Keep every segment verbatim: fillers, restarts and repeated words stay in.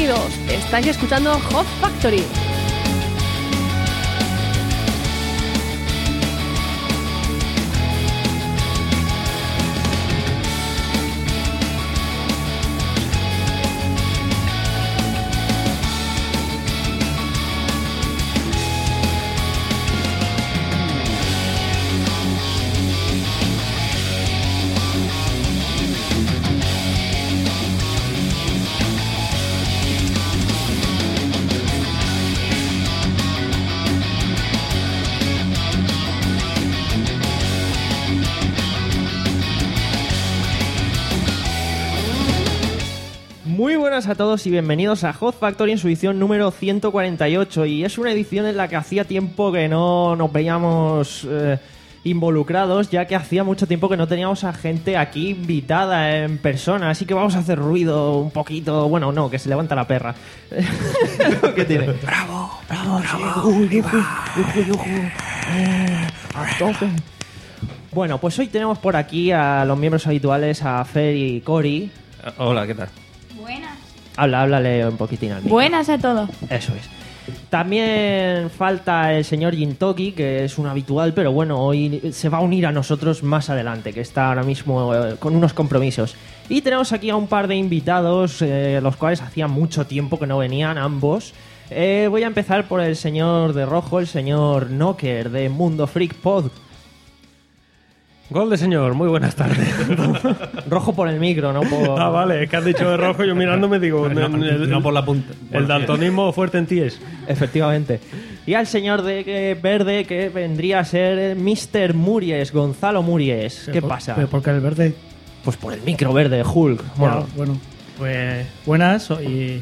Bienvenidos, estáis escuchando Hot Factory. Muy buenas a todos y bienvenidos a Hot Factory en su edición número ciento cuarenta y ocho, y es una edición en la que hacía tiempo que no nos veíamos eh, involucrados, ya que hacía mucho tiempo que no teníamos a gente aquí invitada en persona, así que vamos a hacer ruido un poquito. Bueno, no, que se levanta la perra. ¿Qué tiene? ¡Bravo! ¡Bravo! ¡Bravo! ¡Uy, yuju! ¡Yuju, yuju! Eh, a tope. Bueno, pues hoy tenemos por aquí a los miembros habituales, a Fer y Cory. Hola, ¿qué tal? Buenas. Habla, háblale un poquitín al micro. Buenas a todos. Eso es. También falta el señor Jintoki, que es un habitual, pero bueno, hoy se va a unir a nosotros más adelante, que está ahora mismo eh, con unos compromisos. Y tenemos aquí a un par de invitados, eh, los cuales hacía mucho tiempo que no venían ambos. Eh, voy a empezar por el señor de rojo, el señor Knocker, de Mundo Freak Pod. Gol de señor, muy buenas tardes. Rojo por el micro, no por... Ah, vale, es que has dicho de rojo, yo mirándome digo... No, el, el, no por la punta. El daltonismo fuerte en ti es. Efectivamente. Y al señor de eh, verde, que vendría a ser mister Muries, Gonzalo Muries. ¿Qué por, pasa? ¿Pero por qué el verde? Pues por el micro verde, Hulk. Bueno, Ya, bueno, pues buenas, soy...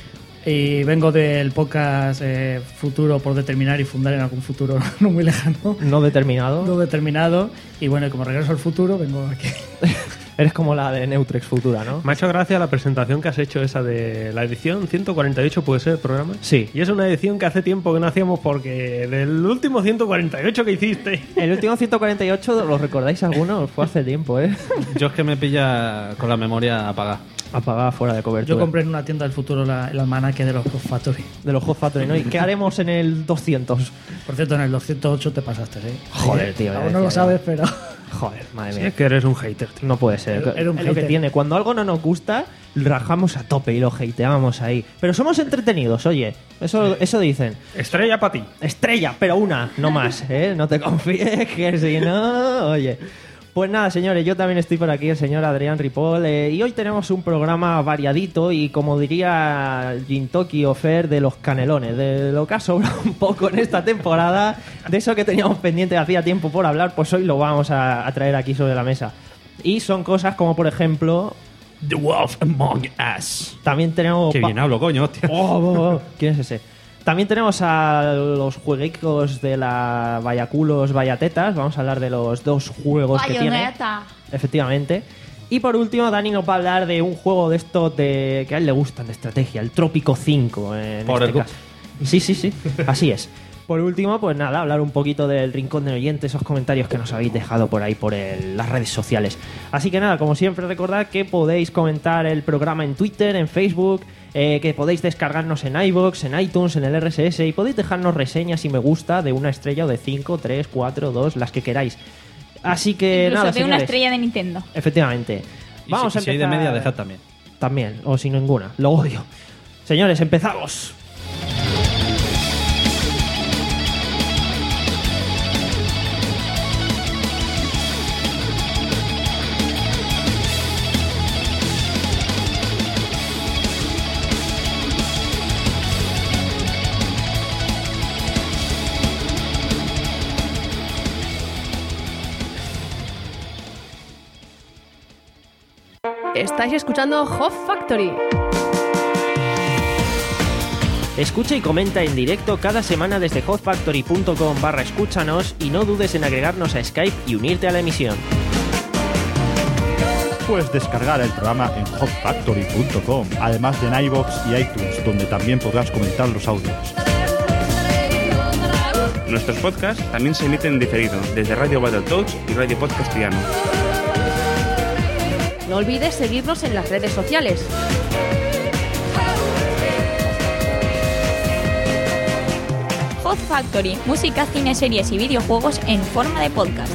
Y vengo del podcast eh, Futuro por Determinar y Fundar en algún futuro no muy lejano. no determinado. No determinado. Y bueno, y como regreso al futuro, vengo aquí. Eres como la de Neutrex Futura, ¿no? Me ha hecho gracia la presentación que has hecho, esa de la edición ciento cuarenta y ocho, ¿puede ser el programa? Sí. Y es una edición que hace tiempo que no hacíamos porque del último ciento cuarenta y ocho que hiciste... El último ciento cuarenta y ocho, ¿lo recordáis alguno? Fue hace tiempo, ¿eh? Yo es que me pilla con la memoria apagada. Apagada, fuera de cobertura. Yo compré en una tienda del futuro la, el almanaque de los Hot Factory. De los Hot Factory, ¿no? ¿Y qué haremos en el doscientos? Por cierto, en el doscientos ocho te pasaste, ¿eh? Joder, tío. Aún ya no lo decía sabes, yo. pero... Joder, madre Sí, mía. es que eres un hater, tío. No puede ser. Era- era un es lo que hater. tiene. Cuando algo no nos gusta, rajamos a tope y lo hateamos ahí. Pero somos entretenidos, oye. Eso, eso dicen. Estrella para ti. Estrella, pero una, no más, ¿eh? No te confíes, que si no... Oye. Pues nada, señores, yo también estoy por aquí, el señor Adrián Ripoll, eh, y hoy tenemos un programa variadito y, como diría Jintoki o Fer, de los canelones, de lo que ha sobrado un poco en esta temporada, de eso que teníamos pendiente hacía tiempo por hablar, pues hoy lo vamos a, a traer aquí sobre la mesa. Y son cosas como, por ejemplo... The Wolf Among Us. También tenemos... Qué pa- bien hablo, coño, hostia. Oh, oh, oh. ¿Quién es ese? También tenemos a los jueguicos de la Vallaculos Vallatetas. Vamos a hablar de los dos juegos que tiene. Bayonetta. Efectivamente. Y por último, Dani nos va a hablar de un juego de estos de, que a él le gustan, de estrategia, el Trópico cinco. En Por este el cu- caso. Sí, sí, sí. Así es. Por último, pues nada, hablar un poquito del rincón del oyente, esos comentarios que nos habéis dejado por ahí por el- las redes sociales. Así que nada, como siempre, recordad que podéis comentar el programa en Twitter, en Facebook, eh, que podéis descargarnos en iVoox, en iTunes, en el R S S, y podéis dejarnos reseñas y me gusta de una estrella o de cinco, tres, cuatro, dos, las que queráis. Así que Incluso nada, de una señores. estrella de Nintendo. Efectivamente. Y Vamos si, a si hay de empezar- media, dejad también. También, o sin ninguna. Lo odio. Señores, empezamos. Estáis escuchando Hot Factory. Escucha y comenta en directo cada semana desde hotfactory.com barra escúchanos y no dudes en agregarnos a Skype y unirte a la emisión. Puedes descargar el programa en hot factory punto com, además de en iVoox y iTunes, donde también podrás comentar los audios. Nuestros podcasts también se emiten en diferido desde Radio Battletoads y Radio Podcastiano. No olvides seguirnos en las redes sociales. Factory, música, cine, series y videojuegos en forma de podcast.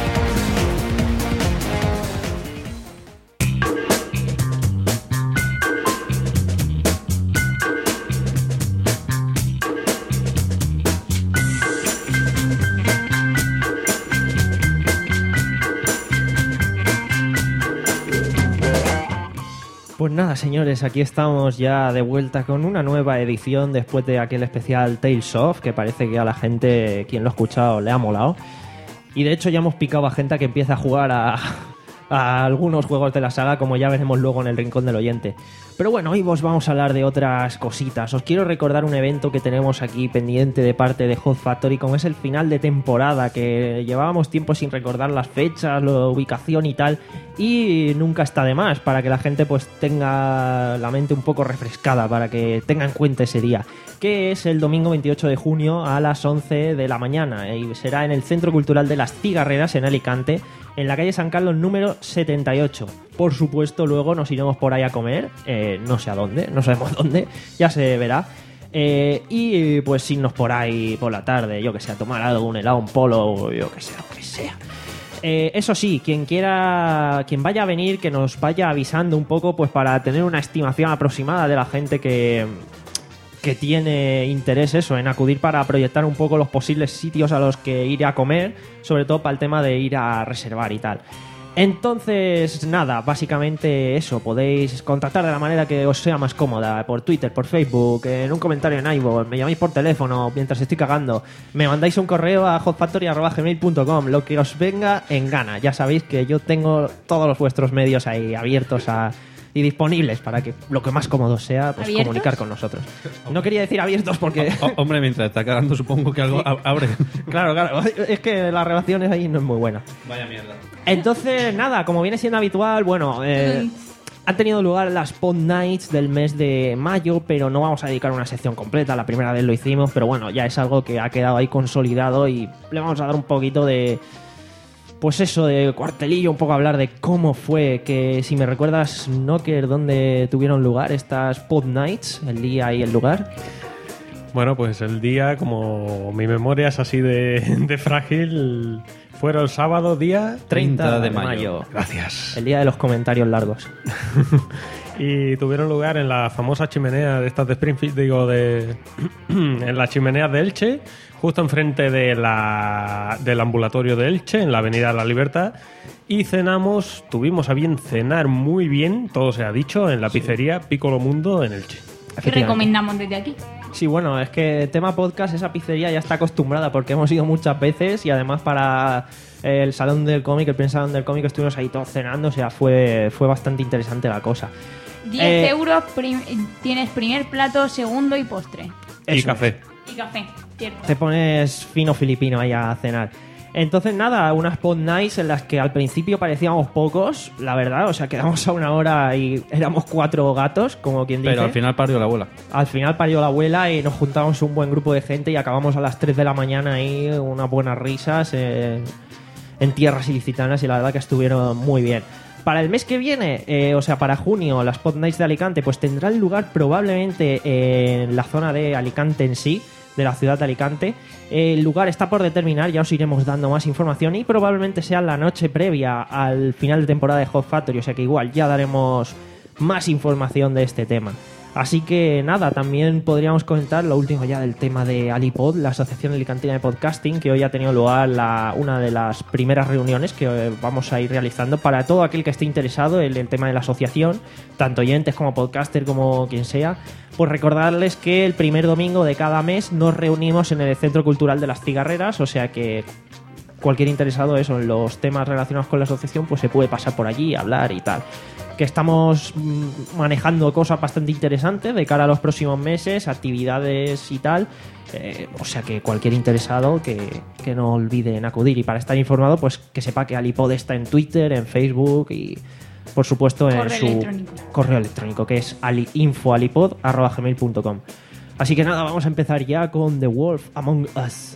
Pues nada, señores, aquí estamos ya de vuelta con una nueva edición después de aquel especial Tales of, que parece que a la gente, quien lo ha escuchado, le ha molado. Y de hecho ya hemos picado a gente que empieza a jugar a, a algunos juegos de la saga, como ya veremos luego en el Rincón del Oyente. Pero bueno, hoy os vamos a hablar de otras cositas. Os quiero recordar un evento que tenemos aquí pendiente de parte de Hot Factory, como es el final de temporada, que llevábamos tiempo sin recordar las fechas, la ubicación y tal, y nunca está de más, para que la gente pues tenga la mente un poco refrescada, para que tenga en cuenta ese día, que es el domingo veintiocho de junio a las once de la mañana, y será en el Centro Cultural de las Cigarreras en Alicante, en la calle San Carlos número setenta y ocho. Por supuesto, luego nos iremos por ahí a comer, eh, no sé a dónde, no sabemos dónde, ya se verá. Eh, y pues irnos por ahí por la tarde, yo que sé, a tomar algo, un helado, un polo, yo que sé, lo que sea. Eh, eso sí, quien quiera, quien vaya a venir, que nos vaya avisando un poco, pues para tener una estimación aproximada de la gente que, que tiene interés eso, en acudir para proyectar un poco los posibles sitios a los que ir a comer, sobre todo para el tema de ir a reservar y tal. Entonces, nada, básicamente eso, podéis contactar de la manera que os sea más cómoda, por Twitter, por Facebook, en un comentario en iVoox, me llamáis por teléfono mientras estoy cagando, me mandáis un correo a hotfactory arroba gmail punto com, lo que os venga en gana. Ya sabéis que yo tengo todos los vuestros medios ahí abiertos a... y disponibles para que lo que más cómodo sea, pues ¿Abiertos? comunicar con nosotros. No quería decir abiertos porque... O- hombre, mientras está cagando, supongo que algo ab- abre. Claro, claro, es que las relaciones ahí no es muy buena. Vaya mierda. Entonces, nada, como viene siendo habitual, bueno, eh, han tenido lugar las Pod Nights del mes de mayo, pero no vamos a dedicar una sección completa. La primera vez lo hicimos, pero bueno, ya es algo que ha quedado ahí consolidado y le vamos a dar un poquito de... Pues eso, de cuartelillo, un poco hablar de cómo fue, que si me recuerdas, Knocker, ¿dónde tuvieron lugar estas Pod Nights? El día y el lugar. Bueno, pues el día, como mi memoria es así de, de frágil, fueron el sábado día treinta de mayo. Gracias. El día de los comentarios largos. Y tuvieron lugar en la famosa chimenea de estas de Springfield, digo, de en la chimenea de Elche, justo enfrente de la, del ambulatorio de Elche, en la Avenida de la Libertad. Y cenamos, tuvimos a bien cenar muy bien, todo se ha dicho, en la pizzería Piccolo Mundo en Elche. ¿Qué recomendamos desde aquí? Sí, bueno, es que tema podcast, esa pizzería ya está acostumbrada porque hemos ido muchas veces y además para el Salón del Cómic, el primer Salón del Cómic, estuvimos ahí todos cenando, o sea, fue, fue bastante interesante la cosa. diez Eh, euros, prim- tienes primer plato, segundo y postre. Y Eso café. Y café, cierto. Te pones fino filipino ahí a cenar. Entonces, nada, unas pod nights en las que al principio parecíamos pocos, la verdad, o sea, quedamos a una hora y éramos cuatro gatos, como quien dice. Pero al final parió la abuela. Al final parió la abuela y nos juntamos un buen grupo de gente y acabamos a las tres de la mañana ahí, unas buenas risas eh, en tierras ilicitanas y la verdad que estuvieron muy bien. Para el mes que viene, eh, o sea, para junio, las Pod Nights de Alicante, pues tendrán lugar probablemente en la zona de Alicante en sí, de la ciudad de Alicante. El lugar está por determinar, ya os iremos dando más información y probablemente sea la noche previa al final de temporada de Hot Factory, o sea que igual ya daremos más información de este tema. Así que nada, también podríamos comentar lo último ya del tema de Alipod, la Asociación Alicantina de Podcasting, que hoy ha tenido lugar la, una de las primeras reuniones que eh, vamos a ir realizando para todo aquel que esté interesado en el tema de la asociación, tanto oyentes como podcaster como quien sea. Pues recordarles que el primer domingo de cada mes nos reunimos en el Centro Cultural de las Cigarreras, o sea que cualquier interesado eso en los temas relacionados con la asociación pues se puede pasar por allí, hablar y tal. Que estamos mm, manejando cosas bastante interesantes de cara a los próximos meses, actividades y tal. Eh, o sea que cualquier interesado que, que no olviden acudir. Y para estar informado, pues que sepa que Alipod está en Twitter, en Facebook y por supuesto en Correo su electrónico. correo electrónico, que es ali, info alipod arroba gmail punto com. Así que nada, vamos a empezar ya con The Wolf Among Us.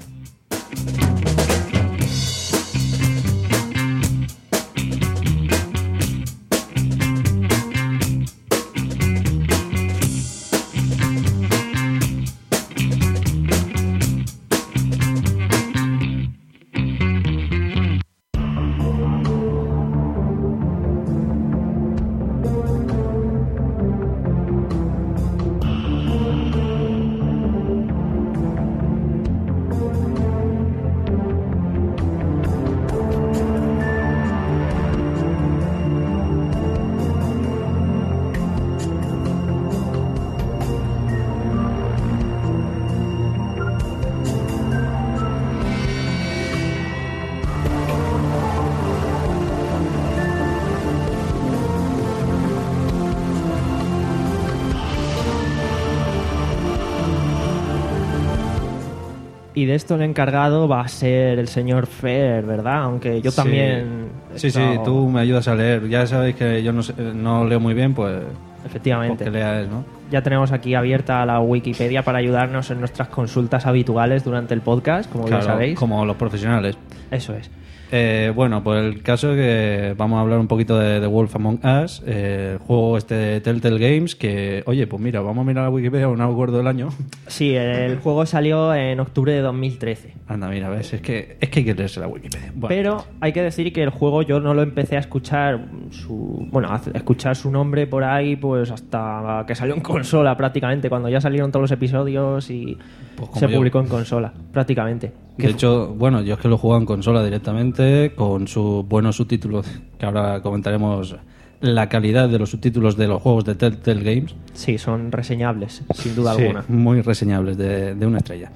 Y de esto el encargado va a ser el señor Fer, ¿verdad? Aunque yo Sí. también... he Sí, sí, estado- tú me ayudas a leer. Ya sabéis que yo no, sé- no leo muy bien, pues, Efectivamente. pues que lea él, ¿no? Ya tenemos aquí abierta la Wikipedia para ayudarnos en nuestras consultas habituales durante el podcast, como Claro, ya sabéis. como los profesionales. Eso es. Eh, bueno, pues el caso es que vamos a hablar un poquito de The Wolf Among Us, eh, el juego este de Telltale Games, que, oye, pues mira, vamos a mirar la Wikipedia, no me acuerdo del año. Sí, el juego salió en octubre de dos mil trece. Anda, mira, ves, es que, es que hay que leerse la Wikipedia. Bueno, Pero hay que decir que el juego yo no lo empecé a escuchar su bueno, a escuchar su nombre por ahí pues hasta que salió en consola prácticamente, cuando ya salieron todos los episodios y Pues como se yo. publicó en consola prácticamente. de hecho, bueno, yo es que lo he jugado en consola directamente, con sus buenos subtítulos, que ahora comentaremos la calidad de los subtítulos de los juegos de Telltale Games. Sí, son reseñables, sin duda Sí, alguna. muy reseñables, de, de una estrella.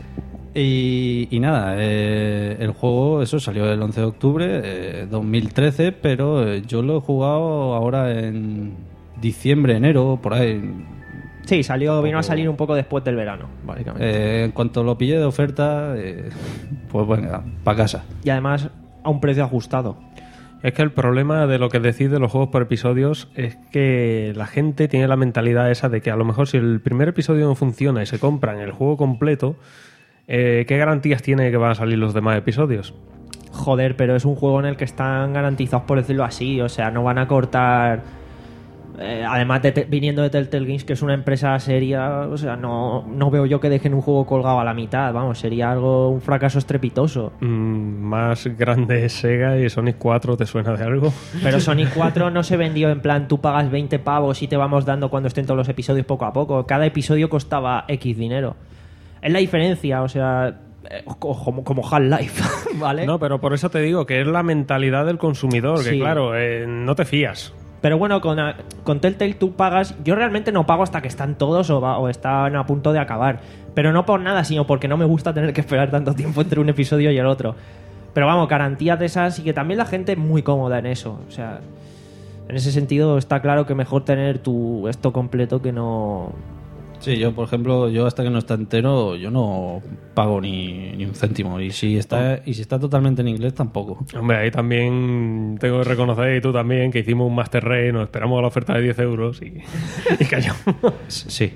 Y, y nada, eh, el juego, eso salió el once de octubre de dos mil trece, pero eh, yo lo he jugado ahora en diciembre, enero, por ahí. Sí, salió, vino a Poco- salir un poco después del verano, básicamente. Eh, en cuanto lo pillé de oferta, eh, pues venga, para casa. Y además a un precio ajustado. Es que el problema de lo que decís de los juegos por episodios es que la gente tiene la mentalidad esa de que a lo mejor si el primer episodio no funciona y se compran el juego completo, eh, ¿qué garantías tiene que van a salir los demás episodios? Joder, pero es un juego en el que están garantizados, por decirlo así. O sea, no van a cortar... eh, además, de te- viniendo de Telltale Games, que es una empresa seria, o sea, no, no veo yo que dejen un juego colgado a la mitad. Vamos, sería algo, un fracaso estrepitoso. Mm, más grande es Sega y Sonic cuatro, ¿te suena de algo? Pero Sonic cuatro no se vendió en plan, tú pagas veinte pavos y te vamos dando cuando estén todos los episodios poco a poco. Cada episodio costaba X dinero. Es la diferencia, o sea, eh, como, como Half-Life, ¿vale? No, pero por eso te digo que es la mentalidad del consumidor, que Sí. claro, eh, no te fías. Pero bueno, con, con Telltale tú pagas... Yo realmente no pago hasta que están todos o, va- o están a punto de acabar. Pero no por nada, sino porque no me gusta tener que esperar tanto tiempo entre un episodio y el otro. Pero vamos, garantías de esas y que también la gente es muy cómoda en eso. O sea, en ese sentido está claro que mejor tener tu esto completo que no... Sí, yo, por ejemplo, yo hasta que no está entero, yo no pago ni, ni un céntimo. Y si está y si está totalmente en inglés, tampoco. Hombre, ahí también tengo que reconocer, y tú también, que hicimos un Master Race, nos esperamos a la oferta de diez euros y, y callamos. Sí.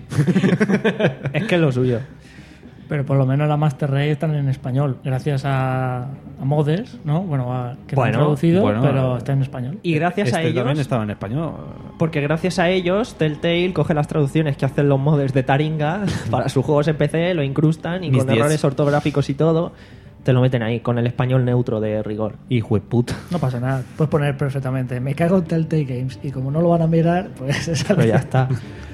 Es que es lo suyo. Pero por lo menos la Master Race están en español, gracias a, a Modes, ¿no? Bueno, a, que lo han Bueno, traducido, bueno, pero eh, está en español. Y gracias este a ellos... también estaba en español. Porque gracias a ellos, Telltale coge las traducciones que hacen los modders de Taringa para sus juegos en P C, lo incrustan y Mis con diez. errores ortográficos y todo, te lo meten ahí, con el español neutro de rigor. Hijo de puta. No pasa nada, puedes poner perfectamente. Me cago en Telltale Games y como no lo van a mirar, pues se sale. Pero ya está.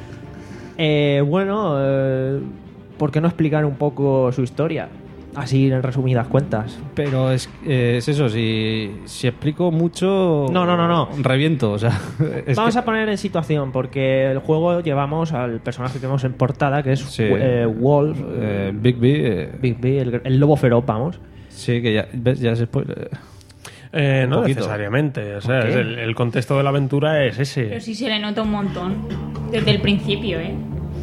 Eh, bueno, eh, ¿por qué no explicar un poco su historia? Así en resumidas cuentas. Pero es, eh, es eso, si, si explico mucho... No, no, no, no. Reviento, o sea... es Vamos que- a poner en situación, porque el juego llevamos al personaje que vemos en portada, que es Sí. eh, Wolf, eh, Big B... eh, Big B, el, el lobo feroz, vamos. sí, que ya... ¿Ves? Ya se spoiler. Eh, no Un poquito. necesariamente, o sea, ¿Por qué? es el, el contexto de la aventura es Pero ese. sí se le nota un montón desde el principio, ¿eh?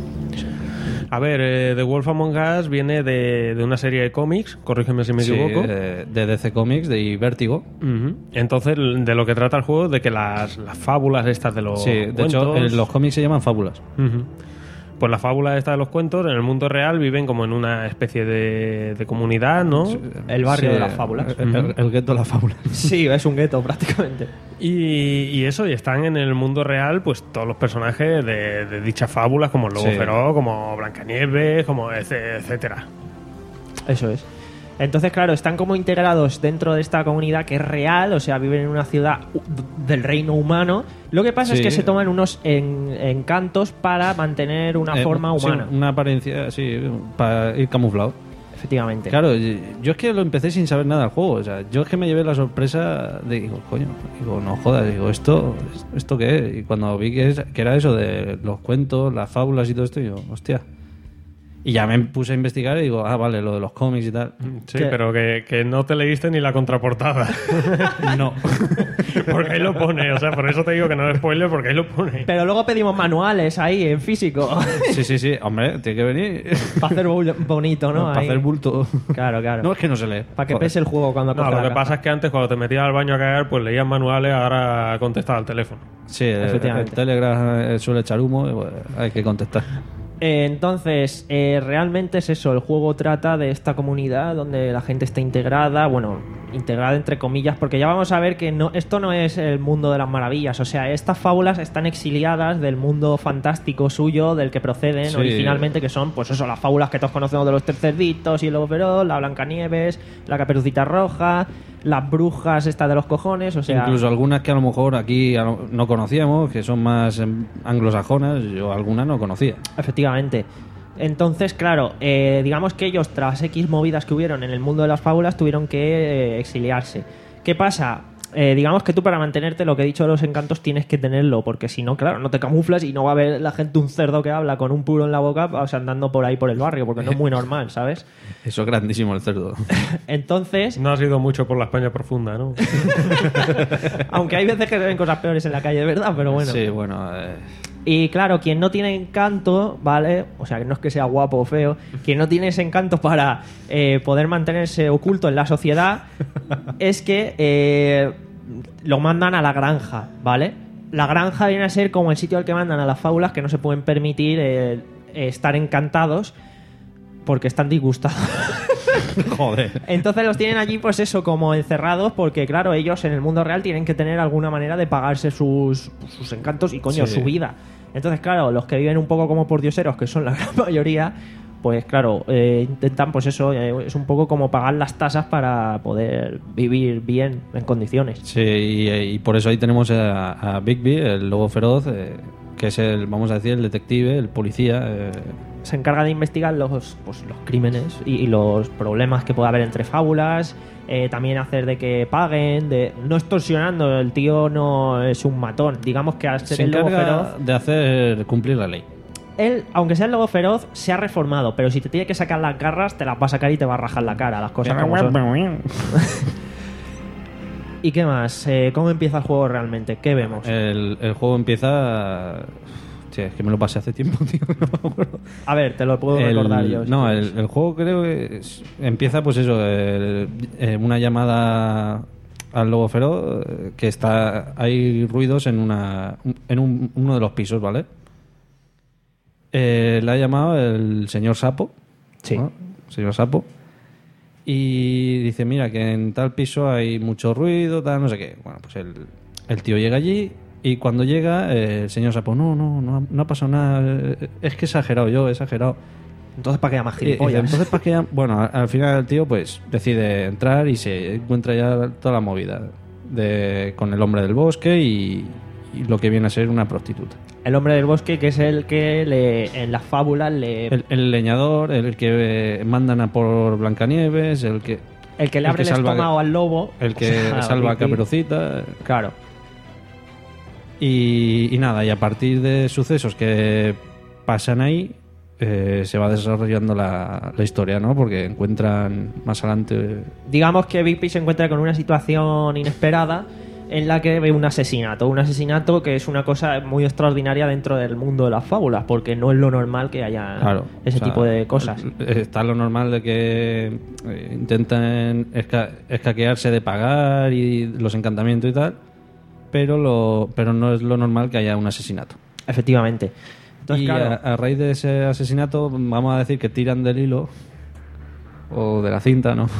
A ver, eh, The Wolf Among Us viene de, de una serie de cómics, corrígeme si me Sí, equivoco. eh, de D C Comics, de Vértigo. Ujú. Entonces, de lo que trata el juego es de que las, las fábulas estas de los Sí, de hecho, cuentos- en los cómics se llaman fábulas. Ujú. Pues las fábulas estas de los cuentos en el mundo real viven como en una especie de, de comunidad, ¿no? El barrio Sí, de las fábulas. El, el- el gueto de las fábulas. Sí, es un gueto prácticamente. Y, y eso, y están en el mundo real pues todos los personajes de, de dichas fábulas, como el Lobo Sí. Feroz, como Blancanieves, como ece- etcétera. Eso es. Entonces, claro, están como integrados dentro de esta comunidad que es real, o sea, viven en una ciudad u- del reino humano. Lo que pasa es Sí. que se toman unos en- encantos para mantener una Eh, forma sí, humana. una apariencia, sí, para ir camuflado. Efectivamente. Claro, yo es que lo empecé sin saber nada del juego. O sea, yo es que me llevé la sorpresa de, digo, coño, digo, no jodas, digo, ¿esto, esto qué es? Y cuando vi que, es- que era eso de los cuentos, las fábulas y todo esto, digo, hostia. Y ya me puse a investigar y digo, ah, vale, lo de los cómics y tal. Sí, ¿Qué? pero que, que no te leíste ni la contraportada. No. Porque ahí lo pone. O sea, por eso te digo que no es spoiler, porque ahí lo pone. Pero luego pedimos manuales ahí, en físico. Sí, sí, sí. Hombre, tiene que venir. Para hacer bu- bonito, ¿no? Para Ahí. hacer bulto. Claro, claro. No, es que no se lee. Para que Joder. pese el juego cuando No, coge lo la que caja. pasa es que antes, cuando te metías al baño a cagar, pues leías manuales, ahora contestas al teléfono. Sí, el, el Efectivamente. Telegram eh, suele echar humo y pues, hay que contestar. Eh, entonces, eh, realmente es eso, el juego trata de esta comunidad donde la gente está integrada, bueno, integrada entre comillas, porque ya vamos a ver que no, esto no es el mundo de las maravillas, o sea, estas fábulas están exiliadas del mundo fantástico suyo, del que proceden Sí. originalmente, que son, pues eso, las fábulas que todos conocemos de los tres cerditos y el lobo feroz, la Blancanieves, la Caperucita Roja, las brujas estas de los cojones, o sea... Incluso algunas que a lo mejor aquí a lo- no conocíamos, que son más em, anglosajonas, yo algunas no conocía. Efectivamente. Entonces, claro, eh, digamos que ellos, tras X movidas que hubieron en el mundo de las fábulas, tuvieron que eh, exiliarse. ¿Qué pasa? Eh, digamos que tú, para mantenerte, lo que he dicho de los encantos, tienes que tenerlo, porque si no, claro, no te camuflas y no va a ver la gente un cerdo que habla con un puro en la boca, o sea, andando por ahí por el barrio, porque no es muy normal, ¿sabes? Eso es grandísimo el cerdo. Entonces, No ha sido mucho por la España profunda, ¿no? aunque hay veces que se ven cosas peores en la calle, ¿verdad? Pero bueno. Sí, bueno. eh, Y claro, quien no tiene encanto, ¿vale? O sea, que no es que sea guapo o feo, quien no tiene ese encanto para eh, poder mantenerse oculto en la sociedad, es que eh, lo mandan a la granja, ¿vale? La granja viene a ser como el sitio al que mandan a las fábulas que no se pueden permitir eh, eh, estar encantados porque están disgustados. Joder. Entonces los tienen allí, pues eso, como encerrados, porque claro, ellos en el mundo real tienen que tener alguna manera de pagarse sus, sus encantos y, coño, Sí. su vida. Entonces, claro, los que viven un poco como pordioseros, que son la gran mayoría, pues claro, eh, intentan, pues eso, eh, es un poco como pagar las tasas para poder vivir bien, en condiciones. Sí, y, y por eso ahí tenemos a, a Bigby, el lobo feroz, eh, que es el, vamos a decir, el detective, el policía. eh, Se encarga de investigar los, pues, los crímenes y, y los problemas que puede haber entre fábulas, eh, también hacer de que paguen, de no extorsionando, el tío no es un matón, digamos que al ser se el lobo encarga feroz, de hacer cumplir la ley. él, aunque sea el lobo feroz, se ha reformado, pero si te tiene que sacar las garras, te las va a sacar y te va a rajar la cara, las cosas como son. ¿Y qué más? Eh, ¿Cómo empieza el juego realmente? ¿Qué vemos? El, el juego empieza... Sí, es que me lo pasé hace tiempo, tío. No me acuerdo. A ver, te lo puedo El- recordar yo. si no, quieres. el, el juego creo que es- empieza pues eso, el- eh, una llamada al lobo feroz, eh, que está, hay ruidos en una en un- uno de los pisos, ¿vale? Eh, le ha llamado el señor Sapo. Sí. ¿no? Señor Sapo. Y dice, mira, que en tal piso hay mucho ruido, tal, no sé qué. Bueno, pues el, el tío llega allí y cuando llega, eh, el señor Sapo, no, no, no ha, no ha pasado nada. eh, Es que he exagerado yo, he exagerado. Entonces, ¿para qué llamas Y- y dice, gilipollas? entonces, ¿para qué llam-? Bueno, al, al final el tío pues decide entrar y se encuentra ya toda la movida de, con el hombre del bosque y, y lo que viene a ser una prostituta. El hombre del bosque, que es el que le, en las fábulas le... El, el leñador, el que eh, mandan a por Blancanieves, el que El que le el abre que el salva- estómago al lobo. el que o sea, salva a Bigby. Caperucita. Claro. Y, y nada, y a partir de sucesos que pasan ahí, eh, se va desarrollando la, la historia, ¿no? Porque encuentran más adelante... Digamos que Bigby se encuentra con una situación inesperada en la que ve un asesinato. Un asesinato que es una cosa muy extraordinaria dentro del mundo de las fábulas, porque no es lo normal que haya Claro, ese o sea, tipo de cosas. Está lo normal de que eh, intenten esca- escaquearse de pagar y los encantamientos y tal, pero lo pero no es lo normal que haya un asesinato. Efectivamente. Entonces, y claro, a, a raíz de ese asesinato, vamos a decir que tiran del hilo o de la cinta, ¿no?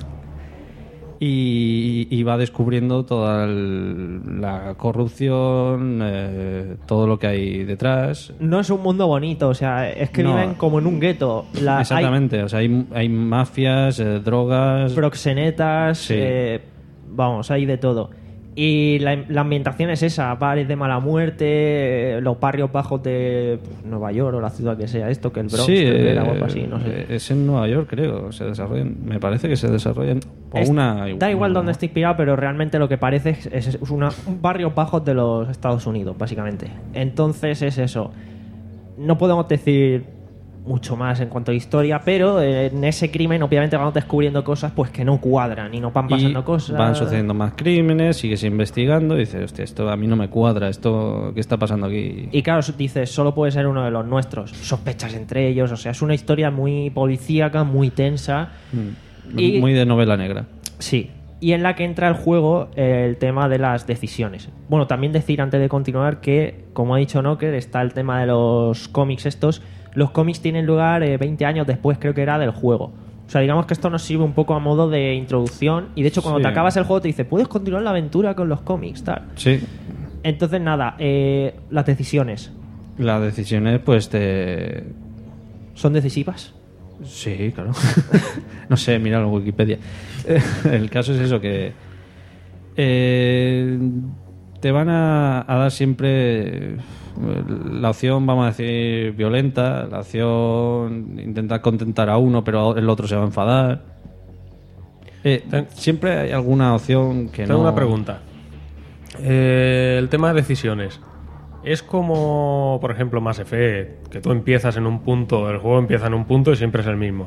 y, y va descubriendo toda el- la corrupción, eh, todo lo que hay detrás. no es un mundo bonito, o sea, es que No. viven como en un gueto. La- hay Exactamente, o sea, hay, hay mafias, eh, drogas. proxenetas, Sí. eh, vamos, hay de todo. Y la, la ambientación es esa, bares de mala muerte, eh, los barrios bajos de pues, Nueva York o la ciudad que sea esto, que el Bronx Sí, creo que eh, era o algo así, no sé. es en Nueva York, creo. Se desarrollan, me parece que se desarrollan. O Es- una, da igual una- dónde esté inspirado, pero realmente lo que parece es, es una, un barrios bajos de los Estados Unidos, básicamente. Entonces es eso. No podemos decir mucho más en cuanto a historia, pero en ese crimen obviamente vamos descubriendo cosas pues que no cuadran y no van pasando Y cosas. van sucediendo más crímenes, sigues investigando y dices, hostia, esto a mí no me cuadra, esto, ¿qué está pasando aquí? Y claro, dices, solo puede ser uno de los nuestros. Sospechas entre ellos, o sea, es una historia muy policíaca, muy tensa. Mm. Y- Muy de novela negra. Sí. Y en la que entra el juego eh, el tema de las decisiones. Bueno, también decir antes de continuar que, como ha dicho Knocker, está el tema de los cómics estos. Los cómics tienen lugar eh, veinte años después, creo que era, del juego. O sea, digamos que esto nos sirve un poco a modo de introducción. Y de hecho, cuando Sí. te acabas el juego te dice, puedes continuar la aventura con los cómics, tal. Sí. Entonces, nada, eh, las decisiones. Las decisiones, pues te... ¿Son decisivas? Sí, claro. No sé, míralo en Wikipedia. El caso es eso, que eh, te van a, a dar siempre la opción, vamos a decir, violenta, la opción intentar contentar a uno, pero el otro se va a enfadar. Eh, Ten- siempre hay alguna opción que Tengo no... una pregunta. Eh, el tema de decisiones. Es como, por ejemplo, Mass Effect, que tú empiezas en un punto, el juego empieza en un punto y siempre es el mismo.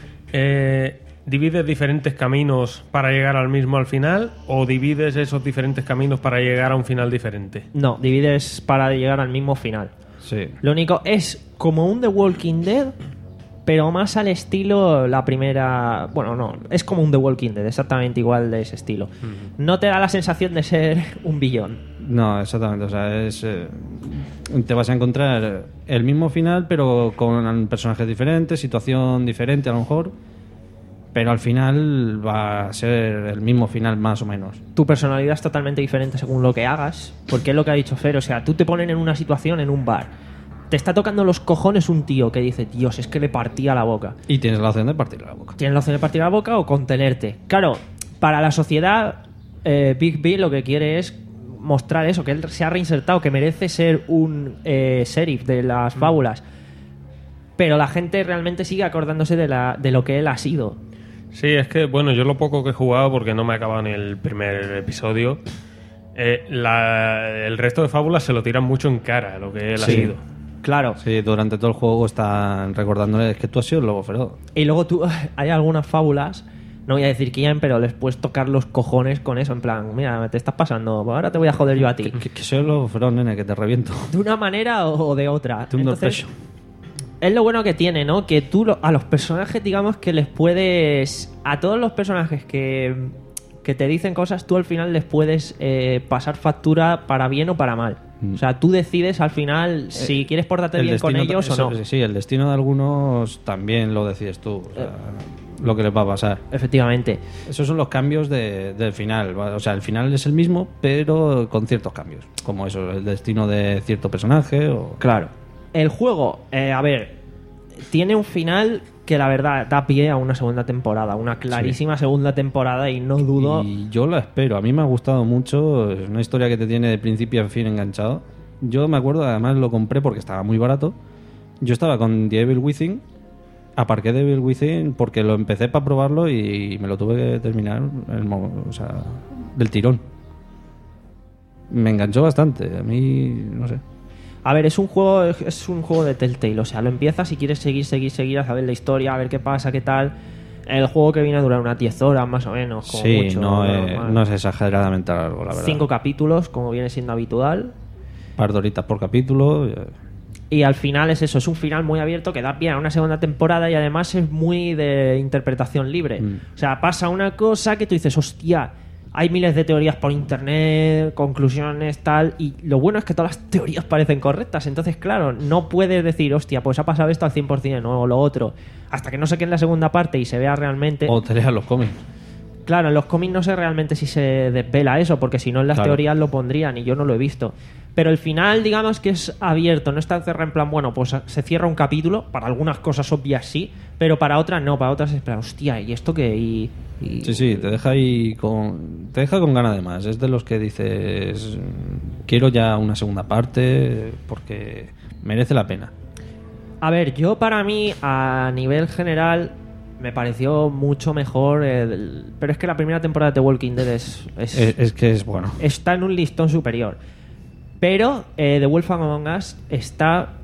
Eh, ¿Divides diferentes caminos para llegar al mismo al final o divides esos diferentes caminos para llegar a un final diferente? No, divides para llegar al mismo final. Sí. Lo único es como un The Walking Dead, pero más al estilo la primera... Bueno, no, es como un The Walking Dead, exactamente igual de ese estilo. No te da la sensación de ser un billón. No, exactamente. O sea, es, eh, te vas a encontrar el mismo final, pero con personajes diferentes, situación diferente a lo mejor. Pero al final va a ser el mismo final más o menos. Tu personalidad es totalmente diferente según lo que hagas, porque es lo que ha dicho Fer. O sea, tú te ponen en una situación en un bar. Te está tocando los cojones un tío que dice, Dios, es que le partía la boca. Y tienes la opción de partirle la boca. Tienes la opción de partir la boca o contenerte. Claro, para la sociedad, eh, Big B lo que quiere es mostrar eso, que él se ha reinsertado, que merece ser un eh, sheriff de las fábulas. Pero la gente realmente sigue acordándose de, la, de lo que él ha sido. Sí, es que, bueno, yo lo poco que he jugado, porque no me he acabado ni el primer episodio, eh, la- el resto de fábulas se lo tiran mucho en cara, lo que él Sí. ha sido. Claro. Sí, durante todo el juego están recordándole es que tú has sido el lobo feroz. Y luego tú, hay algunas fábulas, no voy a decir quién, pero les puedes tocar los cojones con eso, en plan, mira, te estás pasando, ahora te voy a joder yo a ti. Que, que soy el lobo feroz, nene, que te reviento. De una manera o de otra. Thunder Entonces, Pressure. es lo bueno que tiene, ¿no? Que tú lo- a los personajes, digamos que les puedes... A todos los personajes que, que te dicen cosas, tú al final les puedes eh, pasar factura para bien o para mal. Mm. O sea, tú decides al final si quieres portarte bien con destino- ellos o eso- no. Sí, el destino de algunos también lo decides tú. O sea, lo que les va a pasar. Efectivamente. Esos son los cambios de- del final. ¿vale? O sea, el final es el mismo, pero con ciertos cambios. Como eso, el destino de cierto personaje o... Claro. El juego, eh, a ver, tiene un final que la verdad da pie a una segunda temporada, una clarísima segunda temporada y no dudo... Y yo la espero. A mí me ha gustado mucho. Es una historia que te tiene de principio a fin enganchado. Yo me acuerdo, además lo compré porque estaba muy barato. Yo estaba con The Evil Within. Aparqué The Evil Within porque lo empecé para probarlo y me lo tuve que terminar el mo- o sea, del tirón. Me enganchó bastante. A mí, no sé. A ver, es un juego es un juego de Telltale, o sea, lo empiezas y quieres seguir, seguir, seguir a saber la historia, a ver qué pasa, qué tal. El juego que viene a durar unas diez horas más o menos, como Sí, mucho. no, es, normal. no es exageradamente largo, la verdad. Cinco capítulos, como viene siendo habitual. par de horitas por capítulo. Y al final es eso, es un final muy abierto que da pie a una segunda temporada y además es muy de interpretación libre. Mm. O sea, pasa una cosa que tú dices, hostia, hay miles de teorías por internet, conclusiones, tal, y lo bueno es que todas las teorías parecen correctas. Entonces, claro, no puedes decir, hostia, pues ha pasado esto al cien por ciento o lo otro, hasta que no se quede en la segunda parte y se vea realmente... O te leas los cómics. Claro, en los cómics no sé realmente si se desvela eso, porque si no en las Claro. teorías lo pondrían y yo no lo he visto. Pero el final, digamos que es abierto, no está cerrado en plan, bueno, pues se cierra un capítulo, para algunas cosas obvias sí, pero para otras no, para otras es plan, hostia, ¿y esto qué? Y, y- Sí, sí, te deja ahí con... Te deja con ganas de más. Es de los que dices... Quiero ya una segunda parte porque merece la pena. A ver, yo para mí, a nivel general, me pareció mucho mejor, el- pero es que la primera temporada de The Walking Dead es... es- Es, es que es bueno. está en un listón superior. Pero eh, The Wolf Among Us está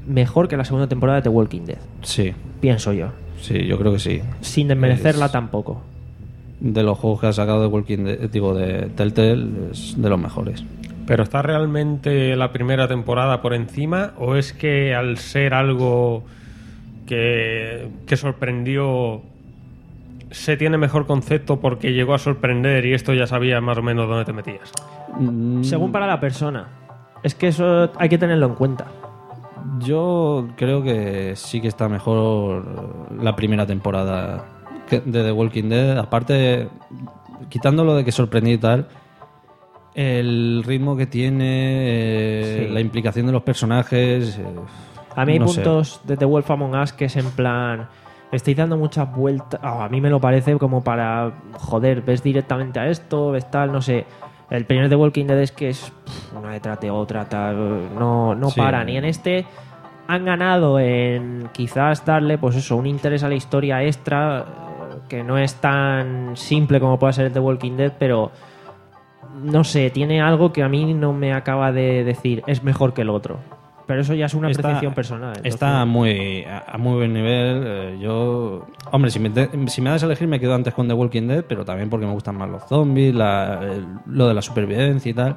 mejor que la segunda temporada de The Walking Dead. Sí, Pienso yo. sí, yo creo que sí. Sin desmerecerla Es- tampoco. De los juegos que ha sacado de Walking Dead, digo, de Telltale, es de los mejores. ¿Pero está realmente la primera temporada por encima o es que al ser algo que, que sorprendió se tiene mejor concepto porque llegó a sorprender y esto ya sabías más o menos dónde te metías? Mm, Según para la persona. Es que eso hay que tenerlo en cuenta. Yo creo que sí que está mejor la primera temporada que- de The Walking Dead. Aparte, quitándolo de que sorprendí y tal, el ritmo que tiene, eh, Sí. la implicación de los personajes. eh, A mí hay no sé. puntos de The Wolf Among Us que es en plan... Estáis dando muchas vueltas... Ah, a mí me lo parece como para... Joder, ves directamente a esto, ves tal, no sé... El primer The Walking Dead es que es pff, una detrás de otra, tal, no, no Sí. paran. Y en este han ganado en quizás darle, pues eso, un interés a la historia extra eh, que no es tan simple como puede ser el The Walking Dead, pero no sé, tiene algo que a mí no me acaba de decir es mejor que el otro. Pero eso ya es una Está- apreciación personal. entonces- Está muy, a, a muy buen nivel. eh, yo, hombre, si me, de- si me das a elegir, me quedo antes con The Walking Dead, pero también porque me gustan más los zombies, la- el- lo de la supervivencia y tal.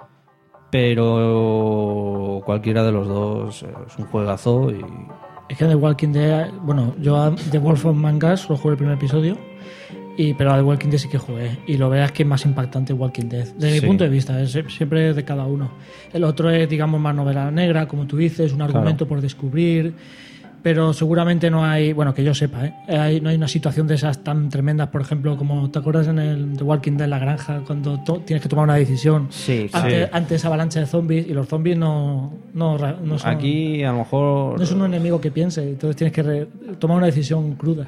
Pero cualquiera de los dos eh, es un juegazo y Es que The Walking Dead, bueno, yo a The Wolf Among Us solo jugué el primer episodio, y, pero a The Walking Dead sí que jugué. Y lo veas que es más impactante Walking Dead. Desde Sí. mi punto de vista, es siempre de cada uno. El otro es, digamos, más novela negra, como tú dices, un argumento por descubrir. Pero seguramente no hay, bueno, que yo sepa, ¿eh? Hay- no hay una situación de esas tan tremendas, por ejemplo, como te acuerdas en el The Walking Dead, la granja, cuando to- tienes que tomar una decisión Sí, ante, sí. ante esa avalancha de zombies, y los zombies no, no, ra- no son, aquí a lo mejor... no es un enemigo que piense, entonces tienes que re- tomar una decisión cruda.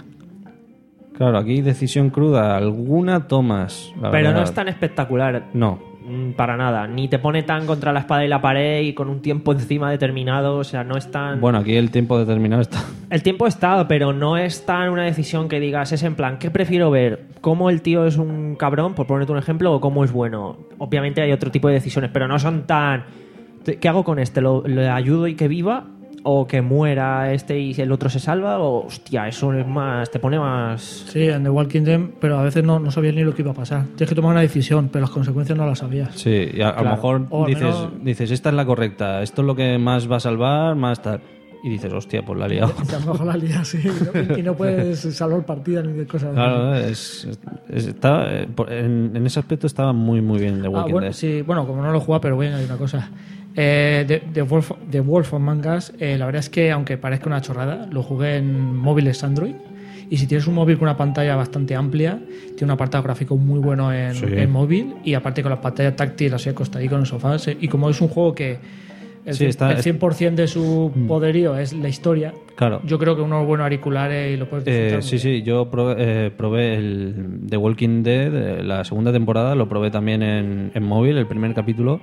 Claro, aquí decisión cruda, alguna tomas. la Pero no verdad. es tan espectacular. No, Mm, Para nada. Ni te pone tan contra la espada y la pared y con un tiempo encima determinado. O sea, no es tan... bueno, aquí el tiempo determinado está. El tiempo está, pero no es tan una decisión que digas, es en plan, ¿qué prefiero ver? ¿Cómo el tío es un cabrón, por ponerte un ejemplo, o cómo es bueno? Obviamente hay otro tipo de decisiones, pero no son tan... ¿Qué hago con este? ¿Lo, ¿Le ayudo y que viva? ¿O que muera este y el otro se salva? O, hostia, eso es más... Te pone más... Sí, en The Walking Dead, pero a veces no, no sabías ni lo que iba a pasar. Tienes que tomar una decisión, pero las consecuencias no las sabías. Sí, y a, a lo Claro. mejor O al dices, menos- dices, esta es la correcta, esto es lo que más va a salvar, más tal. Y dices, hostia, pues la he liado. A lo mejor la lías, sí, y no, y no puedes salvar partidas ni de cosas así. Claro, es, es- está, eh, por- en, en ese aspecto estaba muy, muy bien The Ah, Walking bueno, Dead. sí, bueno, como no lo he jugado, pero voy a añadir una cosa. Eh, The, The Wolf, The Wolf Among Us, eh, la verdad es que, aunque parezca una chorrada, lo jugué en móviles Android. Y si tienes un móvil con una pantalla bastante amplia, tiene un apartado gráfico muy bueno en, Sí. en móvil. Y aparte con la pantalla táctil, así acostadito en el sofá. se- Y como es un juego que el, Sí, está- el cien por ciento de su poderío es la historia, Claro. yo creo que unos buenos auriculares y lo puedes disfrutar. Eh, muy sí, bien. sí, yo probé, eh, probé el The Walking Dead, eh, la segunda temporada, lo probé también en, en móvil, el primer capítulo.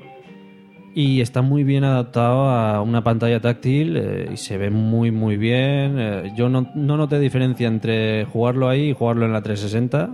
Y está muy bien adaptado a una pantalla táctil eh, y se ve muy, muy bien. Eh, yo no, no noté diferencia entre jugarlo ahí y jugarlo en la trescientos sesenta.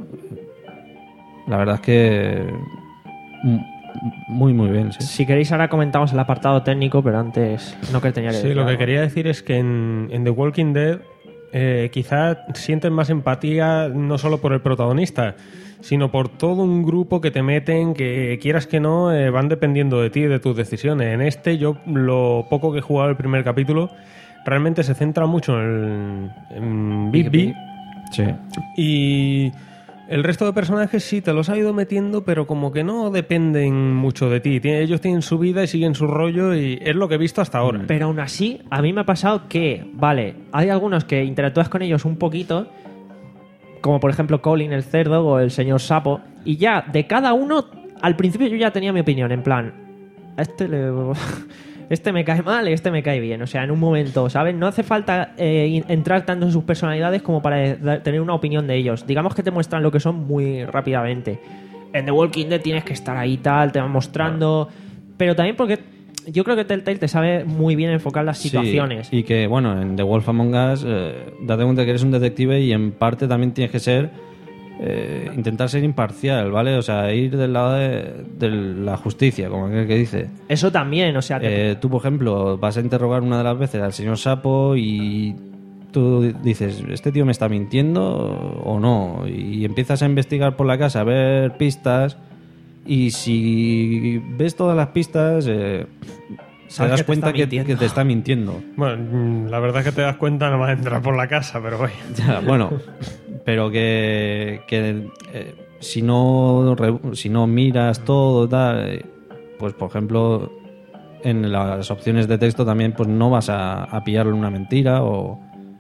La verdad es que mm, muy, muy bien. Sí. Si queréis ahora comentamos el apartado técnico, pero antes no que tenía que Sí, decir lo que algo. quería decir es que en, en The Walking Dead eh, quizás sientes más empatía no solo por el protagonista, sino por todo un grupo que te meten, que quieras que no, eh, van dependiendo de ti y de tus decisiones. En este, yo lo poco que he jugado el primer capítulo, realmente se centra mucho en, en Bigby. Sí. Y el resto de personajes sí te los ha ido metiendo, pero como que no dependen mucho de ti. Tien- Ellos tienen su vida y siguen su rollo y es lo que he visto hasta ahora. Pero aún así, a mí me ha pasado que, vale, hay algunos que interactúas con ellos un poquito, como por ejemplo Colin el cerdo o el señor sapo, y ya de cada uno, al principio yo ya tenía mi opinión, en plan, a este le... Este me cae mal y este me cae bien. O sea, en un momento, ¿sabes? No hace falta eh, in- entrar tanto en sus personalidades como para da- tener una opinión de ellos. Digamos que te muestran lo que son muy rápidamente. En The Walking Dead tienes que estar ahí tal, te van mostrando... Pero también porque yo creo que Telltale te sabe muy bien enfocar las Sí, situaciones. y que, bueno, en The Wolf Among Us, eh, date cuenta que eres un detective y en parte también tienes que ser eh, intentar ser imparcial, ¿vale? O sea, ir del lado de, de la justicia, como aquel que dice. Eso también, o sea... Te... Eh, tú, por ejemplo, vas a interrogar una de las veces al señor Sapo y tú dices, ¿este tío me está mintiendo o no? Y empiezas a investigar por la casa, a ver pistas, y si ves todas las pistas... Eh, te das cuenta que, que te está mintiendo. Bueno, la verdad es que te das cuenta nomás de entrar por la casa, pero vaya. Ya, bueno, pero que, que eh, si no si no miras todo tal, eh, pues por ejemplo en las opciones de texto también pues no vas a, a pillarle una mentira, o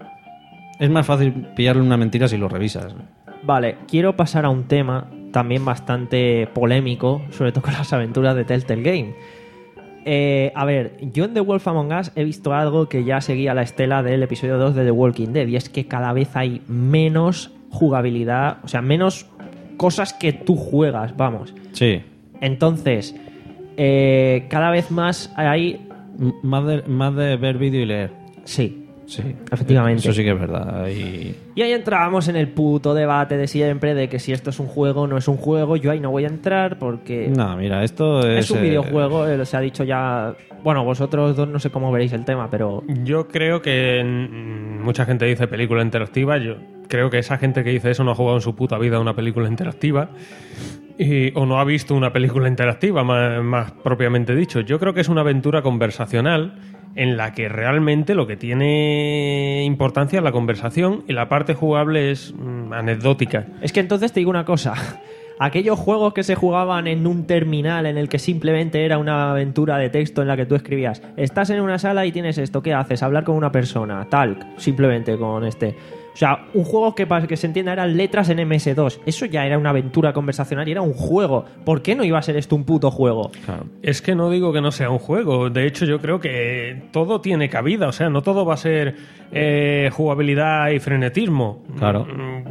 es más fácil pillarle una mentira si lo revisas. Vale, quiero pasar a un tema también bastante polémico, sobre todo con las aventuras de Telltale Game. Eh, a ver, yo en The Wolf Among Us he visto algo que ya seguía la estela del episodio dos de The Walking Dead, y es que cada vez hay menos jugabilidad, o sea, menos cosas que tú juegas, vamos. Sí. Entonces, eh, cada vez más hay... M- más, de, más de ver vídeo y leer. Sí. Sí, efectivamente. Eso sí que es verdad. Y... y ahí entrábamos en el puto debate de siempre de que si esto es un juego o no es un juego. Yo ahí no voy a entrar porque... No, mira, esto es... Es un eh... videojuego, eh, se ha dicho ya... Bueno, vosotros dos no sé cómo veréis el tema, pero... Yo creo que mm, mucha gente dice película interactiva. Yo creo que esa gente que dice eso no ha jugado en su puta vida una película interactiva. Y, o no ha visto una película interactiva, más, más propiamente dicho. Yo creo que es una aventura conversacional en la que realmente lo que tiene importancia es la conversación y la parte jugable es mmm, anecdótica. Es que entonces te digo una cosa. Aquellos juegos que se jugaban en un terminal en el que simplemente era una aventura de texto en la que tú escribías, estás en una sala y tienes esto, ¿qué haces? Hablar con una persona, tal, simplemente con este... O sea, un juego que para que se entienda eran letras en eme ese dos. Eso ya era una aventura conversacional y era un juego. ¿Por qué no iba a ser esto un puto juego? Claro. Es que no digo que no sea un juego. De hecho, yo creo que todo tiene cabida. O sea, no todo va a ser eh, jugabilidad y frenetismo. Claro.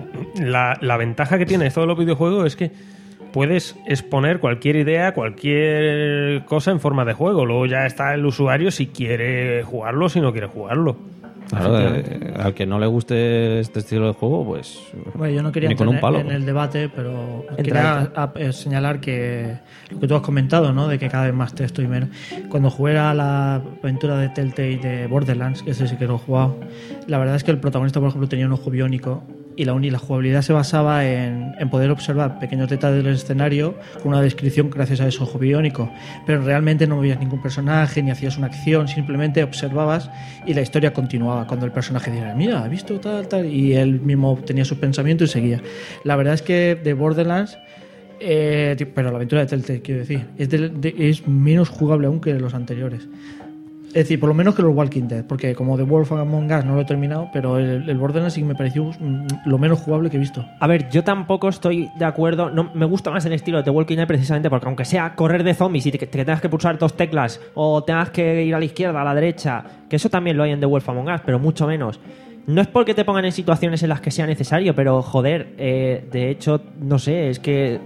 La, la ventaja que tiene todos los videojuegos es que puedes exponer cualquier idea, cualquier cosa en forma de juego. Luego ya está el usuario si quiere jugarlo o si no quiere jugarlo. Claro, eh, al que no le guste este estilo de juego, pues bueno, yo no quería ni con entrar un palo. en el debate, pero Entra, quería entra. a- a- señalar que lo que tú has comentado, ¿no? De que cada vez más texto y menos. Cuando jugué a la aventura de Telltale de Borderlands, que ese sí que lo he jugado, la verdad es que el protagonista, por ejemplo, tenía un ojo biónico y la, uni- la jugabilidad se basaba en, en poder observar pequeños detalles del escenario con una descripción gracias a ese ojo biónico, pero realmente no veías ningún personaje ni hacías una acción, simplemente observabas y la historia continuaba cuando el personaje dijera, mira, ¿has visto tal, tal? Y él mismo tenía sus pensamientos y seguía. La verdad es que de Borderlands, eh, pero la aventura de Telltale, quiero decir, es, de- de- es menos jugable aún que los anteriores. Es decir, por lo menos que los Walking Dead, porque como The Wolf Among Us no lo he terminado, pero el, el Borderlands sí que me pareció mm, lo menos jugable que he visto. A ver, yo tampoco estoy de acuerdo. No, me gusta más el estilo de The Walking Dead precisamente porque aunque sea correr de zombies y te, te tengas que pulsar dos teclas o tengas que ir a la izquierda, a la derecha, que eso también lo hay en The Wolf Among Us, pero mucho menos. No es porque te pongan en situaciones en las que sea necesario, pero joder, eh, de hecho, no sé, es que...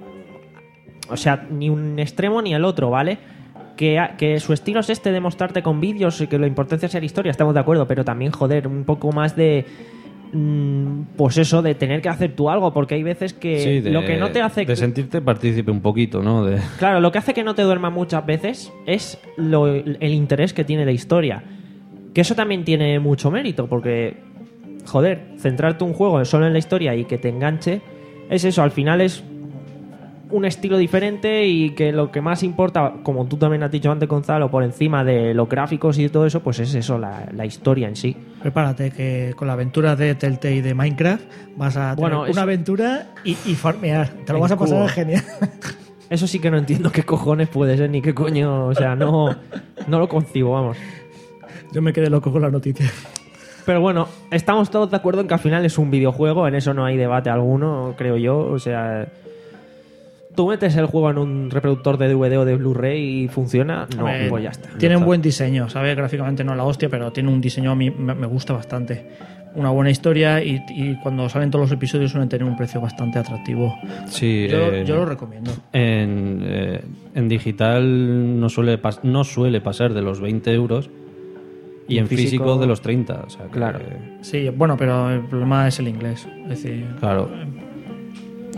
O sea, ni un extremo ni el otro, ¿vale? Que, que su estilo es este de mostrarte con vídeos y que la importancia sea la historia, estamos de acuerdo, pero también, joder, un poco más de... mm, pues eso, de tener que hacer tú algo, porque hay veces que Sí, de, lo que no te hace... de sentirte partícipe un poquito, ¿no? De... Claro, lo que hace que no te duerma muchas veces es lo- el interés que tiene la historia. Que eso también tiene mucho mérito, porque, joder, centrarte un juego solo en la historia y que te enganche, es eso, al final es un estilo diferente y que lo que más importa, como tú también has dicho antes, Gonzalo, por encima de los gráficos y todo eso, pues es eso, la, la historia en sí. Prepárate que con la aventura de Telltale de Minecraft vas a tener Bueno, una es- aventura y, y farmear. Te lo En vas a pasar cubo. genial. Eso sí que no entiendo qué cojones puede ser ni qué coño, o sea, no, no lo concibo, vamos. Yo me quedé loco con la noticia. Pero bueno, estamos todos de acuerdo en que al final es un videojuego, en eso no hay debate alguno, creo yo. O sea, tú metes el juego en un reproductor de D V D o de Blu-ray y funciona, no, Hombre, pues ya está. Tiene Ya un está. buen diseño, ¿sabes? Gráficamente no la hostia, pero tiene un diseño a mí me, me gusta bastante. Una buena historia y, y cuando salen todos los episodios suelen tener un precio bastante atractivo. Sí, Yo, eh, yo lo recomiendo. En, eh, en digital no suele, pas- no suele pasar de los veinte euros y en físico, físico de los treinta. O sea, que- Claro. Sí, bueno, pero el problema es el inglés. Es decir, Claro.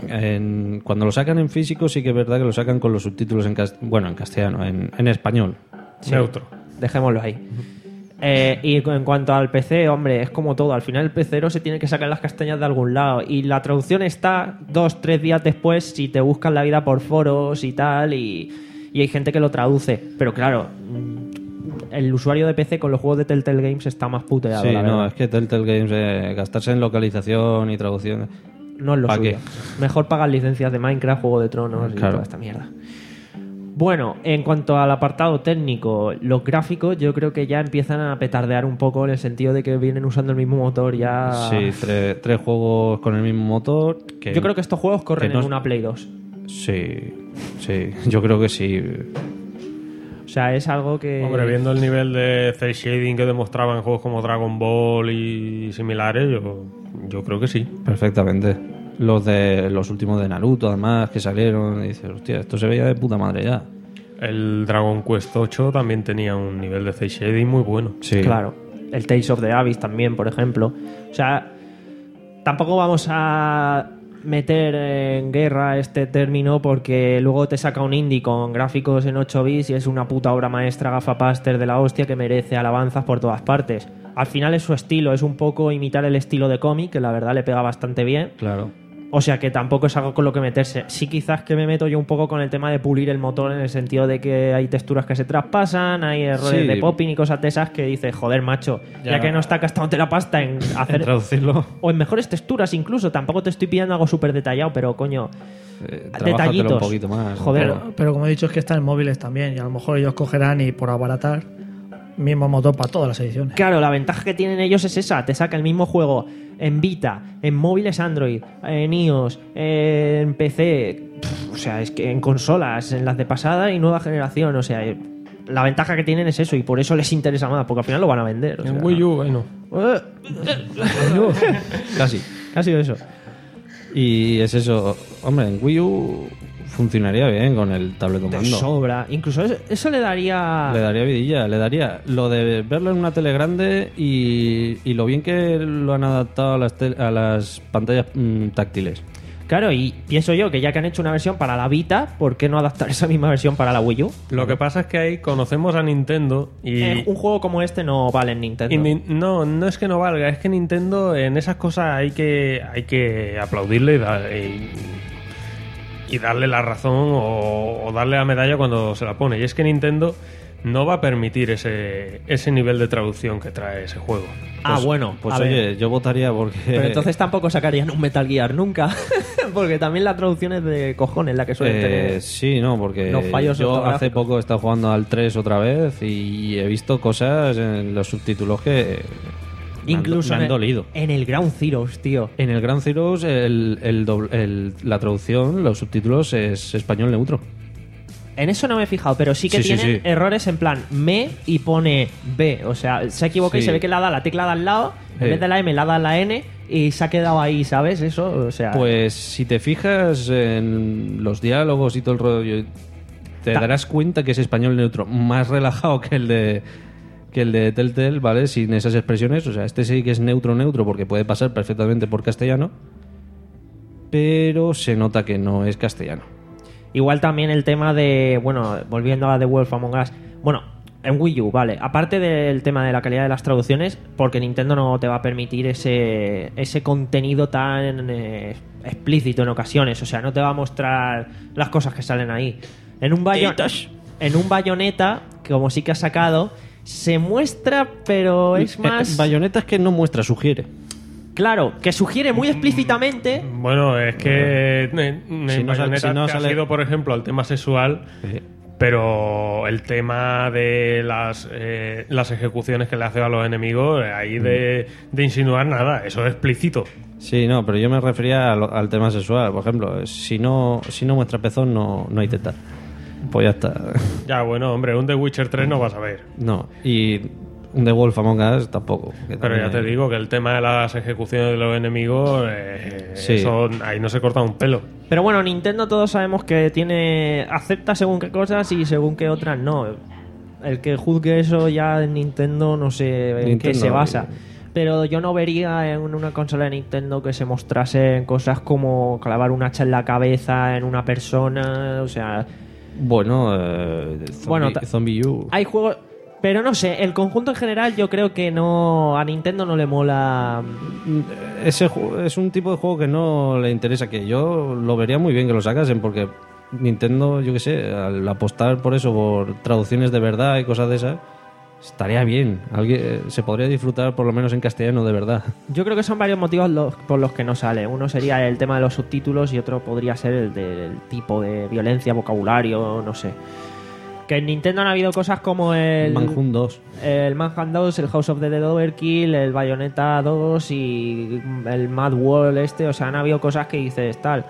en- cuando lo sacan en físico sí que es verdad que lo sacan con los subtítulos en cas- bueno, en castellano, en, en español. Neutro. Dejémoslo ahí. Eh, y en cuanto al P C, hombre, es como todo. Al final el pecero se tiene que sacar las castañas de algún lado. Y la traducción está dos, tres días después si te buscan la vida por foros y tal. Y, y hay gente que lo traduce. Pero claro, mm, el usuario de P C con los juegos de Telltale Games está más puteado, Sí, la no, verdad. es que Telltale Games, eh, gastarse en localización y traducción. No es lo ¿Pa' suyo. qué? Mejor pagar licencias de Minecraft, Juego de Tronos y Claro. toda esta mierda. Bueno, en cuanto al apartado técnico, los gráficos yo creo que ya empiezan a petardear un poco en el sentido de que vienen usando el mismo motor ya... Sí, tre- tres juegos con el mismo motor. Que, Yo creo que estos juegos corren que no- en una Play dos. Sí, sí, yo creo que sí. O sea, es algo que... Hombre, viendo el nivel de cel shading que demostraban juegos como Dragon Ball y similares, yo, yo creo que sí. Perfectamente. Los de los últimos de Naruto, además, que salieron. Y dices, hostia, esto se veía de puta madre ya. El Dragon Quest ocho también tenía un nivel de cel shading muy bueno. Sí. Claro. El Tales of the Abyss también, por ejemplo. O sea, tampoco vamos a meter en guerra este término porque luego te saca un indie con gráficos en ocho bits y es una puta obra maestra gafapaster de la hostia que merece alabanzas por todas partes. Al final es su estilo, es un poco imitar el estilo de cómic, que la verdad le pega bastante bien. Claro. O sea que tampoco es algo con lo que meterse. Sí, quizás que me meto yo un poco con el tema de pulir el motor en el sentido de que hay texturas que se traspasan, hay errores Sí. de popping y cosas de esas que dices, joder, macho, ya, Ya. que no está gastándote la pasta en hacer... Traducirlo. o en mejores texturas incluso. Tampoco te estoy pidiendo algo súper detallado, pero coño, Eh, trabájatelo detallitos. un poquito más. Joder. Claro. Pero, pero como he dicho, es que está en móviles también. Y a lo mejor ellos cogerán y por abaratar, mismo motor para todas las ediciones. Claro, la ventaja que tienen ellos es esa. Te saca el mismo juego en Vita, en móviles Android, en iOS, en P C. Pff, o sea, es que en consolas, en las de pasada y nueva generación. O sea, eh, la ventaja que tienen es eso y por eso les interesa más, porque al final lo van a vender. o En sea. Wii U, bueno. Eh, Casi. ha sido eso. Y es eso. Hombre, en Wii U funcionaría bien con el tablet De comando. sobra. Incluso eso, eso le daría... Le daría vidilla, le daría lo de verlo en una tele grande y, y lo bien que lo han adaptado a las, tel- a las pantallas mm, táctiles. Claro, y pienso yo que ya que han hecho una versión para la Vita, ¿por qué no adaptar esa misma versión para la Wii U? Lo que pasa es que ahí conocemos a Nintendo y... Eh, un juego como este no vale en Nintendo. y ni- no, no es que no valga, es que Nintendo en esas cosas hay que, hay que aplaudirle y, dar- y- y darle la razón o, o darle la medalla cuando se la pone. Y es que Nintendo no va a permitir ese, ese nivel de traducción que trae ese juego. Ah, bueno, Pues a oye, ver. yo votaría porque... Pero entonces tampoco sacarían un Metal Gear nunca. Porque también la traducción es de cojones la que suelen Eh, tener. sí, no, porque Los fallos yo ortográficos. hace poco he estado jugando al tres otra vez y he visto cosas en los subtítulos que me han- Incluso me han, en el- dolido. En el Ground Zeroes, tío. En el Gran Zeroes el, el dobl- el- la traducción, los subtítulos es español neutro. En eso no me he fijado, pero sí que Sí, sí, tienen sí. errores en plan me y pone B. O sea, se equivoca y Sí. se ve que le ha dado la tecla de al lado, en Sí. vez de la M le ha dado la N y se ha quedado ahí, ¿sabes? Eso, o sea. Pues si te fijas en los diálogos y todo el rollo, te Ta- darás cuenta que es español neutro, más relajado que el de que el de Telltale, ¿vale? Sin esas expresiones, o sea, este sí que es neutro neutro porque puede pasar perfectamente por castellano, pero se nota que no es castellano. Igual también el tema de, bueno, volviendo a The Wolf Among Us, bueno, en Wii U, vale, aparte del tema de la calidad de las traducciones, porque Nintendo no te va a permitir ese, ese contenido tan eh, explícito en ocasiones, o sea, no te va a mostrar las cosas que salen ahí. En un, bayo- en un Bayonetta, que como sí que ha sacado, se muestra, pero es más... Eh, Bayonetta es que no muestra, sugiere. Claro, que sugiere muy explícitamente... Bueno, es que eh, en Si no sale- Bayonetta si no te ha sale- sido, por ejemplo, al tema sexual, pero el tema de las, eh, las ejecuciones que le hace a los enemigos, eh, ahí de, de insinuar nada, eso es explícito. Sí, no, pero yo me refería al, al tema sexual, por ejemplo, si no si no muestra pezón no, no hay teta. Pues ya está. Ya, bueno, hombre, un The Witcher tres no vas a ver. No, y un The Wolf Among Us tampoco. que Pero ya también- te digo que el tema de las ejecuciones de los enemigos, eh, Sí. eso ahí no se corta un pelo. Pero bueno, Nintendo todos sabemos que tiene acepta según qué cosas y según qué otras no. El que juzgue eso ya en Nintendo no sé en qué Nintendo, se basa. pero yo no vería en una consola de Nintendo que se mostrasen cosas como clavar un hacha en la cabeza en una persona, o sea... Bueno, eh, Zombie, Bueno, ta- Zombie U. Hay juegos... Pero no sé, el conjunto en general yo creo que no... A Nintendo no le mola... Ese ju- es un tipo de juego que no le interesa, que yo lo vería muy bien que lo sacasen, porque Nintendo, yo qué sé, al apostar por eso, por traducciones de verdad y cosas de esas, estaría bien. Alguien, se podría disfrutar por lo menos en castellano de verdad. Yo creo que son varios motivos los- por los que no sale. Uno sería el tema de los subtítulos y otro podría ser el del tipo de violencia, vocabulario, no sé. Que en Nintendo han habido cosas como el... Manhunt dos. El Manhunt dos, el House of the Dead Overkill, el Bayonetta dos y el Mad World este. O sea, han habido cosas que dices tal.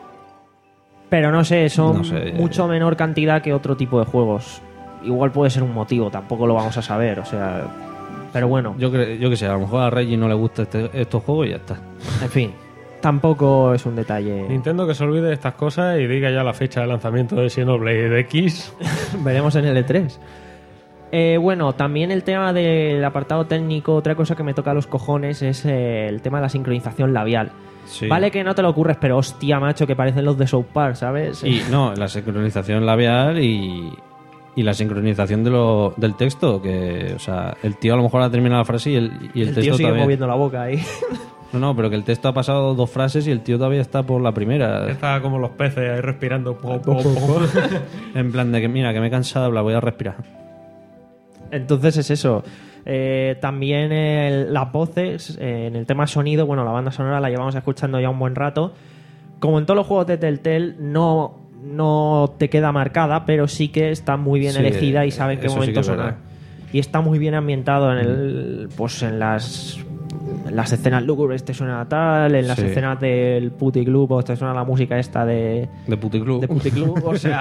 Pero no sé, son No sé. mucho menor cantidad que otro tipo de juegos. Igual puede ser un motivo, tampoco lo vamos a saber, o sea... Pero bueno, Yo, cre- yo que sé, a lo mejor a Reggie no le gusta este- estos juegos y ya está. en fin, tampoco es un detalle. Nintendo que se olvide de estas cosas y diga ya la fecha de lanzamiento de Xenoblade X. Veremos en el E tres. Eh, bueno, también el tema del apartado técnico, otra cosa que me toca a los cojones es eh, el tema de la sincronización labial. Sí. Vale que no te lo ocurres, pero hostia, macho, que parecen los de South Park, ¿sabes? Y no, la sincronización labial y, y la sincronización de lo, del texto, que, o sea, el tío a lo mejor ha terminado la frase y el, y el, el texto tío sigue todavía... moviendo la boca ahí. No, no, pero que el texto ha pasado dos frases y el tío todavía está por la primera. Está como los peces ahí respirando. Po, po, po. En plan de que, mira, que me he cansado de hablar, voy a respirar. Entonces es eso. Eh, también el- las voces, eh, en el tema sonido, bueno, la banda sonora la llevamos escuchando ya un buen rato. Como en todos los juegos de Telltale, no, no te queda marcada, pero sí que está muy bien Sí, elegida y sabe en qué eso sí momento que es sonar. verdad. Y está muy bien ambientado en el, pues en las, en las escenas lúgubres te suena tal, en las Sí. escenas del Putty Club pues te suena la música esta de, De puticlub. de Putty Club, o sea...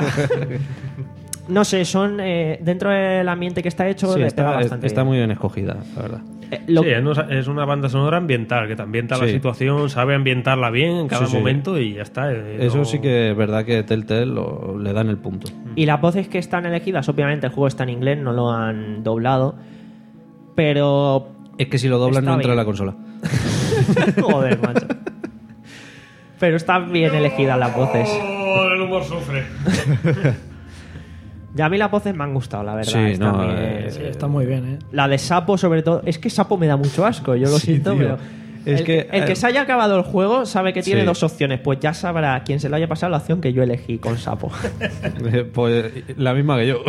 No sé, son eh, dentro del ambiente que está hecho Sí, le está, pega bastante está bien. muy bien escogida, la verdad. Eh, lo- Sí, es una- es una banda sonora ambiental que te ambienta la Sí. situación, sabe ambientarla bien en cada Sí, sí. momento y ya está. eh, Eso no- sí que es verdad que Telltale lo- le dan el punto. Y las voces que están elegidas, obviamente el juego está en inglés, no lo han doblado. Pero. Es que si lo doblan Está no entra en bien. la consola. Joder, macho. Pero están bien elegidas las voces. Oh, el humor sufre. Ya a mí las voces me han gustado, la verdad. Sí, están no, bien. eh, Sí, está muy bien, ¿eh? La de Sapo, sobre todo. Es que Sapo me da mucho asco, yo lo Sí, siento, tío. pero. Es el, que, el que eh, se haya acabado el juego sabe que tiene sí. dos opciones. Pues ya sabrá quien se lo haya pasado la opción que yo elegí con Sapo. Pues la misma que yo.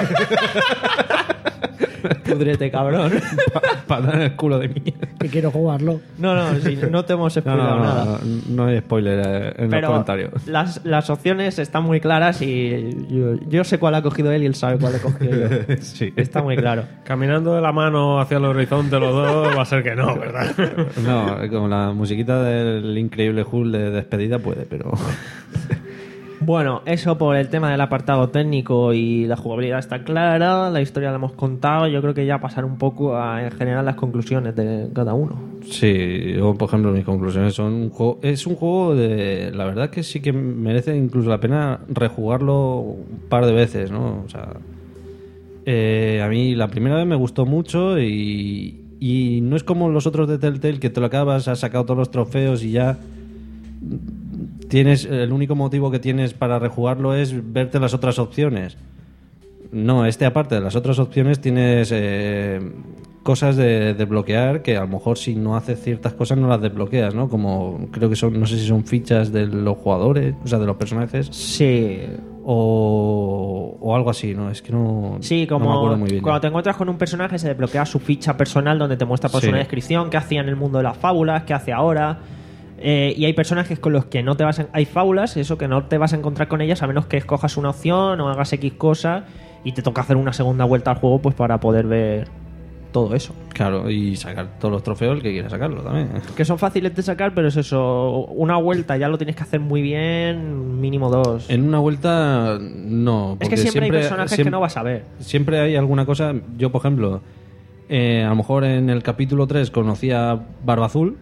Pudrete, cabrón. Para dar el culo de mí. Que quiero jugarlo. No, no, sí, no te hemos No, spoilado no, nada. no, no, no hay spoiler eh, en los Pero comentarios. las, las opciones están muy claras y yo, yo sé cuál ha cogido él y él sabe cuál he cogido yo. Sí. Está muy claro. Caminando de la mano hacia el horizonte los dos va a ser que no, ¿verdad? No, como la musiquita del increíble Hulk de despedida puede, pero... Bueno, eso por el tema del apartado técnico y la jugabilidad está clara, la historia la hemos contado, yo creo que ya pasar un poco a, en general, las conclusiones de cada uno. Sí, yo, por ejemplo, mis conclusiones son un juego... Es un juego de... La verdad que sí que merece incluso la pena rejugarlo un par de veces, ¿no? O sea... eh, a mí la primera vez me gustó mucho y... Y no es como los otros de Telltale que te lo acabas, has sacado todos los trofeos y ya... Tienes... El único motivo que tienes para rejugarlo es verte las otras opciones. No, este aparte de las otras opciones tienes... Eh, cosas de desbloquear que a lo mejor si no haces ciertas cosas no las desbloqueas, ¿no? Como creo que son, no sé si son fichas de los jugadores, o sea, de los personajes, Sí, o, o algo así, ¿no? Es que no, sí, no me como acuerdo muy bien. cuando ya. te encuentras con un personaje se desbloquea su ficha personal donde te muestra por Sí. una descripción qué hacía en el mundo de las fábulas, qué hace ahora. Eh, y hay personajes con los que no te vas a... Hay fábulas, eso que no te vas a encontrar con ellas a menos que escojas una opción o hagas X cosa y te toca hacer una segunda vuelta al juego pues para poder ver todo eso. Claro, y sacar todos los trofeos el que quiera sacarlo también. Que son fáciles de sacar, pero es eso, una vuelta ya lo tienes que hacer muy bien, mínimo dos. En una vuelta, no. Es que porque siempre, hay personajes siempre- que no vas a ver. Siempre hay alguna cosa. Yo, por ejemplo, eh, a lo mejor en el capítulo tres conocía a Barba Azul.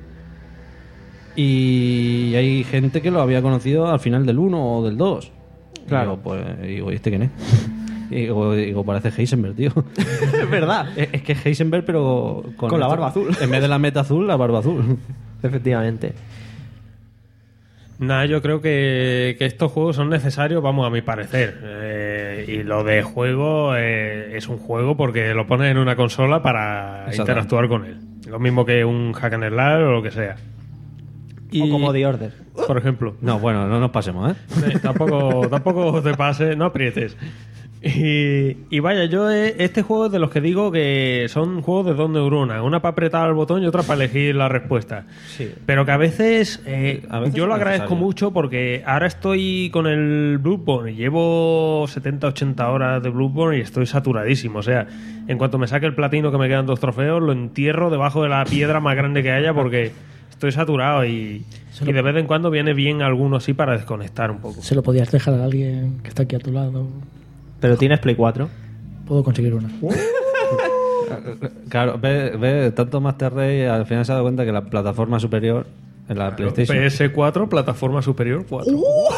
Y hay gente que lo había conocido al final del uno o del dos. Claro. Digo, pues, digo, ¿y este quién es? Y digo, digo, parece Heisenberg, tío. Es verdad. Es, es que es Heisenberg, pero con, Con la esto. barba azul. En vez de la meta azul, la barba azul. Efectivamente. Nada, yo creo que, que estos juegos son necesarios, vamos, a mi parecer. Eh, y lo de juego eh, es un juego porque lo pones en una consola para interactuar con él. Lo mismo que un hack and slash o lo que sea. O como The Order. Por ejemplo. No, bueno, no nos pasemos, ¿eh? Eh, tampoco, tampoco te pases, no aprietes. Y, y vaya, yo eh, este juego es de los que digo que son juegos de dos neuronas, una para apretar el botón y otra para elegir la respuesta. Sí. Pero que a veces, eh, A veces yo lo es agradezco necesario. mucho porque ahora estoy con el Bloodborne y llevo setenta ochenta horas de Bloodborne y estoy saturadísimo. O sea, en cuanto me saque el platino, que me quedan dos trofeos, lo entierro debajo de la piedra más grande que haya porque estoy saturado y, y de vez en cuando viene bien alguno así para desconectar un poco. Se lo podías dejar a alguien que está aquí a tu lado. Pero tienes Play cuatro. Puedo conseguir una. Claro, ve, ve tanto Master Race, al final se ha dado cuenta que la plataforma superior en la PlayStation. P S cuatro, plataforma superior cuatro.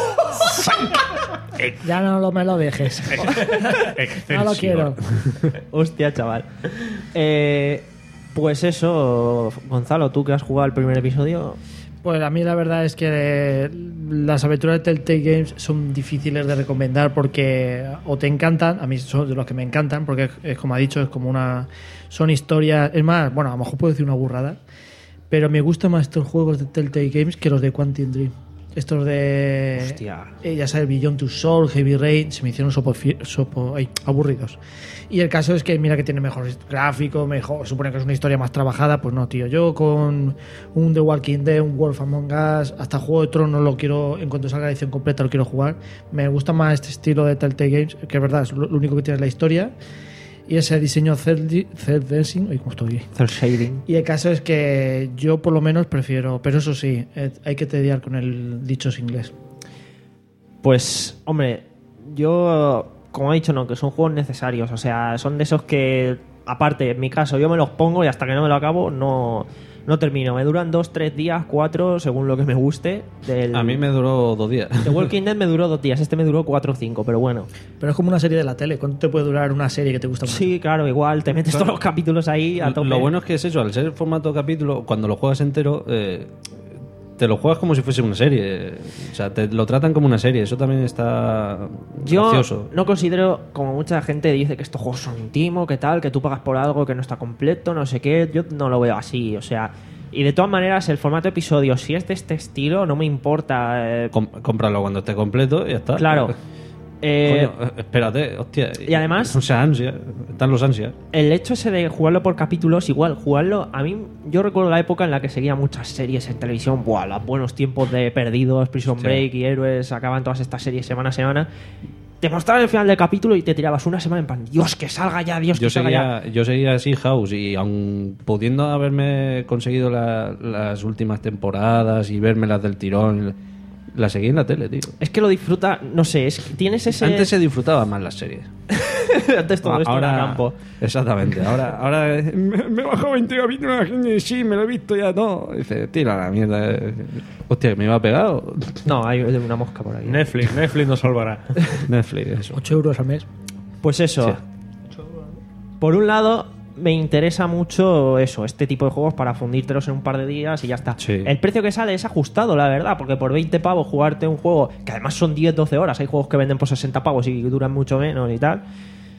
Ya no lo, me lo dejes. No lo quiero. Hostia, chaval. Eh, pues eso, Gonzalo, tú que has jugado el primer episodio. Pues a mí la verdad es que eh, las aventuras de Telltale Games son difíciles de recomendar porque o te encantan, a mí son de los que me encantan, porque es, es como ha dicho, es como una... Son historias... Es más, bueno, a lo mejor puedo decir una burrada, pero me gustan más estos juegos de Telltale Games que los de Quantum Dream. Estos de... Hostia. Eh, ya sabes, Beyond Two Souls, Heavy Rain, se me hicieron sopo, sopo, ay, aburridos. Y el caso es que mira que tiene mejores gráficos, mejor, supone que es una historia más trabajada, pues no, tío. Yo con un The Walking Dead, un Wolf Among Us, hasta Juego de Tronos lo quiero, en cuanto salga la edición completa lo quiero jugar. Me gusta más este estilo de Telltale Games, que es verdad, es lo, lo único que tiene es la historia. Y ese diseño cel-shading, ay, ¿cómo estoy? Cel-shading. Y el caso es que yo por lo menos prefiero, pero eso sí, eh, hay que tediar con el dichos inglés. Pues, hombre, yo, como he dicho, no, que son juegos necesarios. O sea, son de esos que, aparte, en mi caso, yo me los pongo y hasta que no me lo acabo, no, no termino. Me duran dos, tres días, cuatro, según lo que me guste. Del... A mí me duró dos días. The Walking Dead me duró dos días, este me duró cuatro o cinco, pero bueno. Pero es como una serie de la tele. ¿Cuánto te puede durar una serie que te gusta mucho? Sí, claro, igual, te metes todos los capítulos ahí a tope. Lo bueno es que es eso, al ser el formato capítulo, cuando lo juegas entero, eh, te lo juegas como si fuese una serie. O sea, te lo tratan como una serie. Eso también está Yo gracioso. no considero, como mucha gente dice, que estos juegos son intimos, que tal, que tú pagas por algo que no está completo, no sé qué. Yo no lo veo así, o sea... Y de todas maneras, el formato episodio, si es de este estilo, no me importa. Eh, Com- cómpralo cuando esté completo y ya está. claro. Eh, Coño, espérate, hostia. y además- O sea, ansia. Están los ansias. el hecho ese de jugarlo por capítulos, igual, jugarlo... A mí, yo recuerdo la época en la que seguía muchas series en televisión. Buah, los buenos tiempos de Perdidos, Prison Hostia. Break y Héroes, sacaban todas estas series semana a semana. Te mostraban el final del capítulo y te tirabas una semana en plan, Dios, que salga ya, Dios, que Yo salga ya. seguía, yo seguía así House y aun pudiendo haberme conseguido la- las últimas temporadas y verme las del tirón, la seguí en la tele, tío. Es que lo disfruta, no sé, es que tienes ese... Antes se disfrutaba más las series. Antes todo esto ahora, era campo. Exactamente. Ahora, ahora eh, me, me he bajado veinte capítulos. Sí, me lo he visto ya todo. Dice, tira la mierda. eh. Hostia, ¿me iba a pegar? o- No, hay una mosca por ahí. Netflix, Netflix nos salvará. Netflix, eso. ocho euros al mes. Pues eso. Sí. Por un lado, me interesa mucho eso, este tipo de juegos para fundírtelos en un par de días y ya está. Sí. El precio que sale es ajustado, la verdad, porque por veinte pavos jugarte un juego, que además son diez doce horas, hay juegos que venden por sesenta pavos y que duran mucho menos y tal.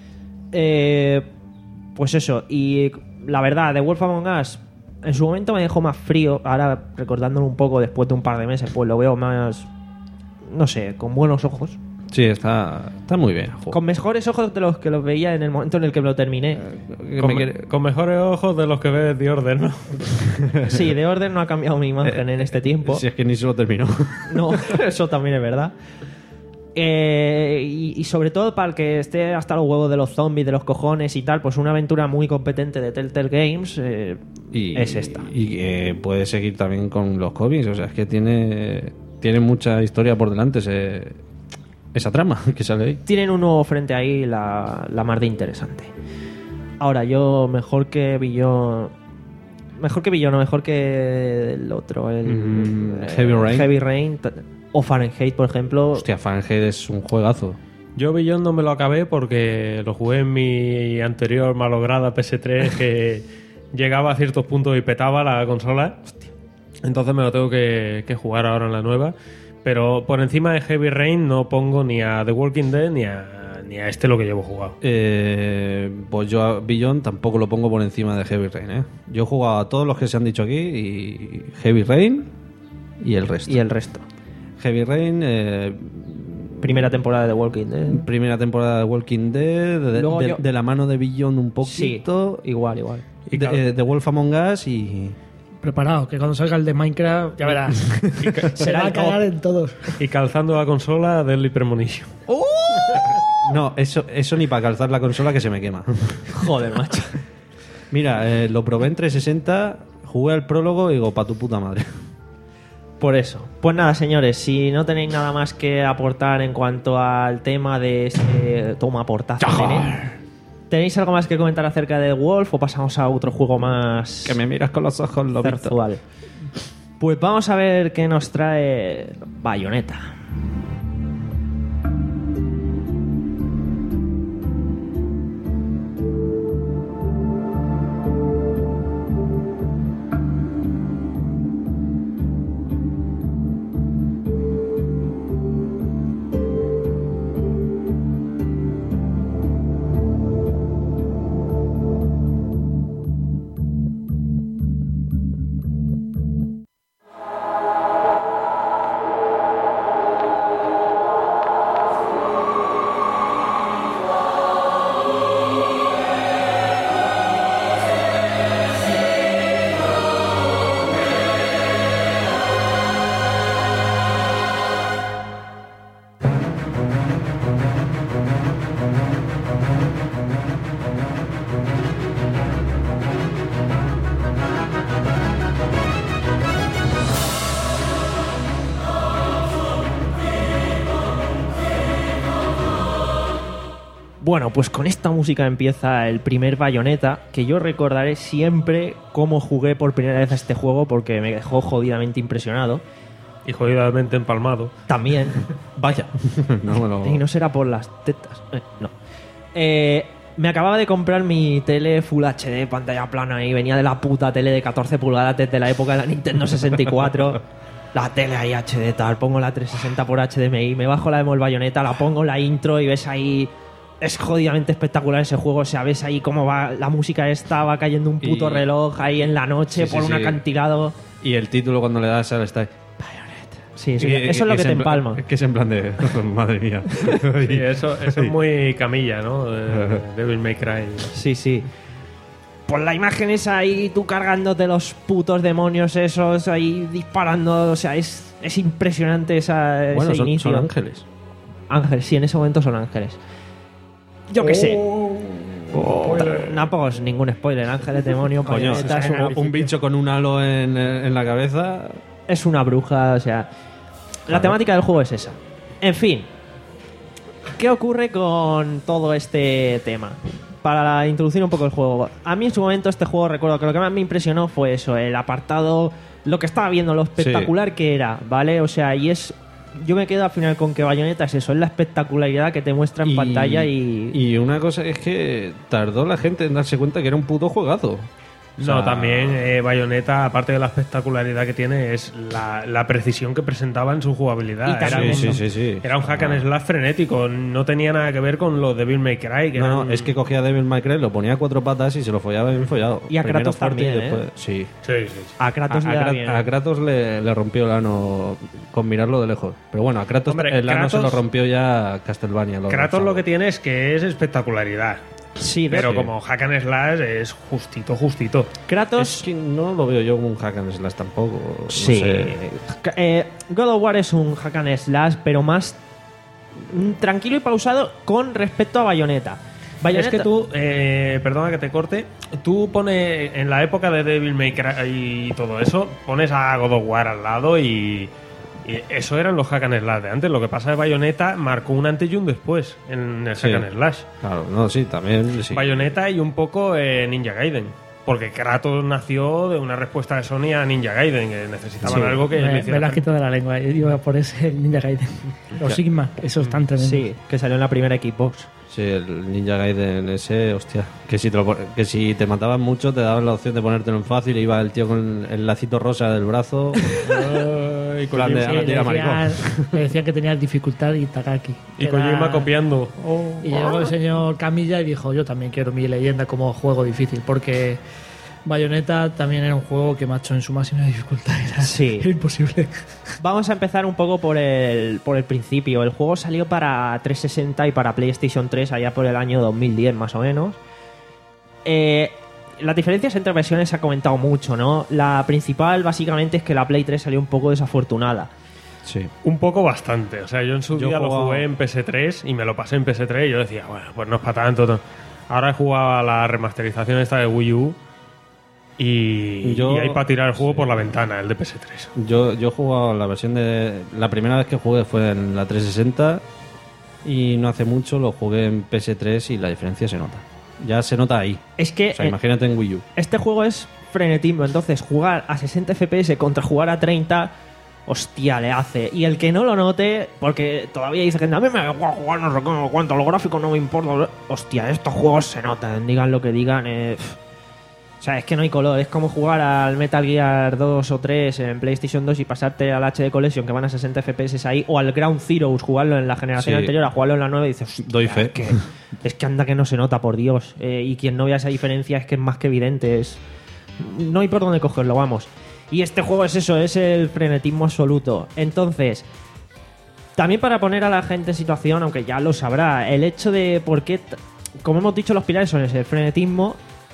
Eh, pues eso, y la verdad, The Wolf Among Us en su momento me dejó más frío, ahora recordándolo un poco después de un par de meses, pues lo veo más, no sé, con buenos ojos. Sí, está, está muy bien. el juego. Con mejores ojos de los que los veía en el momento en el que me lo terminé. Que Con, me me- quiere- con mejores ojos de los que ves The Order, ¿no? Sí, de orden no ha cambiado mi imagen en este tiempo. Si es que ni se lo terminó. No, eso también es verdad. Eh, y, y sobre todo para el que esté hasta los huevos de los zombies, de los cojones y tal, pues una aventura muy competente de Telltale Games eh, Y, es esta. Y eh, puede seguir también con los cómics. O sea, es que tiene, tiene mucha historia por delante ese, esa trama que sale ahí. Tienen un nuevo frente ahí, la, la más de interesante. Ahora, yo mejor que Billón... Mejor que Billón, no, mejor que el otro, el... Mm, eh, Heavy Rain. Heavy Rain, t- o Fahrenheit, por ejemplo. Hostia, Fahrenheit es un juegazo. Yo Beyond no me lo acabé porque lo jugué en mi anterior malograda P S tres que llegaba a ciertos puntos y petaba la consola. Entonces me lo tengo que, que jugar ahora en la nueva. Pero por encima de Heavy Rain no pongo ni a The Walking Dead ni a, ni a este lo que llevo jugado. Eh, pues yo a Beyond tampoco lo pongo por encima de Heavy Rain, ¿eh? Yo he jugado a todos los que se han dicho aquí y Heavy Rain y el resto. Y el resto. Heavy Rain... Eh, Primera temporada de The Walking Dead. Primera temporada de Walking Dead, de, Luego de, yo- de la mano de Beyond un Sí, poquito, igual, igual. Y de, cal- eh, de Wolf Among Us y... Preparado, que cuando salga el de Minecraft, ya verás. Se va a cagar en todos. Y calzando la consola Deadly Premonition. No, eso, eso ni para calzar la consola que se me quema. Joder, macho. Mira, eh, lo probé en trescientos sesenta, jugué al prólogo y digo, pa' tu puta madre. Por eso. Pues nada, señores, si no tenéis nada más que aportar en cuanto al tema de ese toma portazo, nene, ¿tenéis algo más que comentar acerca de Wolf o pasamos a otro juego más Que me miras con los ojos, lo visto. cerzual? Pues vamos a ver qué nos trae Bayonetta. Bueno, pues con esta música empieza el primer Bayonetta, que yo recordaré siempre cómo jugué por primera vez a este juego porque me dejó jodidamente impresionado. Y jodidamente empalmado. También. Vaya. No me lo... Y no será por las tetas. Eh, no. Eh, me acababa de comprar mi tele Full H D, pantalla plana, y venía de la puta tele de catorce pulgadas desde la época de la Nintendo sesenta y cuatro. La tele ahí H D tal, pongo la trescientos sesenta por H D M I, me bajo la demo del Bayonetta, la pongo la intro y ves ahí... Es jodidamente espectacular ese juego, o sea, ves ahí cómo va la música esta, va cayendo un puto Y- reloj ahí en la noche Sí, sí, por un sí. acantilado. Y el título cuando le das al está... Sí, eso, eso es lo que te en plan- empalma. Que es en plan de... Madre mía. Sí, eso, eso es muy camilla, ¿no? De Devil May Cry. Sí, sí. Pues la imagen esa ahí, tú cargándote los putos demonios esos, ahí disparando, o sea, es, es impresionante esa, Bueno, ese son, inicio. son ángeles. Ángeles, sí, en ese momento son ángeles. Yo qué sé. Oh, no pongas ningún spoiler, ángeles, demonios, Coño, Bayonetta, es, una, un bicho con un halo en, en la cabeza... es una bruja, o sea... La temática del juego es esa. En fin. ¿Qué ocurre con todo este tema? Para introducir un poco el juego. A mí en su momento este juego, recuerdo que lo que más me impresionó fue eso, el apartado, lo que estaba viendo, lo espectacular que era, ¿vale? O sea, y es... Yo me quedo al final con que Bayonetta es eso, es la espectacularidad que te muestra en pantalla y... Y una cosa es que tardó la gente en darse cuenta que era un puto juegazo. O No, sea, también eh, Bayonetta, aparte de la espectacularidad que tiene, es la, la precisión que presentaba en su jugabilidad. Y Era, también- un, Sí, sí, sí, sí. era un hack and slash frenético, no tenía nada que ver con los de Devil May Cry. Que No, no, eran- es que cogía a Devil May Cry, lo ponía a cuatro patas y se lo follaba bien follado. Y a Primero Kratos fuerte y también, después- ¿eh? Sí. Sí, sí, sí. A Kratos a, le a da Krat- bien. a Kratos le, le rompió el ano con mirarlo de lejos. Pero bueno, a Kratos Hombre, el ano Kratos- se lo rompió ya Castlevania. Lo Kratos rozaba. lo que tiene es que es espectacularidad. Sí, Pero sí. como hack and slash es justito, justito. Kratos... Es que no lo veo yo como un hack and slash tampoco. no Sí. sé. Eh, God of War es un hack and slash, pero más mm, tranquilo y pausado con respecto a Bayonetta. Bayonetta Es que tú, eh, perdona que te corte, tú pones en la época de Devil May Cry y todo eso, pones a God of War al lado y, y eso eran los hack and slash de antes. Lo que pasa es que Bayonetta marcó un antes y un después en el Sí. hack and slash. Claro, no, sí, también. Sí. Bayonetta y un poco eh, Ninja Gaiden. porque Kratos nació de una respuesta de Sony a Ninja Gaiden, que necesitaban Sí, algo que Me, le me hiciera la has frente. quitado de la lengua. Yo iba por ese Ninja Gaiden. Los Sigma, esos están tremendos. Sí, que salió en la primera Xbox. Sí, el Ninja Gaiden ese, hostia. Que si te, lo pon- que si te mataban mucho, te daban la opción de ponértelo en fácil y iba el tío con el lacito rosa del brazo. Ay, plan de, Kojima- Sí, ahora le, tira maricón. decían, le decían que tenía dificultad y Takaki. Y Era- Kojima copiando. Oh. Y llegó el señor Camilla y dijo, yo también quiero mi leyenda como juego difícil, porque Bayonetta también era un juego que, macho, en su máxima dificultad era, Sí. era imposible. Vamos a empezar un poco por el, por el principio. El juego salió para trescientos sesenta y para PlayStation tres allá por el año dos mil diez más o menos. Eh, las diferencias entre versiones se ha comentado mucho, ¿no? La principal básicamente es que la Play tres salió un poco desafortunada. Sí. Un poco bastante. O sea, yo en su Yo día lo jugaba- jugué en P S tres y me lo pasé en P S tres y yo decía, bueno, pues no es para tanto. to- Ahora he jugado a la remasterización esta de Wii U y, Yo- y hay para tirar el juego por la ventana, el de P S tres. Yo, yo he jugado la versión de... La primera vez que jugué fue en la trescientos sesenta y no hace mucho lo jugué en P S tres y la diferencia se nota. Ya se nota ahí. Es que O sea, eh, imagínate en Wii U. este juego es frenetismo, entonces jugar a sesenta F P S contra jugar a treinta, hostia, le hace. Y el que no lo note, porque todavía dice que a mí me da igual jugar, no sé cómo, cuánto, los gráficos no me importa. Hostia, estos juegos se notan, digan lo que digan. Eh, pff. O sea, es que no hay color. Es como jugar al Metal Gear dos o tres en PlayStation dos y pasarte al H D Collection, que van a sesenta F P S ahí, o al Ground Zeroes, jugarlo en la generación Sí. anterior, a jugarlo en la nueva y dices, hostia, Doy fe. Es que, es que anda que no se nota, por Dios. Eh, y quien no vea esa diferencia es que es más que evidente. Es, no hay por dónde cogerlo, vamos. Y este juego es eso, es el frenetismo absoluto. Entonces, también para poner a la gente en situación, aunque ya lo sabrá, el hecho de por qué, t- como hemos dicho, los pilares son ese, el frenetismo.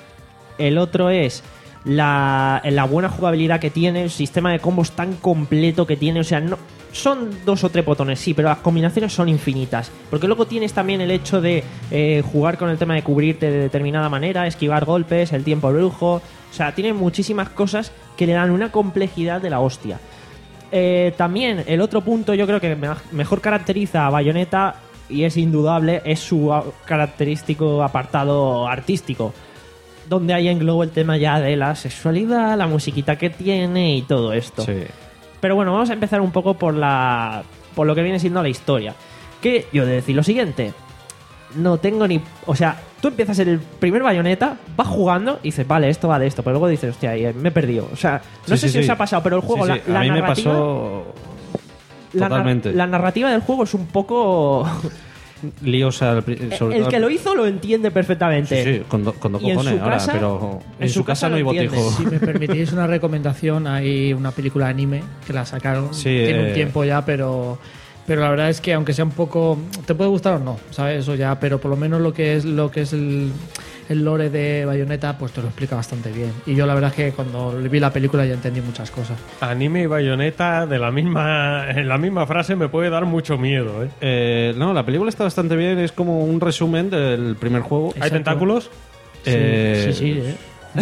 El otro es la, la buena jugabilidad que tiene, el sistema de combos tan completo que tiene. O sea, no, son dos o tres botones, sí, pero las combinaciones son infinitas. Porque luego tienes también el hecho de eh, jugar con el tema de cubrirte de determinada manera, esquivar golpes, el tiempo brujo. O sea, tiene muchísimas cosas que le dan una complejidad de la hostia. Eh, también el otro punto yo creo que me- mejor caracteriza a Bayonetta, y es indudable, es su a- característico apartado artístico, donde ahí englobo el tema ya de la sexualidad, la musiquita que tiene y todo esto. Sí. Pero bueno, vamos a empezar un poco por la por lo que viene siendo la historia. Que yo he de decir lo siguiente, no tengo ni... O sea, tú empiezas el primer Bayonetta, vas jugando y dices, vale, esto va de esto, pero luego dices, hostia, eh, me he perdido. O sea, no Sí, sé sí, si os sí. ha pasado, pero el juego, Sí, sí. la, la a mí me narrativa... pasó la, nar- totalmente. la narrativa del juego es un poco... liosa. al pri- sobre el todo- que lo hizo lo entiende perfectamente. Sí, sí, con, do- con dos Y en cojones su ahora, casa- pero en, en su, su casa, casa no hay lo entiende. botijo. Si me permitís una recomendación, hay una película de anime que la sacaron, Sí, tiene eh. un tiempo ya, pero pero la verdad es que aunque sea un poco, te puede gustar o no, ¿sabes? Eso ya, pero por lo menos lo que es lo que es el, el lore de Bayonetta, pues te lo explica bastante bien. Y yo la verdad es que cuando vi la película ya entendí muchas cosas. Anime y Bayonetta de la misma, en la misma frase me puede dar mucho miedo, ¿eh? Eh, no, la película está bastante bien, es como un resumen del primer juego. ¿Hay tentáculos? Eh, sí, sí, ¿eh?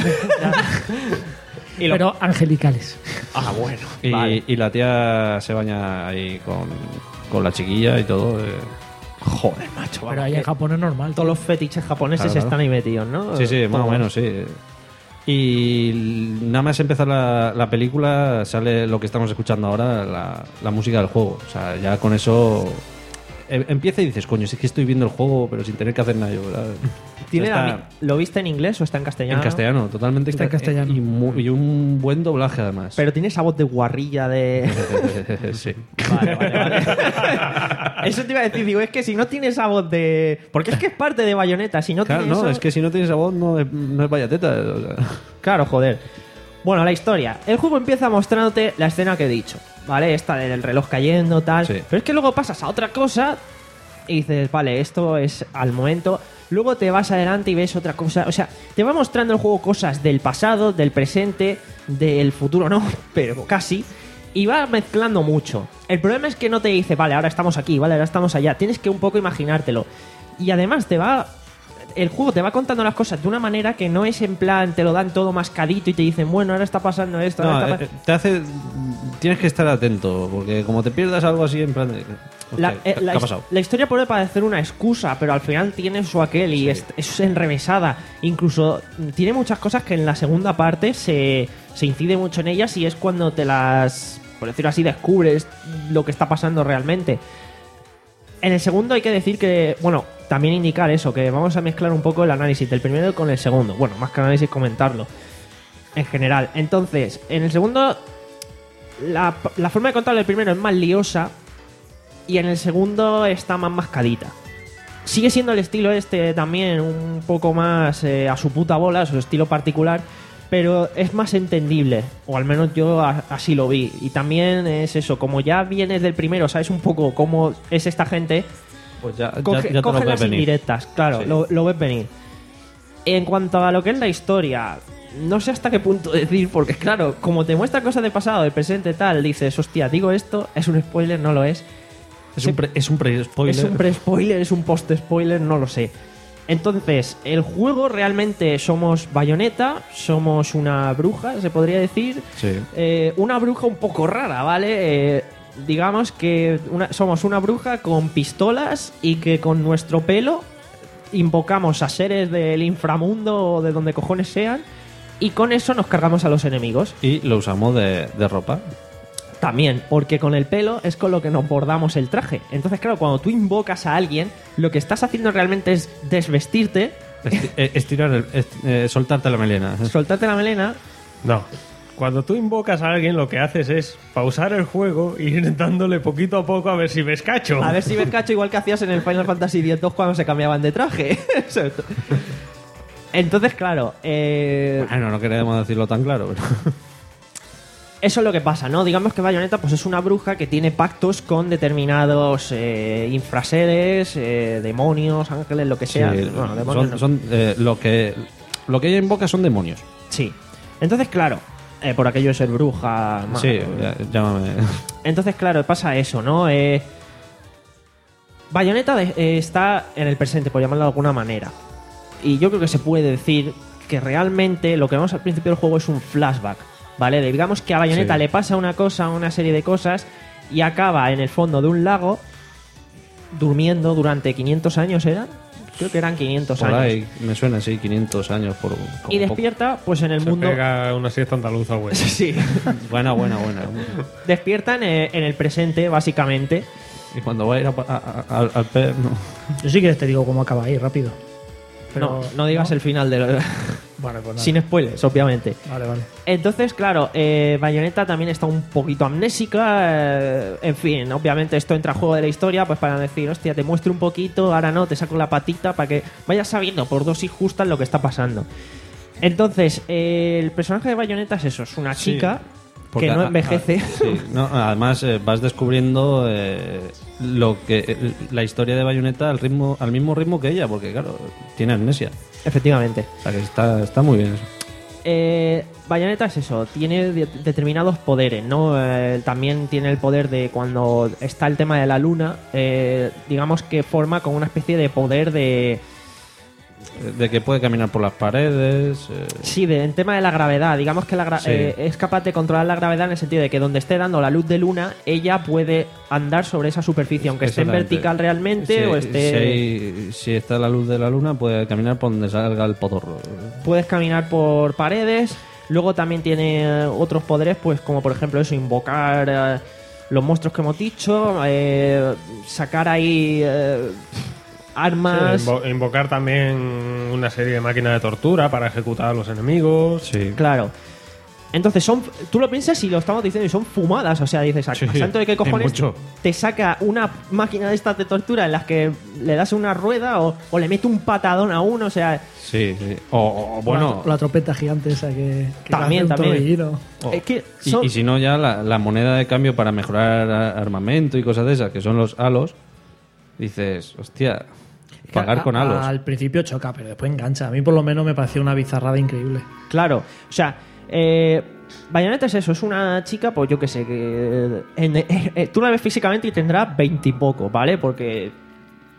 Y lo- Pero angelicales. Ah, bueno. Y, Vale. y la tía se baña ahí con, con la chiquilla y todo. eh. Joder, macho. Pero vamos, ahí que en Japón es normal. todos los fetiches japoneses Claro, claro. están ahí metidos, ¿no? Sí, sí, más o Todos. menos, sí. Y nada más empezar la, la película sale lo que estamos escuchando ahora, la, la música del juego. O sea, ya con eso em- empieza y dices, coño, si es que estoy viendo el juego pero sin tener que hacer nada yo, ¿verdad? ¿Tiene Ya la está mi- ¿Lo viste en inglés o está en castellano? en castellano, totalmente Está en castellano. Y, mu- y un buen doblaje además. Pero tiene esa voz de guarrilla de... sí. Vale, vale, vale. Eso te iba a decir, digo, es que si no tiene esa voz de... Porque es que es parte de Bayonetta, si no Claro, tiene no, eso... es que si no tienes esa voz no es, no es Bayonetta. O sea. Claro, joder. Bueno, la historia. El juego empieza mostrándote la escena que he dicho, ¿vale? Esta del reloj cayendo, tal. Sí. Pero es que luego pasas a otra cosa y dices, vale, esto es al momento. Luego te vas adelante y ves otra cosa. O sea, te va mostrando el juego cosas del pasado, del presente, del futuro, no, pero casi. Y va mezclando mucho. El problema es que no te dice, vale, ahora estamos aquí, vale, ahora estamos allá. Tienes que un poco imaginártelo. Y además te va el juego te va contando las cosas de una manera que no es en plan, te lo dan todo mascadito y te dicen, bueno, ahora está pasando esto, ahora No, está eh, pa-". te hace. Tienes que estar atento, porque como te pierdas algo así, en plan. De, hostia, La, eh, ¿qué, la qué ha his- pasado? la historia puede parecer una excusa, pero al final tiene su aquel y es, es enrevesada. Incluso mm, tiene muchas cosas que en la segunda parte se, se incide mucho en ellas y es cuando te las, por decirlo así, descubres lo que está pasando realmente. En el segundo hay que decir que, bueno, también indicar eso, que vamos a mezclar un poco el análisis del primero con el segundo. Bueno, más que análisis, comentarlo en general. Entonces, en el segundo, la, la forma de contarlo del primero es más liosa y en el segundo está más mascadita. Sigue siendo el estilo este también un poco más eh, a su puta bola, su estilo particular, pero es más entendible, o al menos yo a- así lo vi. Y también es eso, como ya vienes del primero, sabes un poco cómo es esta gente, Pues ya, ya- coge, ya te coge lo ves las venir. indirectas, claro, Sí. lo, lo ves venir. En cuanto a lo que es la historia, no sé hasta qué punto decir, porque claro, como te muestra cosas del pasado, del presente, tal, dices, hostia, digo esto, es un spoiler, no lo es. Es un pre- es un pre-spoiler. Es un pre-spoiler, es un post-spoiler, no lo sé. Entonces, el juego realmente somos Bayonetta, somos una bruja, se podría decir. Sí. Eh, una bruja un poco rara, ¿vale? Eh, digamos que una- somos una bruja con pistolas y que con nuestro pelo invocamos a seres del inframundo o de donde cojones sean y con eso nos cargamos a los enemigos. Y lo usamos de, de ropa. También, porque con el pelo es con lo que nos bordamos el traje. Entonces, claro, cuando tú invocas a alguien, lo que estás haciendo realmente es desvestirte, Esti- eh, estirar, el- est- eh, soltarte la melena. soltarte la melena. No. Cuando tú invocas a alguien, lo que haces es pausar el juego e ir dándole poquito a poco a ver si ves cacho. A ver si ves cacho igual que hacías en el Final Fantasy X dos cuando se cambiaban de traje. Entonces, claro, eh, Bueno, no queremos decirlo tan claro, pero. eso es lo que pasa, ¿no? Digamos que Bayonetta pues es una bruja que tiene pactos con determinados eh, infraseres, eh, demonios, ángeles, lo que sea. Sí, Bueno, demonios son, no. son, eh, lo que lo que ella invoca son demonios. Sí. Entonces, claro, eh, por aquello de ser bruja... ma- Sí, ya- llámame. Entonces, claro, pasa eso, ¿no? Eh, Bayonetta de- eh, está en el presente, por llamarlo de alguna manera. Y yo creo que se puede decir que realmente lo que vemos al principio del juego es un flashback, ¿vale? Digamos que a Bayonetta Sí. le pasa una cosa, una serie de cosas, y acaba en el fondo de un lago durmiendo durante quinientos años, ¿eran? Creo que eran quinientos Por años. ahí, me suena así, quinientos años por como Y poco. despierta, pues en el Se mundo... pega una siesta andaluza, güey. Sí. Buena, buena, buena. Despierta en, eh, en el presente, básicamente. Y cuando va a ir a- a- a- al, al per, no. Yo sí que te digo cómo acaba ahí, rápido. Pero, no, no digas el final de lo... Vale, pues nada. Sin spoilers, obviamente. Vale, vale. Entonces, claro, eh, Bayonetta también está un poquito amnésica. eh, en fin, obviamente esto entra a juego de la historia, pues para decir, hostia, te muestro un poquito, ahora no, te saco la patita para que vayas sabiendo por dosis justas lo que está pasando. Entonces, eh, el personaje de Bayonetta es eso, es una Sí, chica porque que no a- envejece. a- sí, no, además, eh, vas descubriendo eh, lo que eh, la historia de Bayonetta al ritmo, al mismo ritmo que ella, porque claro, tiene amnesia. Efectivamente. O sea que está, está muy bien eso. Eh, Bayonetta es eso, tiene de- determinados poderes, ¿no? Eh, también tiene el poder de cuando está el tema de la luna, eh, digamos que forma como una especie de poder de... De que puede caminar por las paredes. eh, Sí, de, en tema de la gravedad, digamos que la gra- Sí. eh, es capaz de controlar la gravedad en el sentido de que donde esté dando la luz de luna, ella puede andar sobre esa superficie, aunque esté en exactamente. vertical realmente si, o esté... Si, hay- si está la luz de la luna, puede caminar por donde salga el potorro. Puedes caminar por paredes. Luego también tiene eh, otros poderes, pues como por ejemplo eso, invocar eh, los monstruos que hemos dicho, eh, sacar ahí eh, armas. Sí, invo- invocar también una serie de máquinas de tortura para ejecutar a los enemigos. Sí. Claro. Entonces son, tú lo piensas y lo estamos diciendo y son fumadas, o sea, dices, ¿a Sí, santo de qué hay cojones mucho. te saca una máquina de estas de tortura en las que le das una rueda o, o le mete un patadón a uno, o sea, Sí, sí. O, o, bueno, La, la tropeta gigante esa que, que También, hace un también. torbellino. o- es que y- son- y, si no, ya la, la moneda de cambio para mejorar a- armamento y cosas de esas, que son los halos, dices, hostia, pagar A- con halos. Al principio choca, pero después engancha. A mí por lo menos me pareció una bizarrada increíble. claro, o sea, eh, Bayonetta es eso, es una chica, pues yo que sé, que en- eh, eh, tú la ves físicamente y tendrá veinte y poco, ¿vale? Porque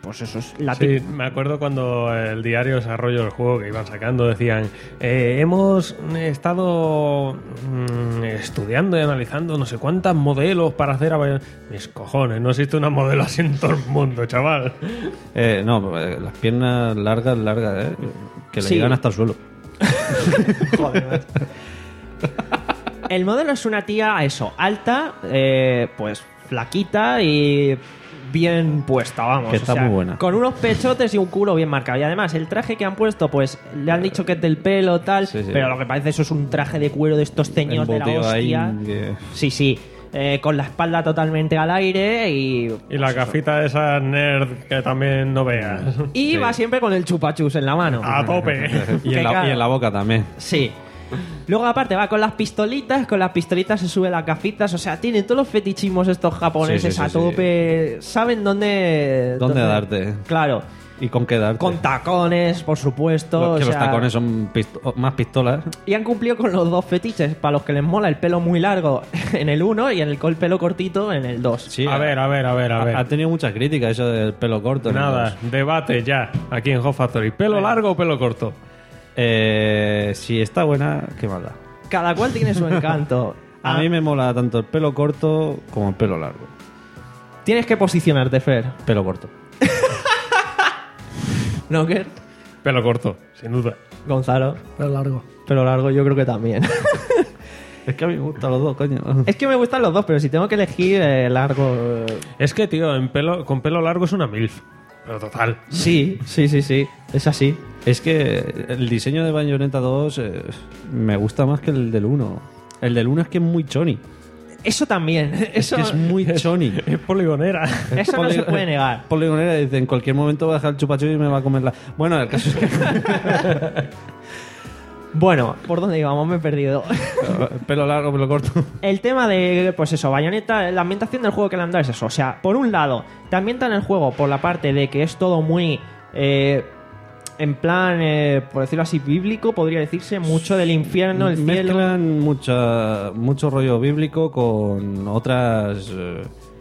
pues eso es la Sí, tip- me acuerdo cuando el diario de desarrollo del juego que iban sacando decían eh, hemos estado mm, estudiando y analizando no sé cuántos modelos para hacer... a- Mis cojones, no existe una modelo así en todo el mundo, chaval. Eh, no, eh, las piernas largas, largas, ¿eh? Que le Sí. llegan hasta el suelo. Joder, macho. El modelo es una tía, eso, alta, eh, pues flaquita y bien puesta, vamos. Que está o sea, muy buena. Con unos pechotes y un culo bien marcado. Y además, el traje que han puesto, pues le han dicho que es del pelo, tal, Sí, sí. pero lo que parece eso es un traje de cuero de estos ceños de la Embutido ahí, hostia. que- Sí, sí. Eh, con la espalda totalmente al aire y... Y la gafita de esa nerd que también no veas. Y Sí. va siempre con el chupachus en la mano. A tope. y, Que en la, claro. y en la boca también. Sí. Luego aparte va con las pistolitas, con las pistolitas se sube las gafitas, o sea, tienen todos los fetichismos estos japoneses Sí, sí, sí, a tope, saben dónde... ¿Dónde darte? Claro, ¿Y con qué darte? con tacones, por supuesto. Los, que o los sea, tacones son pisto- más pistolas. Y han cumplido con los dos fetiches, para los que les mola el pelo muy largo en el uno y en el, el pelo cortito en el dos. Sí, A ver, a ver, a ver, a ver. Ha, ha tenido muchas críticas eso del pelo corto. ¿no? Nada, debate ya, aquí en Hot Factory. ¿Pelo largo o pelo corto? Eh, si está buena, qué maldad. Cada cual tiene su encanto. A Ah, mí me mola tanto el pelo corto como el pelo largo. Tienes que posicionarte, Fer. Pelo corto. ¿No, Ker? Pelo corto, sin duda. Gonzalo. Pero largo. Pelo largo, yo creo que también. Es que a mí me gustan los dos, coño. Es que me gustan los dos, pero si tengo que elegir eh, largo... eh, Es que, tío, en pelo, con pelo largo es una MILF. Pero total. Sí, sí, sí, sí. Es así. Es que el diseño de Bayonetta dos eh, me gusta más que el del uno. El del uno es que es muy choni. Eso también. Es Eso, que es muy choni. Es poligonera. eso no se puede negar. Poligonera dice, en cualquier momento va a dejar el chupachup y me va a comer la... Bueno, el caso es que... Bueno, ¿por dónde íbamos? Me he perdido. pelo largo, pelo corto. El tema de, pues eso, Bayonetta, la ambientación del juego que le han dado es eso. O sea, por un lado, te ambientan el juego por la parte de que es todo muy... eh, en plan, eh, por decirlo así, bíblico, podría decirse, mucho del infierno, el cielo... Mezclan mucha, mucho rollo bíblico con otras... eh,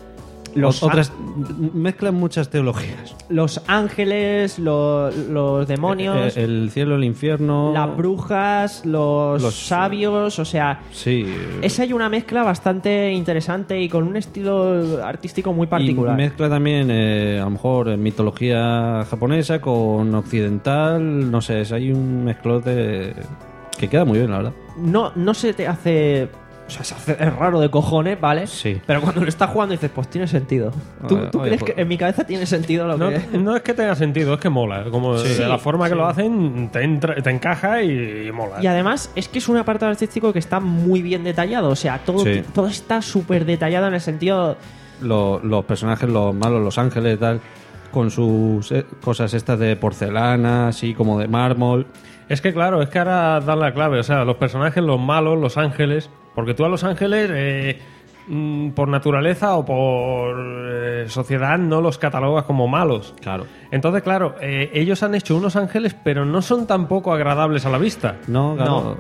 Los otras mezclan muchas teologías. Los ángeles, lo- los demonios, Eh, el cielo, el infierno... las brujas, los, los- sabios, o sea... Sí. Es hay una mezcla bastante interesante y con un estilo artístico muy particular. Y mezcla también, eh, a lo mejor, eh, mitología japonesa con occidental. No sé, es, hay un mezclote que queda muy bien, la verdad. No, no se te hace... O sea, se hace es raro de cojones, ¿vale? Sí. Pero cuando lo estás jugando dices, pues tiene sentido. ¿Tú, Oye, tú oye, crees pues- que en mi cabeza tiene sentido lo No, que... no es que tenga sentido, es que mola. Como Sí, de la forma que sí. lo hacen, te, entra- te encaja y, y mola. Y además es que es un apartado artístico que está muy bien detallado. O sea, todo, Sí. todo está súper detallado en el sentido... Lo- los personajes, los malos, los ángeles y tal, con sus eh, cosas estas de porcelana, así como de mármol. Es que claro, es que ahora dan la clave. O sea, los personajes, los malos, los ángeles. Porque tú a los ángeles, eh, mm, por naturaleza o por eh, sociedad, no los catalogas como malos. Claro. Entonces, claro, eh, ellos han hecho unos ángeles, pero no son tampoco agradables a la vista. No, claro.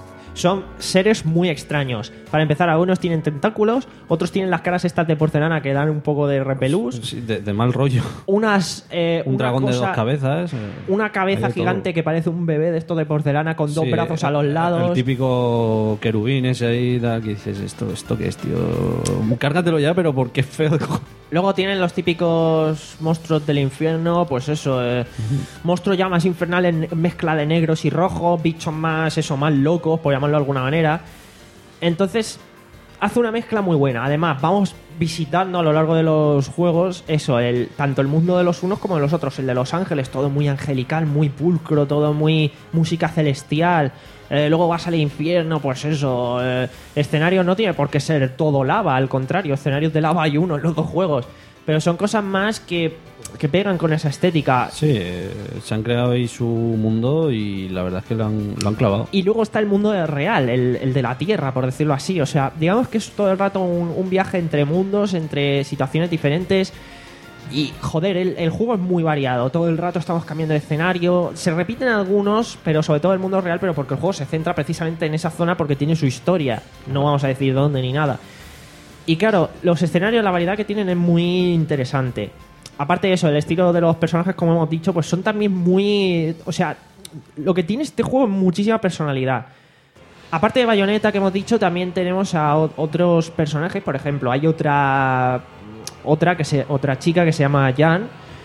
Son seres muy extraños. Para empezar, algunos tienen tentáculos, otros tienen las caras estas de porcelana que dan un poco de repelús. Sí, de, de mal rollo. Unas... eh, Un una dragón de cosa- dos cabezas. eh, Una cabeza hay de todo. gigante que parece un bebé de esto de porcelana con dos Sí, brazos a los lados. El típico querubín ese ahí, da, que dices, ¿esto, esto qué es, tío? Cárgatelo ya, pero porque es feo. Luego tienen los típicos monstruos del infierno, pues eso, eh, monstruos ya más infernales, mezcla de negros y rojos, bichos más, eso, más locos, por llamarlo de alguna manera. Entonces, hace una mezcla muy buena. Además, vamos visitando a lo largo de los juegos, eso, el, tanto el mundo de los unos como de los otros. El de Los Ángeles, todo muy angelical, muy pulcro, todo muy música celestial. Eh, luego vas al infierno, pues eso. Eh, escenario no tiene por qué ser todo lava, al contrario, escenarios de lava hay uno en los dos juegos. Pero son cosas más que, que pegan con esa estética. Sí, eh, se han creado ahí su mundo y la verdad es que lo han, lo han clavado. Y luego está el mundo real, el, el de la Tierra, por decirlo así. O sea, digamos que es todo el rato un, un viaje entre mundos, entre situaciones diferentes. Y, joder, el, el juego es muy variado. Todo el rato estamos cambiando de escenario. Se repiten algunos, pero sobre todo el mundo real, pero porque el juego se centra precisamente en esa zona porque tiene su historia. No vamos a decir dónde ni nada. Y claro, los escenarios, la variedad que tienen es muy interesante. aparte de eso, el estilo de los personajes, como hemos dicho, pues son también muy... O sea, lo que tiene este juego es muchísima personalidad. Aparte de Bayonetta, que hemos dicho, también tenemos a o- otros personajes. Por ejemplo, hay otra otra que se, otra chica que se llama Jan,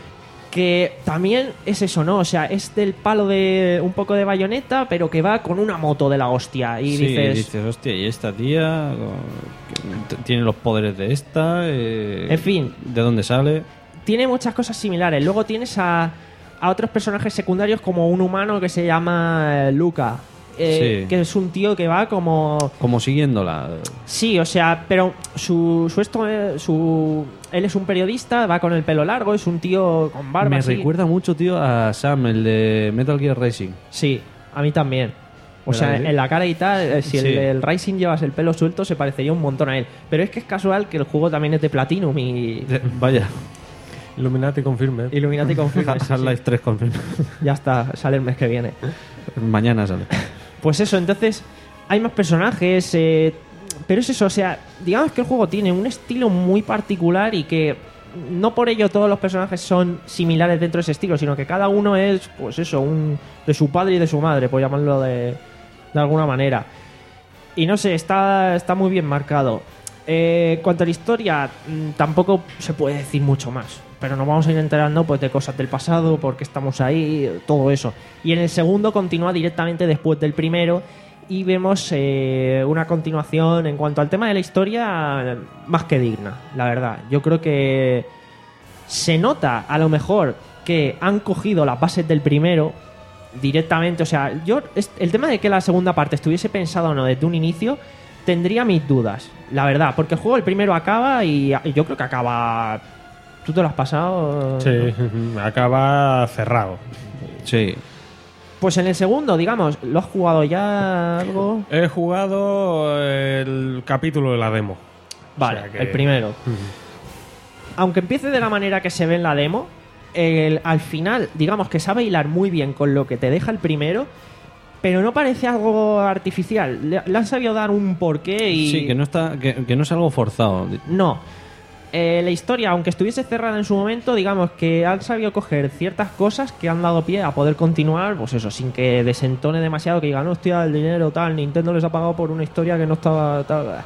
que también es eso, ¿no? O sea, es del palo de un poco de Bayonetta, pero que va con una moto de la hostia. Y Sí, dices, dices, hostia, ¿y esta tía? ¿Qué- ¿Tiene los poderes de esta? Eh, En fin. ¿De dónde sale? tiene muchas cosas similares. Luego tienes a, a otros personajes secundarios como un humano que se llama eh, Luca. Eh, Sí. Que es un tío que va como... Como siguiéndola. Sí, o sea, pero su, su esto, eh, su, él es un periodista, va con el pelo largo, es un tío con barba. Me así. recuerda mucho, tío, a Sam, el de Metal Gear Racing. Sí, a mí también. O ¿Verdad sea, que sí? en la cara y tal, eh, si el, Sí. el Rising llevas el pelo suelto, se parecería un montón a él. Pero es que es casual que el juego también es de Platinum y... De- Vaya, Illuminati confirme. Illuminati confirma. sí, sí. Half-Life tres confirma. Ya está, sale el mes que viene. Mañana sale. Pues eso, entonces hay más personajes, eh, pero es eso, o sea, digamos que el juego tiene un estilo muy particular y que no por ello todos los personajes son similares dentro de ese estilo, sino que cada uno es, pues eso, un de su padre y de su madre, por llamarlo de, de alguna manera. Y no sé, está, está muy bien marcado. Eh, en cuanto a la historia, mm, tampoco se puede decir mucho más. Pero nos vamos a ir enterando pues, de cosas del pasado, porque estamos ahí, todo eso. Y en el segundo continúa directamente después del primero y vemos eh, una continuación en cuanto al tema de la historia más que digna, la verdad. Yo creo que se nota a lo mejor que han cogido las bases del primero directamente. O sea, yo es- el tema de que la segunda parte estuviese pensada o no desde un inicio tendría mis dudas, la verdad, porque el juego el primero acaba y y yo creo que acaba... ¿Tú te lo has pasado? Sí, acaba cerrado. Sí. Pues en el segundo, digamos, ¿lo has jugado ya algo? He jugado el capítulo de la demo. Vale, O sea que- el primero. Aunque empiece de la manera que se ve en la demo, el- al final, digamos que sabe hilar muy bien con lo que te deja el primero, pero no parece algo artificial. Le, le han sabido dar un porqué y... Sí, que no, está, que, que no es algo forzado. No. Eh, la historia, aunque estuviese cerrada en su momento, digamos que han sabido coger ciertas cosas que han dado pie a poder continuar, pues eso, sin que desentone demasiado, que digan, hostia, el dinero tal, Nintendo les ha pagado por una historia que no estaba tal.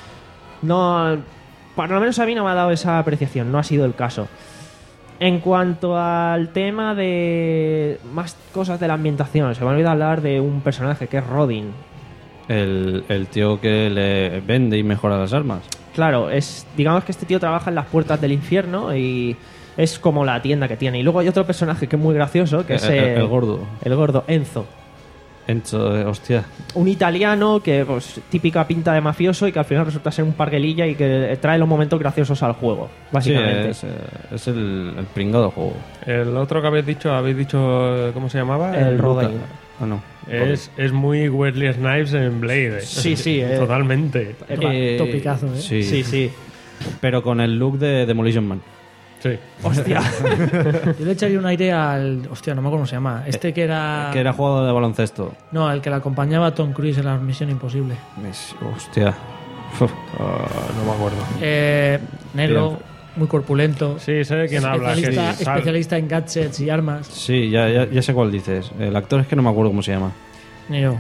No, por lo menos a mí no me ha dado esa apreciación, no ha sido el caso. En cuanto al tema de más cosas de la ambientación, se me olvidado hablar de un personaje que es Rodin. El, el tío que le vende y mejora las armas. Claro, es digamos que este tío trabaja en las puertas del infierno y es como la tienda que tiene. Y luego hay otro personaje que es muy gracioso, que es El- el- eh, el gordo. El gordo, Enzo. Enzo, eh, hostia. Un italiano que, pues, típica pinta de mafioso y que al final resulta ser un parguelilla y que trae los momentos graciosos al juego, básicamente. Sí, es, eh, es el, el pringado del juego. El otro que habéis dicho, habéis dicho, ¿cómo se llamaba? El Rodin. Ah, no. Es, es muy Wesley Snipes en Blade. Sí, sí, eh. Totalmente. Eh, Topicazo, ¿eh? Sí. Sí, sí. Pero con el look de Demolition Man. Sí. Hostia. Yo le echaría un aire al. Hostia, no me acuerdo cómo se llama. Este que era. Que era jugador de baloncesto. No, el que le acompañaba a Tom Cruise en la Misión Imposible. Es- Hostia. Uf. Ah, no me acuerdo. Eh, negro, muy corpulento. Sí, sé de quién habla. que Especialista, sí, sal- especialista en gadgets y armas. Sí, ya, ya, ya sé cuál dices. El actor es que no me acuerdo cómo se llama. Ni yo.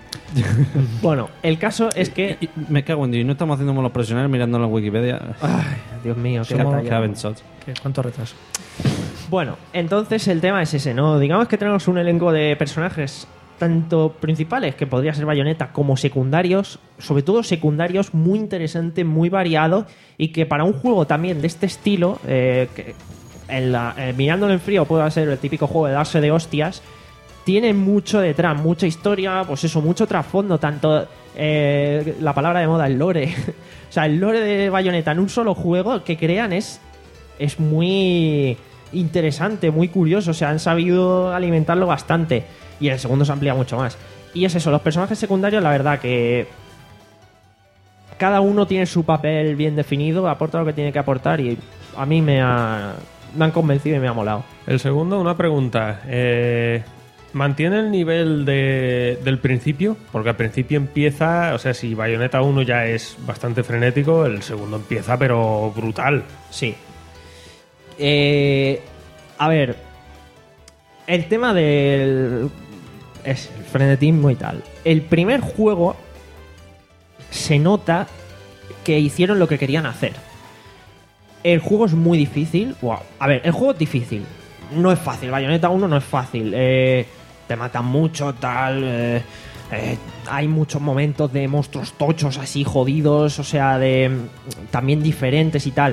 Bueno, el caso es que... Y- y me cago en Dios. ¿No estamos haciendo como los profesionales mirando en la Wikipedia? Ay, Dios mío, qué Somos- batalla. Que Haven Shots. ¿Qué- ¿Cuánto retraso? Bueno, entonces el tema es ese, ¿no? Digamos que tenemos un elenco de personajes tanto principales, que podría ser Bayonetta, como secundarios, sobre todo secundarios, muy interesante, muy variado, y que para un juego también de este estilo, eh, que en la- eh, mirándolo en frío puede ser el típico juego de darse de hostias, tiene mucho detrás, mucha historia, pues eso, mucho trasfondo, tanto eh, la palabra de moda, el lore. O sea, el lore de Bayonetta en un solo juego que crean es, es muy interesante, muy curioso. O sea, han sabido alimentarlo bastante. Y en el segundo se amplía mucho más. Y es eso, los personajes secundarios, la verdad que cada uno tiene su papel bien definido, aporta lo que tiene que aportar y a mí me, ha, me han convencido y me ha molado. El segundo, una pregunta. Eh, ¿Mantiene el nivel de, del principio? Porque al principio empieza, o sea, si Bayonetta uno ya es bastante frenético, el segundo empieza pero brutal. Sí. Eh, a ver, el tema del es el frenetismo y tal. El primer juego se nota que hicieron lo que querían hacer. El juego es muy difícil. Wow. A ver, el juego es difícil. No es fácil. Bayonetta uno no es fácil. Eh, te matan mucho, tal. Eh, eh, hay muchos momentos de monstruos tochos así jodidos. O sea, de también diferentes y tal.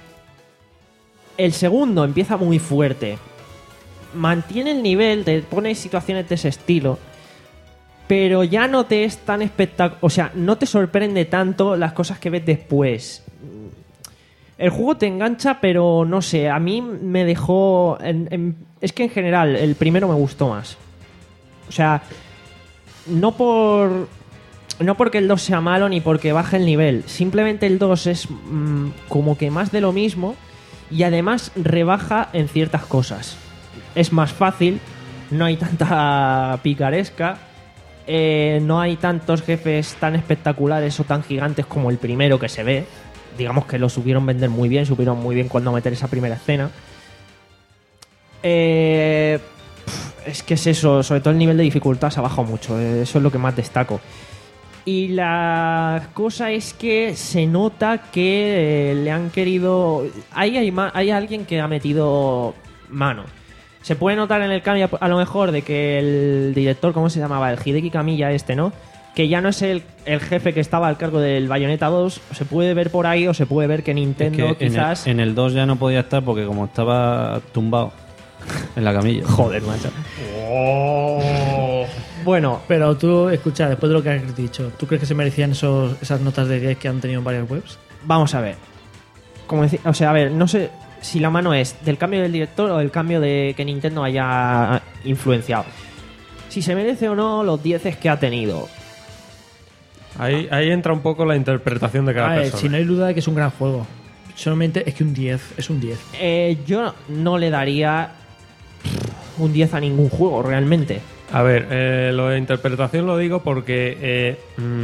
El segundo empieza muy fuerte. Mantiene el nivel, te pone situaciones de ese estilo. Pero ya no te es tan espectacular. O sea, no te sorprende tanto las cosas que ves después. El juego te engancha, pero no sé, a mí me dejó... En, en, es que en general, el primero me gustó más. O sea, no por... No porque el dos sea malo ni porque baje el nivel. Simplemente el dos es mmm, como que más de lo mismo y además rebaja en ciertas cosas. Es más fácil, no hay tanta picaresca, eh, no hay tantos jefes tan espectaculares o tan gigantes como el primero que se ve. Digamos que lo supieron vender muy bien, supieron muy bien cuándo meter esa primera escena. Eh, es que es eso, sobre todo el nivel de dificultad se ha bajado mucho, eso es lo que más destaco. Y la cosa es que se nota que eh, le han querido... Ahí hay, ma- hay alguien que ha metido mano. Se puede notar en el cambio, a lo mejor, de que el director, ¿cómo se llamaba? El Hideki Kamiya este, ¿no? Que ya no es el, el jefe que estaba al cargo del Bayonetta dos. Se puede ver por ahí o se puede ver que Nintendo es que quizás... En el, en el dos ya no podía estar porque como estaba tumbado en la camilla. Joder, macho. Oh. Bueno, Pero tú, escucha, después de lo que has dicho, ¿tú crees que se merecían esos, esas notas de diez que han tenido en varias webs? vamos a ver. Como decir, o sea, a ver, no sé si la mano es del cambio del director o del cambio de que Nintendo haya influenciado. Si se merece o no los dieces que ha tenido. Ahí, ahí entra un poco la interpretación de cada A ver, persona. si no hay duda de que es un gran juego. Solamente es que un diez es un diez. Eh, yo no le daría un diez a ningún juego, realmente. A ver, eh, lo de interpretación lo digo porque eh,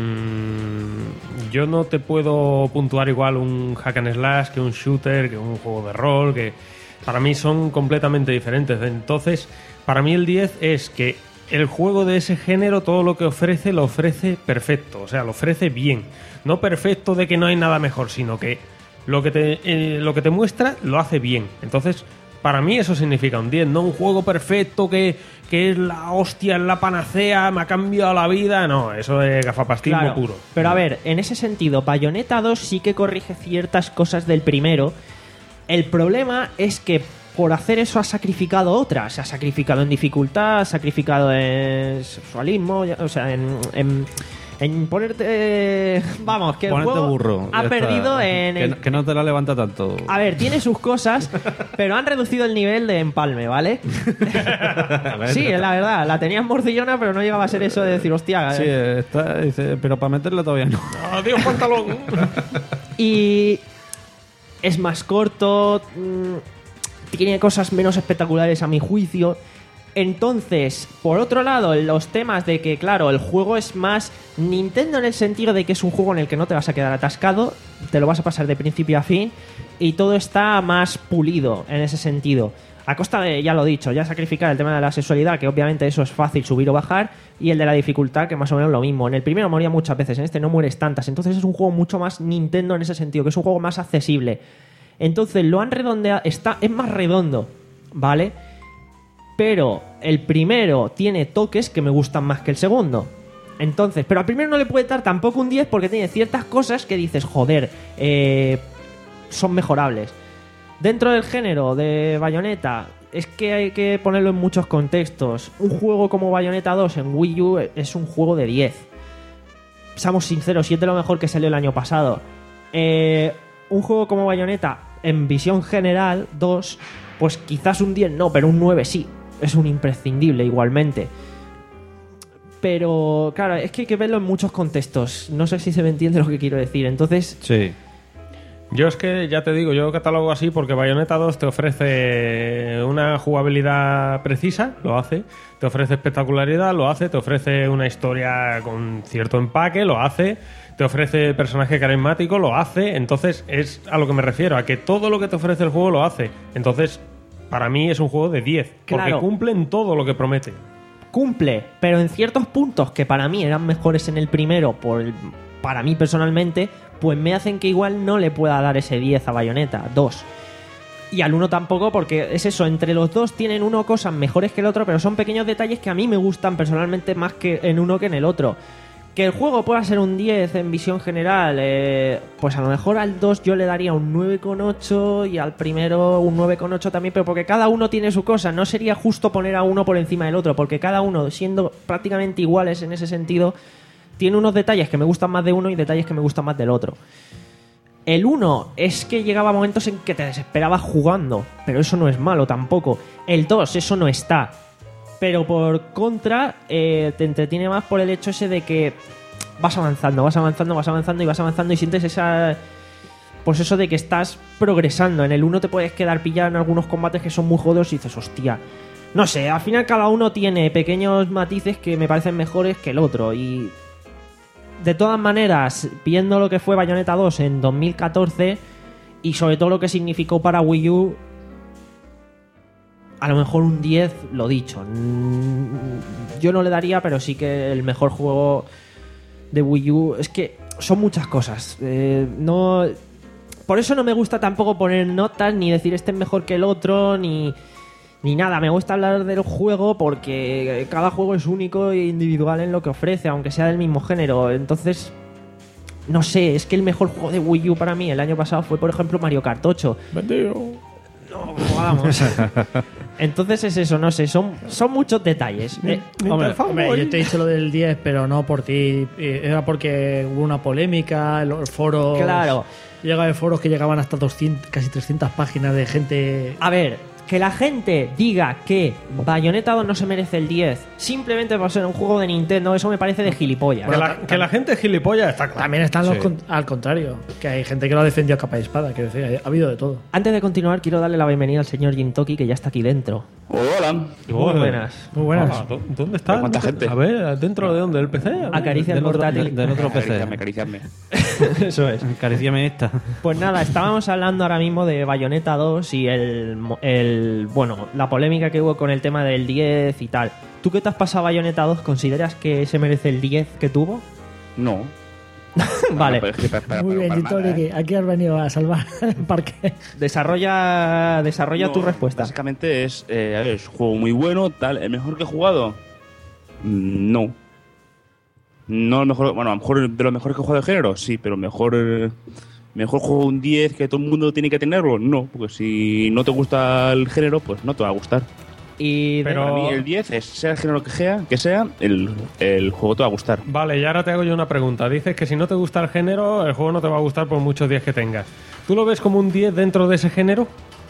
mmm, yo no te puedo puntuar igual un hack and slash que un shooter, que un juego de rol, que para mí son completamente diferentes. Entonces, para mí el diez es que el juego de ese género, todo lo que ofrece, lo ofrece perfecto, o sea, lo ofrece bien. No perfecto de que no hay nada mejor, sino que lo que te, eh, lo que te muestra lo hace bien. Entonces, para mí eso significa un diez, no un juego perfecto que, que es la hostia, es la panacea, me ha cambiado la vida. No, eso es gafapastismo Claro, puro. pero a ver, en ese sentido, Bayonetta dos sí que corrige ciertas cosas del primero. El problema es que por hacer eso ha sacrificado otras. Se ha sacrificado en dificultad, ha sacrificado en sexualismo, o sea, en... en En ponerte... Vamos, que el Ponerte juego burro. ha ya perdido está. en... Que, el- no- que no te la levanta tanto. A ver, tiene sus cosas, pero han reducido el nivel de empalme, ¿vale? Sí, es la verdad. La tenían morcillona, pero no llegaba a ser eso de decir, hostia... Sí, eh. está, dice, pero para meterla todavía no. ¡Adiós, pantalón! Y es más corto, mmm, tiene cosas menos espectaculares a mi juicio. Entonces, por otro lado, los temas de que, claro, el juego es más Nintendo en el sentido de que es un juego en el que no te vas a quedar atascado, te lo vas a pasar de principio a fin y todo está más pulido en ese sentido. A costa de, ya lo he dicho, ya sacrificar el tema de la sexualidad, que obviamente eso es fácil subir o bajar, y el de la dificultad, que más o menos lo mismo. En el primero moría muchas veces, en este no mueres tantas. Entonces es un juego mucho más Nintendo en ese sentido, que es un juego más accesible. Entonces lo han redondeado, está, es más redondo, ¿vale? Pero el primero tiene toques que me gustan más que el segundo. Entonces, pero al primero no le puede dar tampoco un diez porque tiene ciertas cosas que dices, joder, eh, son mejorables. Dentro del género de Bayonetta, es que hay que ponerlo en muchos contextos. Un juego como Bayonetta dos en Wii U es un juego de diez. Seamos sinceros, si es de lo mejor que salió el año pasado. Eh, un juego como Bayonetta en visión general, dos, pues quizás un diez no, pero un nueve sí. Es un imprescindible igualmente. Pero, claro, es que hay que verlo en muchos contextos. No sé si se me entiende lo que quiero decir. Entonces, Sí. Yo es que, ya te digo, yo catalogo así porque Bayonetta dos te ofrece una jugabilidad precisa, lo hace, te ofrece espectacularidad, lo hace, te ofrece una historia con cierto empaque, lo hace, te ofrece personaje carismático, lo hace. Entonces es a lo que me refiero, a que todo lo que te ofrece el juego lo hace. Entonces, para mí es un juego de diez, porque Claro. cumple en todo lo que promete. Cumple, pero en ciertos puntos que para mí eran mejores en el primero, por el- para mí personalmente, pues me hacen que igual no le pueda dar ese diez a Bayonetta dos. Y al uno tampoco, porque es eso, entre los dos tienen uno cosas mejores que el otro, pero son pequeños detalles que a mí me gustan personalmente más que en uno que en el otro. Que el juego pueda ser un diez en visión general, eh, pues a lo mejor al dos yo le daría un nueve coma ocho y al primero un nueve coma ocho también, pero porque cada uno tiene su cosa. No sería justo poner a uno por encima del otro, porque cada uno, siendo prácticamente iguales en ese sentido, tiene unos detalles que me gustan más de uno y detalles que me gustan más del otro. El uno es que llegaba momentos en que te desesperabas jugando, pero eso no es malo tampoco. El dos, eso no está. Pero por contra, eh, te entretiene más por el hecho ese de que vas avanzando, vas avanzando, vas avanzando y vas avanzando y sientes esa... Pues eso de que estás progresando. En el uno te puedes quedar pillado en algunos combates que son muy jodos y dices, hostia. No sé, al final cada uno tiene pequeños matices que me parecen mejores que el otro. Y de todas maneras, viendo lo que fue Bayonetta dos en dos mil catorce y sobre todo lo que significó para Wii U, a lo mejor un diez, lo dicho. Mm, Yo no le daría, pero sí que el mejor juego de Wii U. Es que son muchas cosas. Eh, no, por eso no me gusta tampoco poner notas, ni decir este es mejor que el otro, ni, ni nada. Me gusta hablar del juego porque cada juego es único e individual en lo que ofrece, aunque sea del mismo género. Entonces, no sé, es que el mejor juego de Wii U para mí el año pasado fue, por ejemplo, Mario Kart ocho. No, vamos. Entonces es eso, no sé, son, son muchos detalles. Eh, Hombre, hombre, yo te he dicho lo del diez, pero no por ti. eh, Era porque hubo una polémica, los foros. Claro. Llega de foros que llegaban hasta doscientas, casi trescientas páginas de gente. A ver, que la gente diga que Bayonetta dos no se merece el diez simplemente por ser un juego de Nintendo, eso me parece de gilipollas. Que la, que la gente es gilipollas está claro. También están los Sí. con- al contrario, que hay gente que lo ha defendido a capa y espada, quiero decir, ha habido de todo. Antes de continuar, quiero darle la bienvenida al señor Jintoki, que ya está aquí dentro. Hola. Muy buenas. Muy buenas. Ah, ¿dó- ¿Dónde está? ¿Cuánta gente? A ver, ¿dentro de dónde? ¿Del P C? A ver. Acaricia el Del otro, portátil. del- del otro P C. Acariciadme, acariciadme. Eso es. Acariciame esta. Pues nada, estábamos hablando ahora mismo de Bayonetta dos y el, mo- el bueno, la polémica que hubo con el tema del diez y tal. ¿Tú qué te has pasado a Bayonetta dos? ¿Consideras que se merece el diez que tuvo? No. Vale. Bueno, pues es que para- para- Muy bien, para Gitori, nada, ¿eh? que aquí has venido a salvar el parque. Desarrolla, desarrolla No, tu respuesta. Básicamente es, eh, a ver, es un juego muy bueno, tal. ¿El mejor que he jugado? Mm, No. No el mejor, bueno, a lo mejor de los mejores que he jugado de género, sí, pero mejor eh, mejor juego un diez que todo el mundo tiene que tenerlo, no, porque si no te gusta el género, pues no te va a gustar. Y Pero- Para mí el diez es, sea el género que sea, que sea el, el juego te va a gustar. Vale, y ahora te hago yo una pregunta. Dices que si no te gusta el género, el juego no te va a gustar por muchos días que tengas. ¿Tú lo ves como un diez dentro de ese género?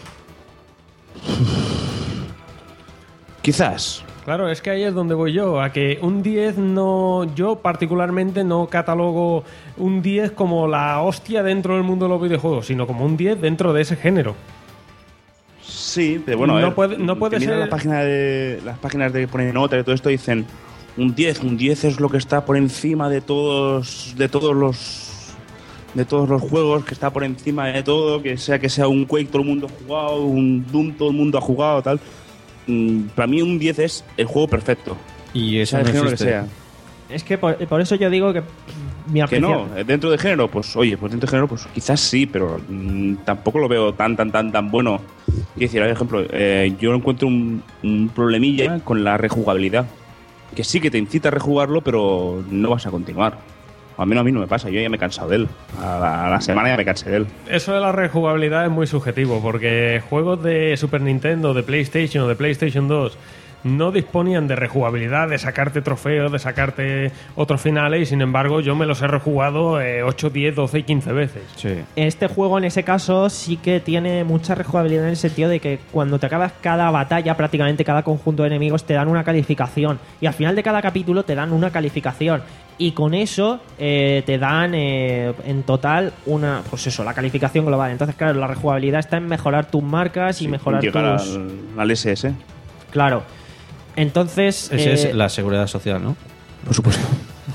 Quizás. Claro, es que ahí es donde voy yo, a que un diez no, yo particularmente no catalogo un diez como la hostia dentro del mundo de los videojuegos, sino como un diez dentro de ese género. Sí, pero bueno, a No ver, puede- no puede te miras ser- la página de, las páginas de que ponen nota y todo esto dicen un diez, un diez es lo que está por encima de todos de todos los de todos los juegos, que está por encima de todo, que sea que sea un Quake todo el mundo ha jugado, un Doom todo el mundo ha jugado, tal. Mm, Para mí un diez es el juego perfecto. Y eso Sea el no género que existe. sea. es que por, por eso yo digo que mi Que apreciación... no, eh, dentro de género, pues oye, pues dentro de género, pues quizás sí, pero mm, tampoco lo veo tan, tan, tan, tan bueno. Quiero decir, por ejemplo, eh, yo encuentro un, un problemilla con la rejugabilidad. Que sí que te incita a rejugarlo, pero no vas a continuar. O al menos a mí no me pasa, yo ya me he cansado de él. A la, a la semana ya me cansé de él. Eso de la rejugabilidad es muy subjetivo, porque juegos de Super Nintendo, de PlayStation o de PlayStation dos no disponían de rejugabilidad, de sacarte trofeos, de sacarte otros finales, y sin embargo yo me los he rejugado eh, ocho, diez, doce y quince veces. Sí. Este juego, en ese caso, sí que tiene mucha rejugabilidad en el sentido de que cuando te acabas cada batalla, prácticamente cada conjunto de enemigos te dan una calificación. Y al final de cada capítulo te dan una calificación. Y con eso eh, te dan eh, en total una, pues eso, la calificación global. Entonces, claro, la rejugabilidad está en mejorar tus marcas y mejorar Llegar tus... al, al S S. Claro. Entonces... Ese eh, es la seguridad social, ¿no? Por supuesto.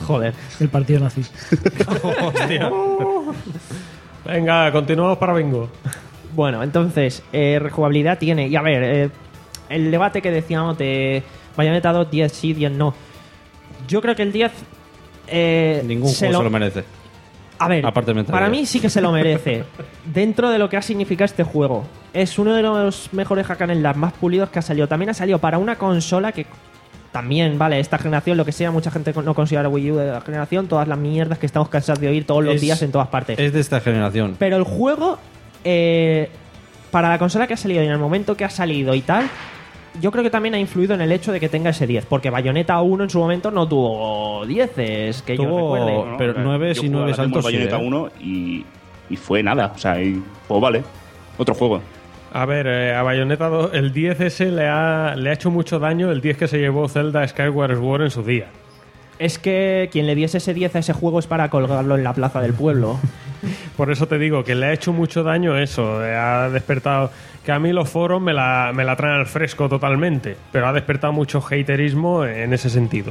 Joder. El partido nazi. Hostia. Venga, continuamos para bingo. Bueno, entonces, eh, rejugabilidad tiene. Y a ver, eh, el debate que decíamos de Bayonetta dos, diez sí, diez no. Yo creo que el diez. Eh, Ningún se juego lo- se lo merece. A ver, Aparte de Metal para Gear. mí sí que se lo merece. Dentro de lo que ha significado este juego. Es uno de los mejores hack and slash más pulidos que ha salido. También ha salido para una consola que también, vale, esta generación, lo que sea, mucha gente no considera Wii U de la generación, todas las mierdas que estamos cansados de oír todos los Es- días en todas partes. Es de esta generación. Pero el juego, eh, para la consola que ha salido y en el momento que ha salido y tal, yo creo que también ha influido en el hecho de que tenga ese diez. Porque Bayonetta uno en su momento no tuvo dieces, que yo Tuvo- recuerde. No, pero o sea, nueves yo y jugué a nueves la demo altos del sí, Bayonetta ¿eh? uno y, y fue nada. O sea, y, pues vale. Otro juego. A ver, eh, a Bayonetta dos, el diez ese le ha, le ha hecho mucho daño el diez que se llevó Zelda Skyward Sword en su día. Es que quien le diese ese diez a ese juego es para colgarlo en la plaza del pueblo. Por eso te digo que le ha hecho mucho daño eso. eh, Ha despertado. Que a mí los foros me la, me la traen al fresco totalmente. Pero ha despertado mucho haterismo en ese sentido.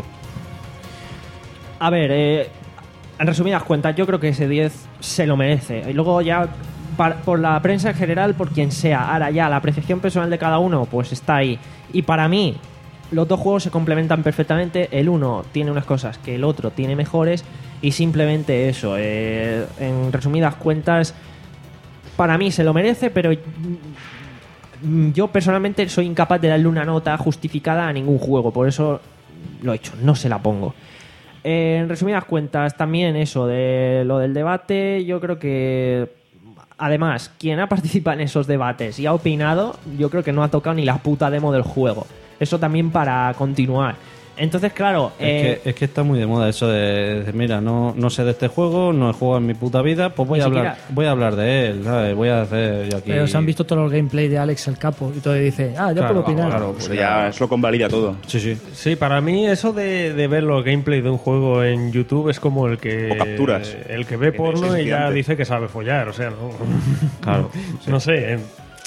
A ver, eh, en resumidas cuentas, yo creo que ese diez se lo merece. Y luego ya, par- por la prensa en general, por quien sea. Ahora ya, la apreciación personal de cada uno, pues está ahí. Y para mí, los dos juegos se complementan perfectamente. El uno tiene unas cosas que el otro tiene mejores. Y simplemente eso. eh, en resumidas cuentas, para mí se lo merece, pero mm, yo personalmente soy incapaz de darle una nota justificada a ningún juego. Por eso lo he hecho, no se la pongo. Eh, en resumidas cuentas, también eso de lo del debate, yo creo que además, quien ha participado en esos debates y ha opinado, yo creo que no ha tocado ni la puta demo del juego. Eso también para continuar. Entonces, claro, eh, Es, que, es que está muy de moda eso de, de, mira, no, no sé de este juego, no he jugado en mi puta vida, pues voy Ni a hablar siquiera- voy a hablar de él, ¿sabes? Voy a hacer yo aquí... Pero se han visto todos los gameplay de Alex el Capo y todo y dice, ah, ya Claro, puedo opinar. claro, Pues pues ya eso lo convalida todo. Sí, sí. Sí, para mí eso de, de ver los gameplay de un juego en YouTube es como el que. O capturas. El que ve Que porno es y ya estudiante. dice que sabe follar, o sea, no. Claro. No sé. eh.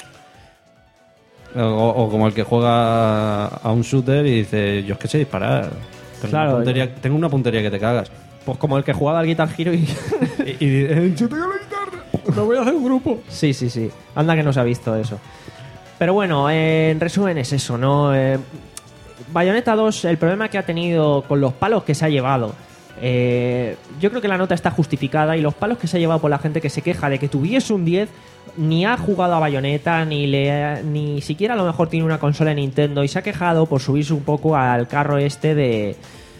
O, o como el que juega a un shooter y dice, yo es que sé disparar. Tengo, Claro, una, puntería, tengo una puntería que te cagas. pues como el que jugaba al Guitar Hero y... Y, y dice, "Yo tengo la guitarra". Me voy a hacer un grupo. Sí, sí, sí. Anda que no se ha visto eso. Pero bueno, eh, en resumen es eso, ¿no? Eh, Bayonetta dos, el problema que ha tenido con los palos que se ha llevado, eh, yo creo que la nota está justificada y los palos que se ha llevado por la gente que se queja de que tuviese un diez, ni ha jugado a Bayonetta, ni, le ha- ni siquiera a lo mejor tiene una consola de Nintendo y se ha quejado por subirse un poco al carro este de...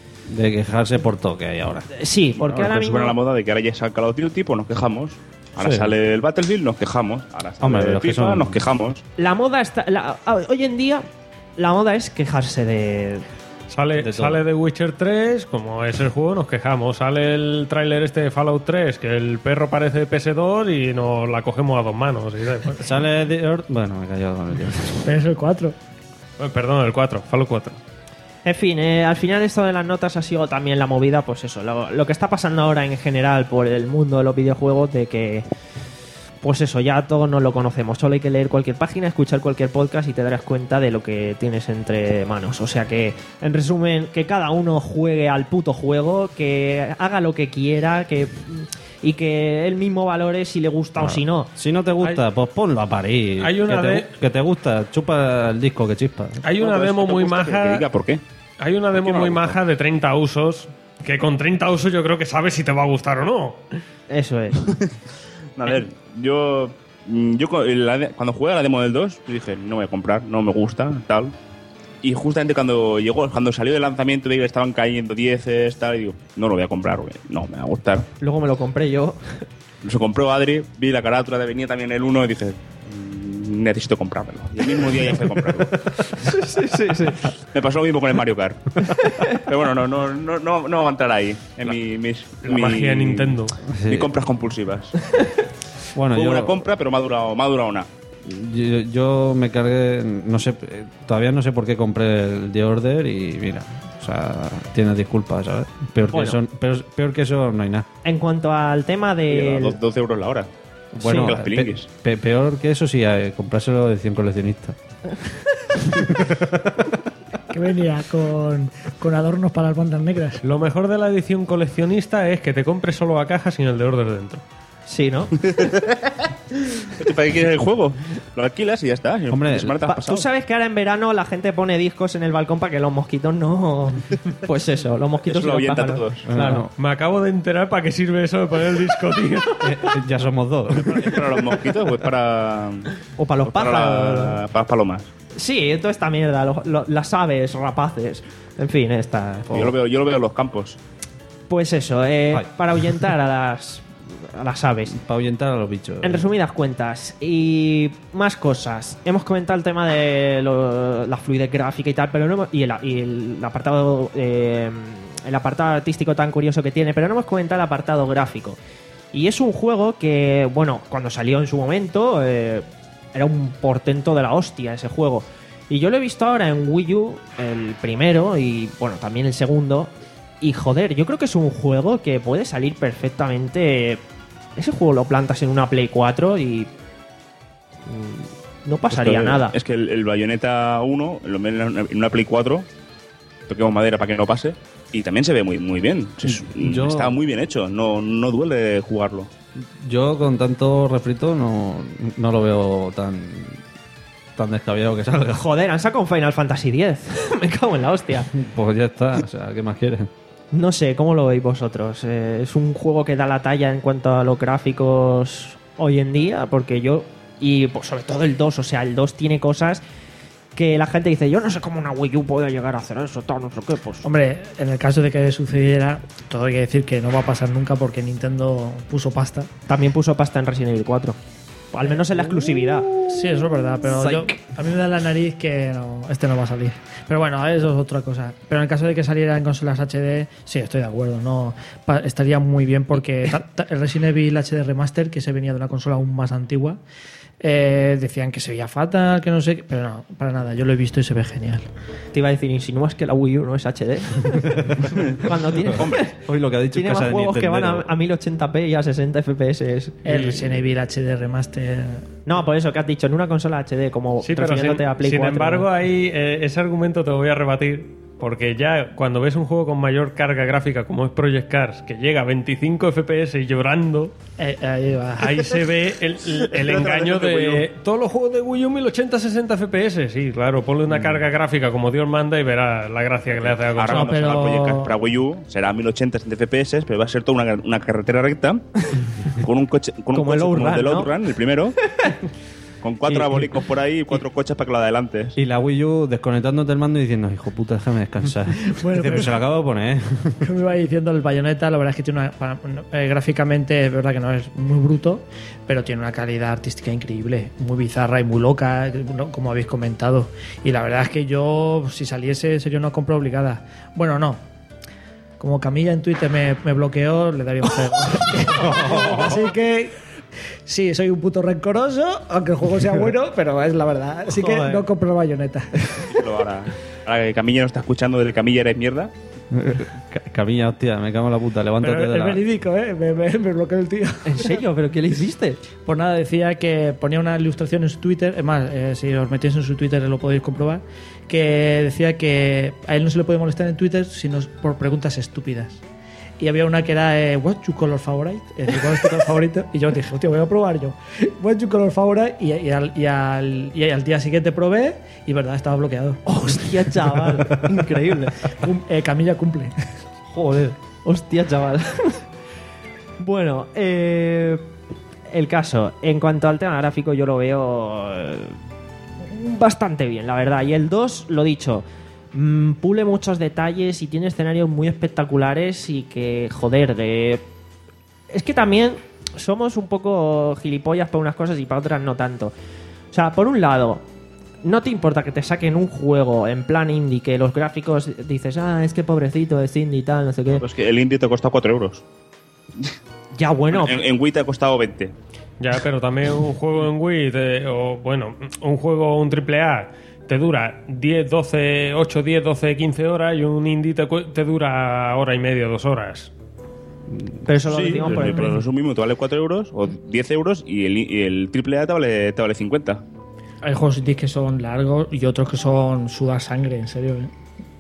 De quejarse por todo que hay ahora. Sí, porque Ahora ahora que se mismo... pone la moda de que ahora ya saca Call of Duty, pues nos quejamos. Ahora Sí. sale el Battlefield, nos quejamos. Ahora sale Hombre, el los que FIFA, son- nos quejamos. La moda está... la- hoy en día, la moda es quejarse de... Sale, De todo. sale The Witcher tres, como es el juego, nos quejamos. Sale el tráiler este de Fallout tres, que el perro parece P S dos y nos la cogemos a dos manos. y da igual. Sale de... Or- Bueno, me he callado con el tío. Pero es el cuatro. Eh, Perdón, el cuatro, Fallout cuatro. En fin, eh, al final esto de las notas ha sido también la movida, pues eso, lo, lo que está pasando ahora en general por el mundo de los videojuegos, de que, pues eso, ya todos nos lo conocemos, solo hay que leer cualquier página, escuchar cualquier podcast y te darás cuenta de lo que tienes entre manos. O sea que, en resumen, que cada uno juegue al puto juego, que haga lo que quiera, que y que él mismo valore si le gusta o si no. Si no te gusta, Hay- pues ponlo a parir. hay una que, te, de- que te gusta, chupa el disco que chispa. Hay una No, pero demo si te muy gusta, que- maja. Que diga por qué. Hay una demo ¿Por qué no muy le gusta? maja de treinta usos. Que con treinta usos yo creo que sabes si te va a gustar o no. Eso es. A ver, yo. mm, yo cu- la de- cuando jugué a la demo del dos, yo dije, no voy a comprar, no me gusta, tal. Y justamente cuando llegó, cuando salió el lanzamiento, de que estaban cayendo dieces, tal, y digo, no lo voy a comprar, güey, no me va a gustar. Luego me lo compré yo. Se compró Adri, vi la carátula, venía también el uno y dije, "Mm, necesito comprármelo. Y el mismo día ya fui a comprarlo. Me pasó lo mismo con el Mario Kart. Pero bueno, no, no, no, no, no va a entrar ahí, en mi, mis, La mi- magia de Nintendo. Sí. mis compras compulsivas. Bueno, Fue yo, una compra, pero me ha durado, me ha durado una. yo, yo me cargué, no sé, eh, todavía no sé por qué compré el The Order y mira, o sea, tienes disculpas, ¿sabes? Peor, Bueno. que eso, peor, peor que eso no hay nada. En cuanto al tema de... Do- doce euros la hora. Bueno, que las pe- pilinguis. pe- peor que eso sí, eh, comprárselo de cien coleccionistas. que venía con, con adornos para las bandas negras. Lo mejor de la edición coleccionista es que te compres solo la caja sin el de Order dentro. Sí, ¿no? ¿Para qué quieres el juego? Lo alquilas y ya está. Hombre, Semana te has Pa- pasado. Tú sabes que ahora en verano la gente pone discos en el balcón para que los mosquitos no... Pues eso, los mosquitos Eso y lo los ahuyenta a pájaros. todos. Claro. Me acabo de enterar para qué sirve eso de poner el disco, tío. Eh, eh, ya somos dos. ¿Es para los mosquitos o es para. O para los o para, pájaros. la- para las palomas? Sí, toda esta mierda, lo- lo- las aves, rapaces, en fin, esta... Yo lo veo, yo lo veo en los campos. Pues eso, eh, Ay. para ahuyentar a las, a las aves. Para ahuyentar a los bichos. En resumidas cuentas, y más cosas. Hemos comentado el tema de lo- la fluidez gráfica y tal, pero no hemos- y, el, y el apartado eh, el apartado artístico tan curioso que tiene, pero no hemos comentado el apartado gráfico. Y es un juego que, bueno, cuando salió en su momento, eh, era un portento de la hostia ese juego. Y yo lo he visto ahora en Wii U, el primero, y bueno, también el segundo. Y joder, yo creo que es un juego que puede salir perfectamente. Ese juego lo plantas en una Play cuatro y mm, no pasaría Es que- nada. Es que el, el Bayonetta uno, lo ven en una- en una Play cuatro, toquemos madera para que no pase, y también se ve muy, muy bien. Es- Yo- Está muy bien hecho, no, no duele jugarlo. Yo con tanto refrito no, no lo veo tan tan descabellado que salga. Joder, han sacado un Final Fantasy diez. Me cago en la hostia. Pues ya está, o sea, ¿qué más quieres? No sé, ¿cómo lo veis vosotros? Eh, ¿Es un juego que da la talla en cuanto a los gráficos hoy en día? Porque yo, y pues, sobre todo el dos, o sea, el dos tiene cosas que la gente dice, yo no sé cómo una Wii U puede llegar a hacer eso, tal, no sé qué, pues... Hombre, en el caso de que sucediera, todo hay que decir que no va a pasar nunca porque Nintendo puso pasta. También puso pasta en Resident Evil cuatro. O al menos en la exclusividad. Sí, eso es verdad, pero Psych. yo, a mí me da la nariz que no, este no va a salir. Pero bueno, eso es otra cosa. Pero en el caso de que saliera en consolas H D, sí, estoy de acuerdo. No pa- estaría muy bien porque ta- ta- el Resident Evil H D Remaster, que se venía de una consola aún más antigua, eh, decían que se veía fatal, que no sé, qué, pero no, para nada. Yo lo he visto y se ve genial. Te iba a decir, insinúas que la Wii U no es H D. Cuando tiene, Hoy lo que ha dicho tiene es más casa de juegos que van a, Nintendero. a mil ochenta p y a sesenta F P S. El Resident Evil H D Remaster. No, por eso que has dicho, en una consola H D, como Sí, pero sin, refiriéndote a Play sin cuatro. embargo, ahí eh, ese argumento te lo voy a rebatir. Porque ya cuando ves un juego con mayor carga gráfica como es Project Cars, que llega a veinticinco F P S y llorando, Eh, ahí va. ahí se ve el, el- el engaño de todos los juegos de Wii U mil ochenta a sesenta F P S. Sí, claro, ponle una carga gráfica como Dios manda y verás la gracia que le hace a la Ahora consola. cuando salga pero- Project Cars para Wii U será mil ochenta F P S, pero va a ser toda una, una carretera recta con un coche, con un Como el coche como el del Outrun, ¿no? Outrun, el primero, con cuatro abolicos por ahí y cuatro coches para que lo adelantes. Y la Wii U desconectándote el mando y diciendo, hijo puta, déjame descansar. Bueno, Dice, pero pero- se lo acabo de poner. Como iba diciendo, el Bayonetta, la verdad es que tiene una. para- eh, gráficamente, es verdad que no es muy bruto, pero tiene una calidad artística increíble, muy bizarra y muy loca, ¿no? Como habéis comentado. Y la verdad es que yo, si saliese, sería una compra obligada. Bueno, no. Como Camilla en Twitter me, me bloqueó, le daría un cero. Así que. Sí, soy un puto rencoroso, aunque el juego sea bueno, pero es la verdad. Así que Joder. no compro Bayonetta. Pero ahora, ahora que Camilla no está escuchando del Camilla eres mierda. Ca- Camilla, hostia, me cago en la puta, levántate Pero de es la... verídico, ¿eh? Me, me, me bloqueó el tío. ¿En serio? ¿Pero qué le hiciste? Pues nada, decía que ponía una ilustración en su Twitter, es más, eh, si os metéis en su Twitter lo podéis comprobar, que decía que a él no se le puede molestar en Twitter sino por preguntas estúpidas. Y había una que era, eh, what's your color favorite? Es decir, ¿cuál es tu color favorito? Y yo dije, hostia, voy a probar yo. What's your color favorite? Y, y, al, y, al, y al día siguiente probé y verdad, estaba bloqueado. Hostia, chaval. Increíble. Cum- eh, Camilla cumple. Joder. Hostia, chaval. Bueno, eh, el caso. En cuanto al tema gráfico, yo lo veo eh, bastante bien, la verdad. Y el dos, lo dicho, mm, pule muchos detalles y tiene escenarios muy espectaculares y que, joder, de... es que también somos un poco gilipollas para unas cosas y para otras no tanto. O sea, por un lado, no te importa que te saquen un juego en plan indie, que los gráficos dices, ah, es que pobrecito es indie y tal, no sé qué. Pues que el indie te ha costado cuatro euros. Ya, bueno, En, en Wii te ha costado veinte. Ya, pero también un juego en Wii, te- o bueno, un juego, un triple A, te dura diez, doce, ocho, diez, doce, quince horas y un indie te, cu- te dura hora y media, dos horas. pero eso lo Sí, decimos por el pero precio. eso mismo te vale cuatro euros o diez euros y el, y el triple A te vale, te vale cincuenta. Hay juegos indies que son largos y otros que son sudar sangre, en serio. ¿eh?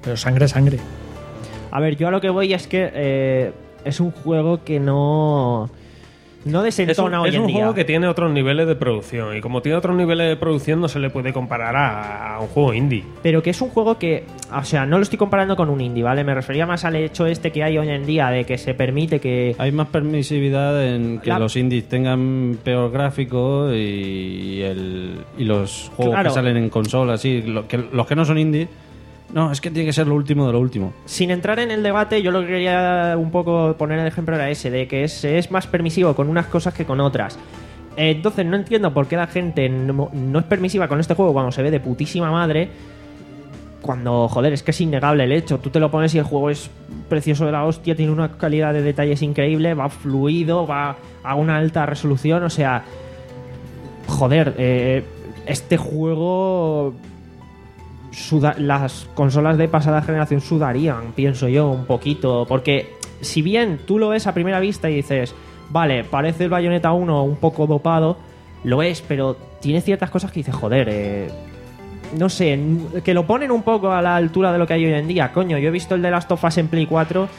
pero sangre, sangre. A ver, yo a lo que voy es que eh, es un juego que no... No desentona es un, hoy es en un día. juego que tiene otros niveles de producción. Y como tiene otros niveles de producción, no se le puede comparar a, a un juego indie. Pero que es un juego que, o sea, no lo estoy comparando con un indie, ¿vale? Me refería más al hecho este que hay hoy en día de que se permite que... Hay más permisividad en que La- los indies tengan peor gráfico y, el, y los juegos Claro. que salen en consolas, sí, lo- que, los que no son indie, no, es que tiene que ser lo último de lo último. Sin entrar en el debate, yo lo que quería un poco poner el ejemplo era ese, de que es, es más permisivo con unas cosas que con otras. Eh, Entonces no entiendo por qué la gente no, no es permisiva con este juego cuando se ve de putísima madre, cuando, joder, es que es innegable el hecho. Tú te lo pones y el juego es precioso de la hostia, tiene una calidad de detalles increíble, va fluido, va a una alta resolución, o sea... Joder, eh, este juego... suda- las consolas de pasada generación sudarían, pienso yo, un poquito. Porque si bien tú lo ves a primera vista y dices, vale, parece el Bayonetta uno un poco dopado, lo es, pero tiene ciertas cosas que dices, joder, eh, no sé, n- que lo ponen un poco a la altura de lo que hay hoy en día. Coño, yo he visto el de Last of Us en Play cuatro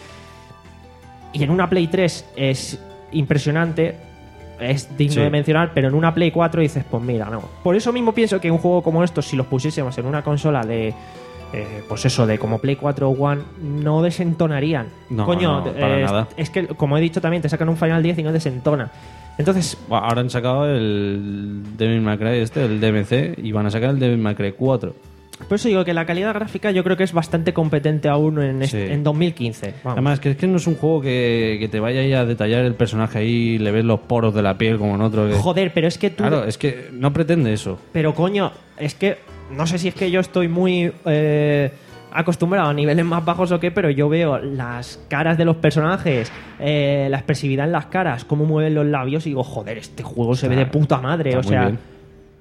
y en una Play tres es impresionante, es digno Sí. de mencionar, pero en una Play cuatro dices, pues mira, no. Por eso mismo pienso que un juego como estos, si los pusiésemos en una consola de, eh, pues eso, de como Play cuatro o One, no desentonarían. No, Coño, no, para eh, nada. es que, como he dicho también, te sacan un Final diez y no desentona. Entonces, Bueno, ahora han sacado el Devil May Cry este, el D M C, y van a sacar el Devil May Cry cuatro. por eso digo que la calidad gráfica yo creo que es bastante competente aún en, este- Sí. en dos mil quince. Vamos. Además, que es que no es un juego que, que te vaya ahí a detallar el personaje ahí, le ves los poros de la piel como en otro. Que... Joder, pero es que tú... Claro, es que no pretende eso. Pero coño, es que no sé si es que yo estoy muy eh, acostumbrado a niveles más bajos o qué, pero yo veo las caras de los personajes, eh, la expresividad en las caras, cómo mueven los labios y digo, joder, este juego se ve de puta madre. Está O muy sea, bien.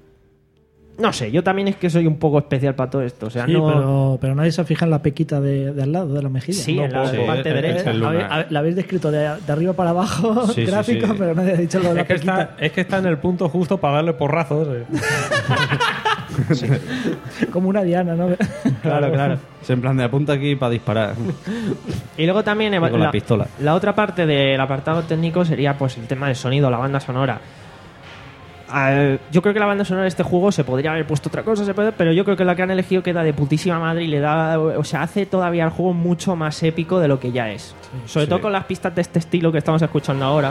no sé, yo también es que soy un poco especial para todo esto. O sea, Sí, no... pero, pero nadie se fija en la pequita de, de al lado, de la mejilla. Sí, No, en la pues, parte eh, derecha. eh, el habéis- lunar. habéis- la habéis descrito de, de arriba para abajo, Sí, sí, gráfica, sí. pero nadie ha dicho lo de la Es que, pequita. está, es que está en el punto justo para darle porrazos. eh. Como una diana, ¿no? Claro, claro. Es en plan de apunta aquí para disparar. Y luego también eh, Y con la pistola. la otra parte del apartado técnico sería pues el tema del sonido, la banda sonora. Eh, yo creo que la banda sonora de este juego se podría haber puesto otra cosa, se puede, pero yo creo que la que han elegido queda de putísima madre y le da, o sea, hace todavía el juego mucho más épico de lo que ya es. Sobre sí. todo con las pistas de este estilo que estamos escuchando ahora.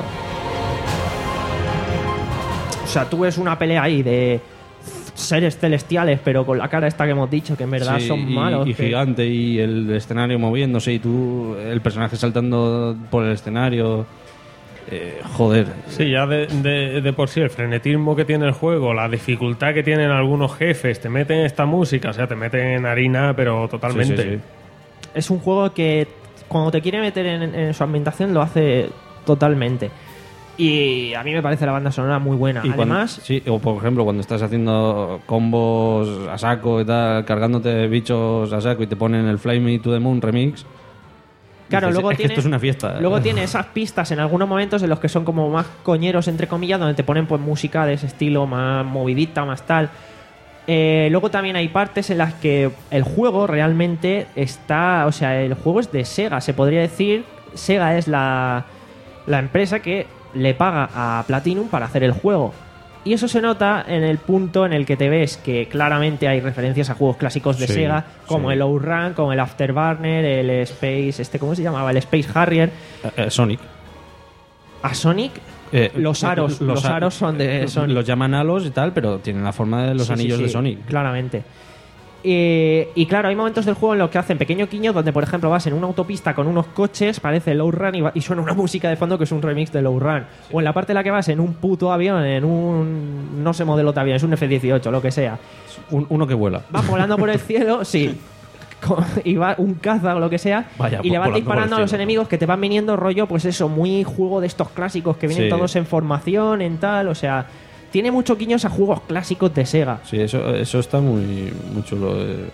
O sea, tú ves una pelea ahí de seres celestiales, pero con la cara esta que hemos dicho, que en verdad Sí, son y, malos. y que- gigante y el escenario moviéndose y tú, el personaje saltando por el escenario. Eh, joder. Sí, ya de, de- de por sí el frenetismo que tiene el juego, la dificultad que tienen algunos jefes, te meten esta música, o sea, te meten en harina, pero totalmente. Sí, sí, sí. Es un juego que cuando te quiere meter en, en su ambientación lo hace totalmente. Y a mí me parece la banda sonora muy buena. Y cuando- Además, sí, o por ejemplo, cuando estás haciendo combos a saco y tal, cargándote bichos a saco y te ponen el Fly Me to the Moon remix. claro, dices, luego es que tiene, esto es una fiesta. luego tiene esas pistas en algunos momentos en los que son como más coñeros, entre comillas, donde te ponen pues música de ese estilo, más movidita, más tal. Eh, luego también hay partes en las que el juego realmente está, o sea, el juego es de Sega, se podría decir. Sega es la, la empresa que le paga a Platinum para hacer el juego. Y eso se nota en el punto en el que te ves que claramente hay referencias a juegos clásicos de Sí, Sega, como sí. el Outrun, como el Afterburner, el Space, este, ¿cómo se llamaba? El Space Harrier. Eh, eh, Sonic. A Sonic, Eh, los aros, los a- aros son de Sonic. Los llaman halos y tal, pero tienen la forma de los Sí, sí, anillos sí, de Sonic. Claramente. Eh, y claro, hay momentos del juego en los que hacen pequeños guiños donde, por ejemplo, vas en una autopista con unos coches, parece Low Run y, va- y suena una música de fondo que es un remix de Low Run. O en la parte en la que vas en un puto avión, en un... no sé modelo de avión, es un F dieciocho, lo que sea. Un- uno que vuela. Vas volando por el cielo, sí. Con- y va un caza o lo que sea Vaya, y le vas volando por el disparando a los cielo. enemigos que te van viniendo rollo, pues eso, muy juego de estos clásicos que vienen Sí. todos en formación, en tal, o sea, tiene muchos guiños a juegos clásicos de Sega. Sí, eso, eso está muy, muy chulo. eh.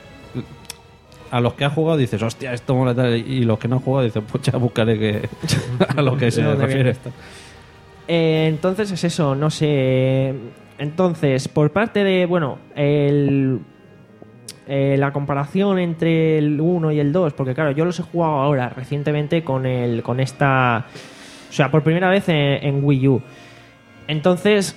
A los que has jugado dices, hostia, esto mola tal. Y los que no han jugado dicen, pues ya buscaré que a lo que se ¿De dónde refiere viene esto. Eh, entonces es eso, no sé. Entonces, por parte de, bueno, el, eh, la comparación entre el uno y el dos, porque claro, yo los he jugado ahora, recientemente, con el con esta... O sea, por primera vez en, en Wii U. Entonces,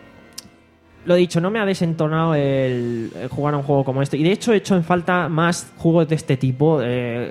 lo dicho, no me ha desentonado el, el jugar a un juego como este. Y de hecho he hecho en falta más juegos de este tipo, eh,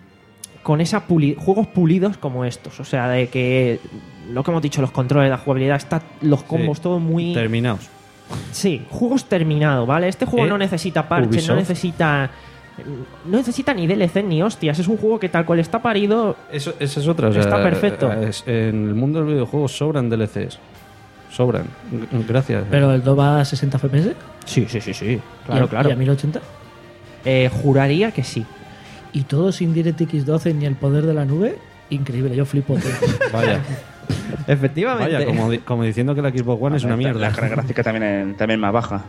con esa puli- juegos pulidos como estos. O sea, de que, lo que hemos dicho, los controles, la jugabilidad, está, los combos, Sí, todo muy... terminados. Sí, juegos terminados, ¿vale? Este juego Eh, no necesita parches, Ubisoft. no necesita... No necesita ni D L C ni hostias. Es un juego que tal cual está parido... Eso, esa es otra. O sea, Está perfecto. es- en el mundo del videojuego sobran D L Cs. Sobran. G- Gracias. Pero el dos va a sesenta F P S. Sí, sí, sí, sí. ¿Y Claro, a- claro. ¿Y a mil ochenta? Eh, juraría que sí. Y todo sin DirectX doce ni el poder de la nube. Increíble, yo flipo. Tío. Vaya. Efectivamente. Vaya, como, di- como diciendo que la Xbox One es una mierda. La carga gráfica también, también más baja.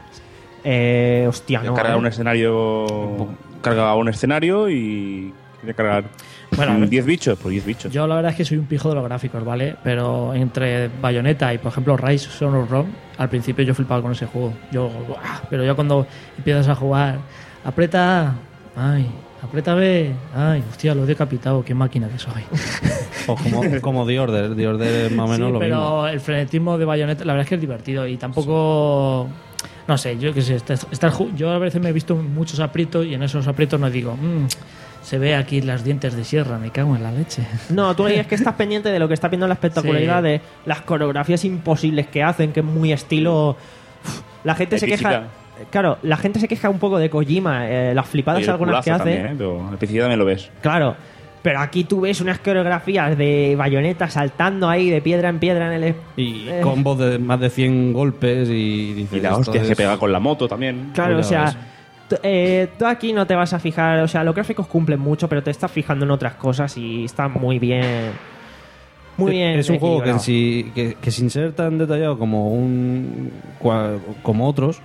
Eh, hostia, no. carga ¿eh? un escenario. Carga un escenario y quiere cargar Bueno, a mm, ver. diez bichos, pues diez bichos. Yo la verdad es que soy un pijo de los gráficos, ¿vale? Pero entre Bayonetta y, por ejemplo, Rise Son of Rome, al principio yo flipaba con ese juego. Yo, ¡buah! Pero ya cuando empiezas a jugar, aprieta, ay, aprieta B, ay, hostia, lo he decapitado, qué máquina que soy. O como, como The Order. The Order es más o menos Sí, lo pero mismo. el frenetismo de Bayonetta, la verdad es que es divertido y tampoco... No sé, yo qué sé, está- está el ju- yo a veces me he visto muchos aprietos y en esos aprietos no digo, "Mm, se ve aquí los dientes de sierra, me cago en la leche". No, tú ahí es que estás pendiente de lo que está viendo la espectacularidad Sí. de las coreografías imposibles que hacen, que es muy estilo... Uf, la gente se Epicidad. queja... Claro, la gente se queja un poco de Kojima, eh, las flipadas Y el algunas que culazo hace... también, ¿eh? Pero la epicidad también lo ves. Claro, pero aquí tú ves unas coreografías de Bayonetta saltando ahí de piedra en piedra en el... Y eh, combos de más de cien golpes y dices, Y la esto hostia es- se pega con la moto también. Claro, o Pues ya sea, ves. tú, eh, tú aquí no te vas a fijar, o sea, los gráficos cumplen mucho, pero te estás fijando en otras cosas y está muy bien. Muy bien. Es un juego que, en equilibrado. sí- que, que sin ser tan detallado como un cua- como otros,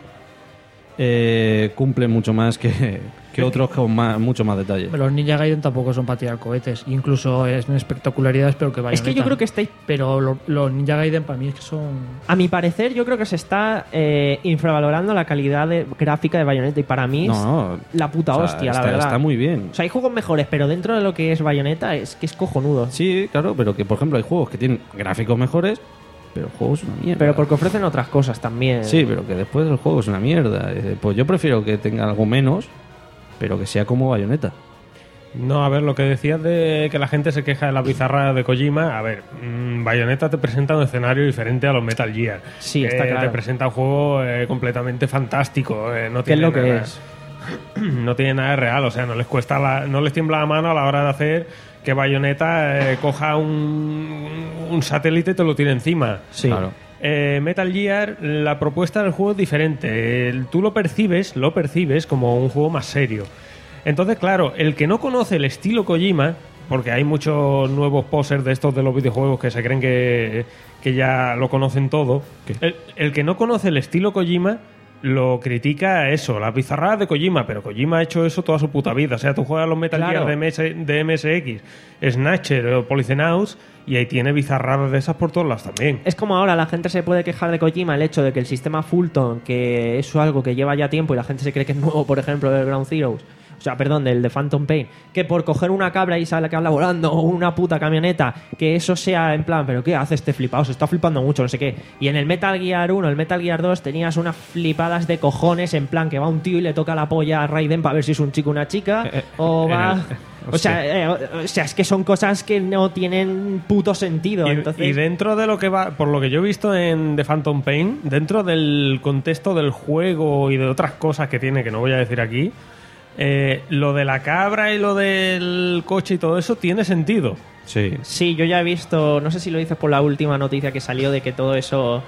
eh, cumple mucho más que, que otros con más, mucho más detalle. Los Ninja Gaiden tampoco son para tirar cohetes, incluso es en espectacularidades, pero que Bayonetta. Es que yo creo que estáis... Pero lo- los Ninja Gaiden para mí es que son... A mi parecer, yo creo que se está eh, infravalorando la calidad de, gráfica de Bayonetta y para mí No, es no. la puta O sea, hostia, está, la verdad. está muy bien. O sea, hay juegos mejores, pero dentro de lo que es Bayonetta es que es cojonudo. Sí, claro, pero que por ejemplo hay juegos que tienen gráficos mejores, pero el juego es una mierda. Pero porque ofrecen otras cosas también. Sí, pero que después el juego es una mierda. Eh, Pues yo prefiero que tenga algo menos, pero que sea como Bayonetta. No, a ver, lo que decías de que la gente se queja de la bizarra de Kojima, a ver, mmm, Bayonetta te presenta un escenario diferente a los Metal Gear. Sí, está Eh, claro. Te presenta un juego eh, completamente fantástico. eh, no ¿Qué es tiene lo que nada- es? No tiene nada de real, o sea, no les cuesta la- no les tiembla la mano a la hora de hacer que Bayonetta eh, coja un, un satélite y te lo tire encima. Sí. Claro. Eh, Metal Gear, la propuesta del juego es diferente. El- tú lo percibes, lo percibes como un juego más serio. Entonces, claro, el que no conoce el estilo Kojima, porque hay muchos nuevos posers de estos de los videojuegos que se creen que, que ya lo conocen todo, el, el que no conoce el estilo Kojima lo critica a eso, las bizarradas de Kojima, pero Kojima ha hecho eso toda su puta vida. O sea, tú juegas los Metal Claro. Gear de, M S, de M S X, Snatcher o Polycenauts y ahí tiene bizarradas de esas por todos lados también. Es como ahora la gente se puede quejar de Kojima el hecho de que el sistema Fulton, que es algo que lleva ya tiempo y la gente se cree que es nuevo, por ejemplo, del Ground Zeroes, o sea, perdón, del de Phantom Pain, que por coger una cabra y sale que habla volando o una puta camioneta, que eso sea en plan, pero ¿qué hace este flipado? Se está flipando mucho, no sé qué. Y en el Metal Gear uno, el Metal Gear dos, tenías unas flipadas de cojones en plan que va un tío y le toca la polla a Raiden para ver si es un chico o una chica, Eh, eh, o en va... el- O sea, eh, o o sea, es que son cosas que no tienen puto sentido. Y, entonces... y dentro de lo que va, por lo que yo he visto en The Phantom Pain, dentro del contexto del juego y de otras cosas que tiene, que no voy a decir aquí, eh, lo de la cabra y lo del coche y todo eso tiene sentido. Sí. Sí, yo ya he visto, no sé si lo dices por la última noticia que salió de que todo eso...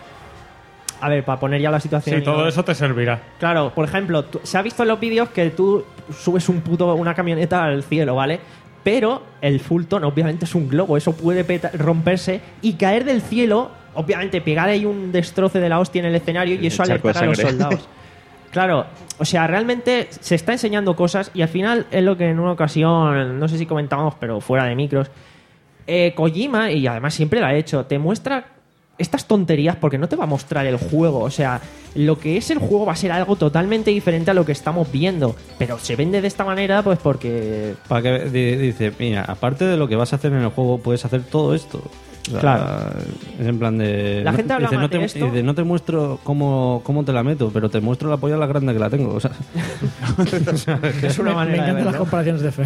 A ver, para poner ya la situación... Sí, todo eso te servirá. Claro, por ejemplo, tú- se ha visto en los vídeos que tú subes un puto, una camioneta al cielo, ¿vale? Pero el Fulton obviamente es un globo, eso puede peta- romperse y caer del cielo, obviamente pegar ahí un destroce de la hostia en el escenario y eso El charco de alertar a los sangre. soldados. Claro, o sea, realmente se está enseñando cosas y al final es lo que en una ocasión, no sé si comentábamos, pero fuera de micros, eh, Kojima, y además siempre lo ha hecho, te muestra estas tonterías porque no te va a mostrar el juego. O sea, lo que es el juego va a ser algo totalmente diferente a lo que estamos viendo. Pero se vende de esta manera pues porque... Para que di- dice, mira, aparte de lo que vas a hacer en el juego, puedes hacer todo esto. O sea, Claro. Es en plan de... La gente habla dice, más no te, de esto. dice, no te muestro cómo, cómo te la meto, pero te muestro la polla la grande que la tengo. O sea, es una me, manera me de encantan las verlo. comparaciones de fe.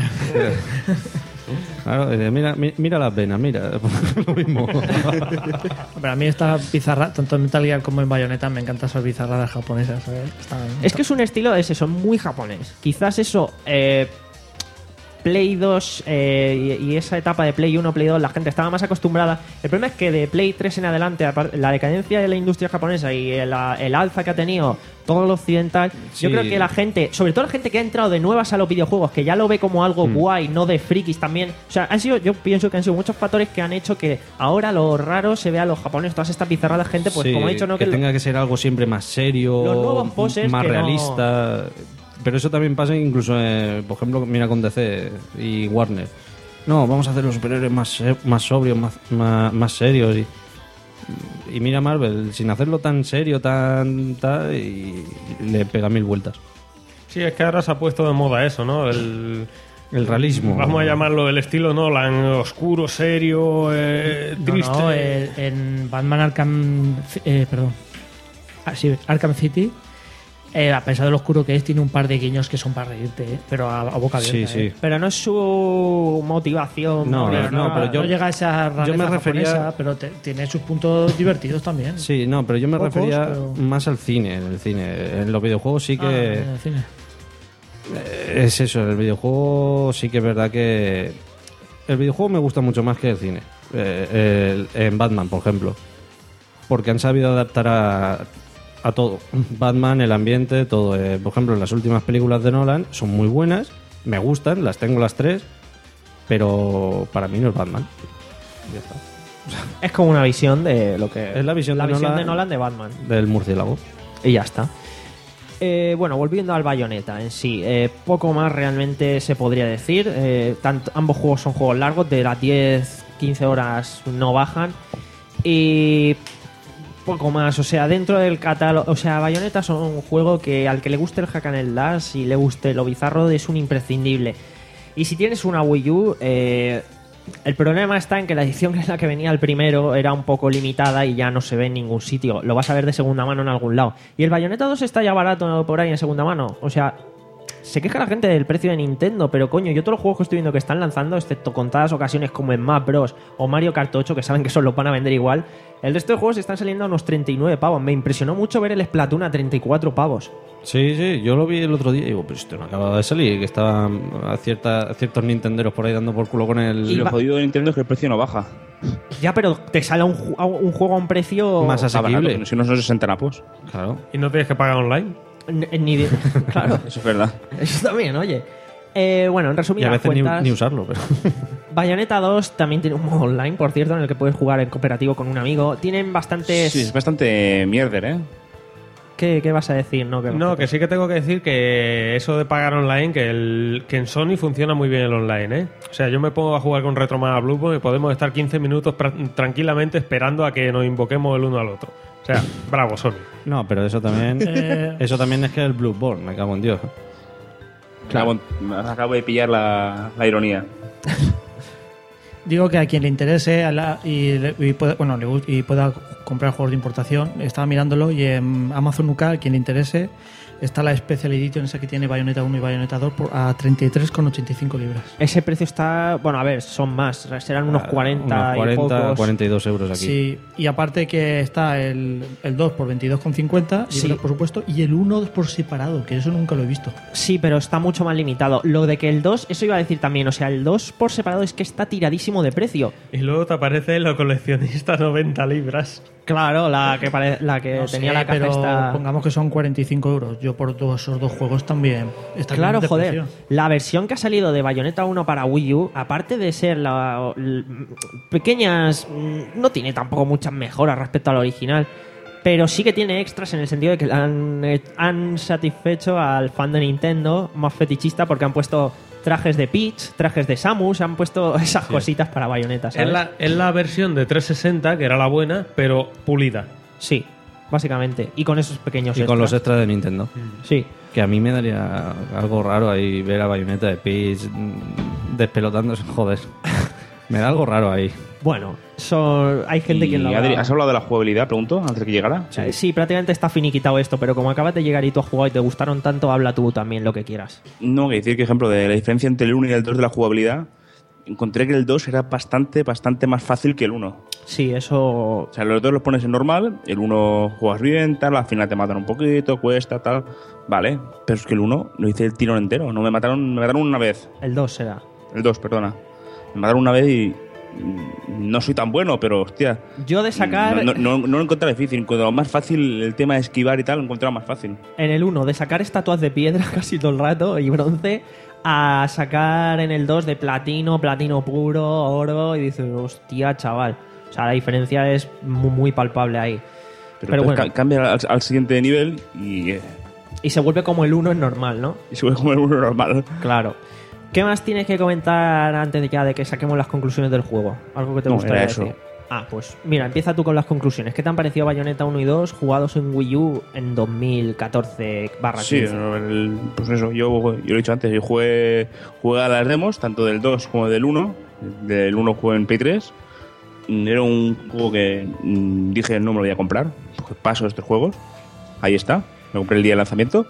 claro, dice, mira, mi- mira las venas, mira. Lo mismo. Pero a mí esta bizarra, tanto en Metal Gear como en Bayonetta, me encantan esas bizarradas japonesas. ¿sabes? Están- Es que es un estilo ese, son muy japonés. Quizás eso, eh, Play dos eh, y, y esa etapa de Play uno, Play dos, la gente estaba más acostumbrada. El problema es que de Play tres en adelante, apar- la decadencia de la industria japonesa y el, el alza que ha tenido todo lo occidental, yo Sí. creo que la gente, sobre todo la gente que ha entrado de nuevas a los videojuegos, que ya lo ve como algo guay, no de frikis también. O sea, han sido, yo pienso que han sido muchos factores que han hecho que ahora lo raro se vea a los japoneses, todas estas bizarradas gente, pues Sí, como he dicho, no que, que, tenga que ser algo siempre más serio, Los nuevos poses más que no- realista. Pero eso también pasa incluso, eh, por ejemplo, mira con D C y Warner. No, vamos a hacer los superhéroes más, se- más sobrios, más, más, más serios. Y, y mira Marvel, sin hacerlo tan serio, tan tal, y le pega mil vueltas. Sí, es que ahora se ha puesto de moda eso, ¿no? El, El realismo. vamos a llamarlo el estilo Nolan, oscuro, serio, eh, No, triste. no, eh, en Batman Arkham... eh, perdón. Ah, sí, Arkham City, eh, a pesar de lo oscuro que es, tiene un par de guiños que son para reírte, eh, pero a, a boca abierta. Sí, sí. eh. pero no es su motivación. No, Pero no, pero yo- no llega a esa yo rareza me refería- japonesa, pero te- tiene sus puntos divertidos también. Sí, no, pero yo me Pocos, refería pero- más al cine. En el cine, en los videojuegos sí Ah, que... en el cine. Es eso, el videojuego sí que es verdad que... El videojuego me gusta mucho más que el cine. Eh, el- en Batman, por ejemplo. Porque han sabido adaptar a, a todo. Batman, el ambiente, todo. Eh, por ejemplo, las últimas películas de Nolan son muy buenas, me gustan, las tengo las tres, pero para mí no es Batman. Ya está. Es como una visión de lo que Es la visión de visión Nolan- de Nolan de Batman. Del murciélago. Y ya está. Eh, bueno, volviendo al Bayonetta en sí, eh, poco más realmente se podría decir. Eh, tanto, ambos juegos son juegos largos, de las diez quince horas no bajan. Y poco más, o sea, dentro del catálogo, o sea, Bayonetta son un juego que al que le guste el hack and slash y le guste lo bizarro es un imprescindible. Y si tienes una Wii U, eh, el problema está en que la edición en la que venía el primero era un poco limitada y ya no se ve en ningún sitio. Lo vas a ver de segunda mano en algún lado. Y el Bayonetta dos está ya barato por ahí en segunda mano. O sea, se queja la gente del precio de Nintendo, pero coño, yo todos los juegos que estoy viendo que están lanzando, excepto contadas ocasiones como en Smash Bros. O Mario Kart ocho, que saben que solo los van a vender igual, el resto de juegos están saliendo a unos treinta y nueve pavos. Me impresionó mucho ver el Splatoon a treinta y cuatro pavos. Sí, sí, yo lo vi el otro día y digo, pero esto no acaba de salir, que estaban a, cierta, a ciertos nintenderos por ahí dando por culo con el... Y lo va- jodido de Nintendo es que el precio no baja. Ya, pero te sale un, ju- a un juego a un precio... Más Está barato, asequible. si no son sesenta napos. Claro. Y no tienes que pagar online. N- Ni de... Claro, Eso es verdad. eso también, oye. Eh, bueno, en Y a resumidas veces ni, cuentas, ni usarlo, pero... Bayonetta dos también tiene un modo online, por cierto, en el que puedes jugar en cooperativo con un amigo. Tienen bastantes... Sí, es bastante mierder, ¿eh? ¿Qué, qué vas a decir? No, que, No, que sí que tengo que decir que eso de pagar online, que, el, que en Sony funciona muy bien el online, ¿eh? O sea, yo me pongo a jugar con Retromada Bloodborne y podemos estar quince minutos pra- tranquilamente esperando a que nos invoquemos el uno al otro. O sea, bravo, Sony. No, pero eso también... Eh, Eso también es que el Bloodborne, me cago en Dios. Claro. Acabo de pillar la, la ironía. Digo que a quien le interese a la- y, le- y pueda, bueno, le gu- y pueda comprar juegos de importación, estaba mirándolo y en Amazon U K, a quien le interese, está la Special Edition esa que tiene Bayonetta uno y Bayonetta dos por, a treinta y tres con ochenta y cinco libras. Ese precio está... Bueno, a ver, son más. Serán unos cuarenta, Unos y cuarenta, pocos. cuarenta y dos euros aquí. Sí, y aparte que está el, el dos por veintidós con cincuenta, Sí. libras, por supuesto, y el uno por separado, que eso nunca lo he visto. Sí, pero está mucho más limitado. Lo de que el dos, eso iba a decir también, o sea, el dos por separado es que está tiradísimo de precio. Y luego te aparece lo coleccionista noventa libras. Claro, la que, pare- la que No tenía sé, la caja pero esta... pongamos que son cuarenta y cinco euros. Yo por todos esos dos juegos también. Está Claro, bien de joder. precio. La versión que ha salido de Bayonetta uno para Wii U, aparte de ser la, l- pequeñas, mm, no tiene tampoco muchas mejoras respecto al original, pero sí que tiene extras en el sentido de que han, eh, han satisfecho al fan de Nintendo más fetichista porque han puesto trajes de Peach, trajes de Samus, han puesto esas Sí. cositas para Bayonetta, ¿sabes? Es la, es la versión de trescientos sesenta, que era la buena, pero pulida. Sí, básicamente. Y con esos pequeños Y con los extras. extras de Nintendo. Sí. Que a mí me daría algo raro ahí ver a Bayonetta de Peach mm, despelotándose. Joder. Me da algo raro ahí. Bueno, son... hay gente Y, que lo Adri, habrá- ¿has hablado de la jugabilidad, pregunto, antes de que llegara? Eh, Sí, prácticamente está finiquitado esto, pero como acabas de llegar y tú has jugado y te gustaron tanto, habla tú también lo que quieras. No, que decir que, ejemplo, de la diferencia entre el uno y el dos de la jugabilidad, encontré que el dos era bastante, bastante más fácil que el uno. Sí, eso... O sea, los dos los pones en normal, el uno juegas bien, tal, al final te matan un poquito, cuesta, tal. Vale, pero es que el uno lo hice el tirón entero. No me mataron, me mataron una vez. El dos será. El dos, perdona. Me mataron una vez y mm, no soy tan bueno, pero hostia. Yo de sacar... No, no, no, no lo encontré difícil. Cuando más fácil el tema de esquivar y tal, lo encontraba más fácil. En el uno, de sacar estatuas de piedra casi todo el rato y bronce, a sacar en el dos de platino, platino puro, oro, y dices, hostia, chaval. O sea, la diferencia es muy, muy palpable ahí. Pero, Pero entonces bueno. ca- cambia al, al siguiente nivel y, eh, Y se vuelve como el uno es normal, ¿no? y se vuelve como el uno normal. Claro. ¿Qué más tienes que comentar antes de ya de que saquemos las conclusiones del juego? Algo que te No, gustaría era eso. decir. Ah, pues mira, empieza tú con las conclusiones. ¿Qué te han parecido Bayonetta uno y dos jugados en Wii U en dos mil catorce barra quince? Sí, el- pues eso, yo, yo lo he dicho antes, yo jugué, jugué a las demos, tanto del dos como del uno. Del uno jugué en Play tres. Era un juego que mm, dije no me lo voy a comprar, porque paso de estos juegos. Ahí está, me compré el día de lanzamiento.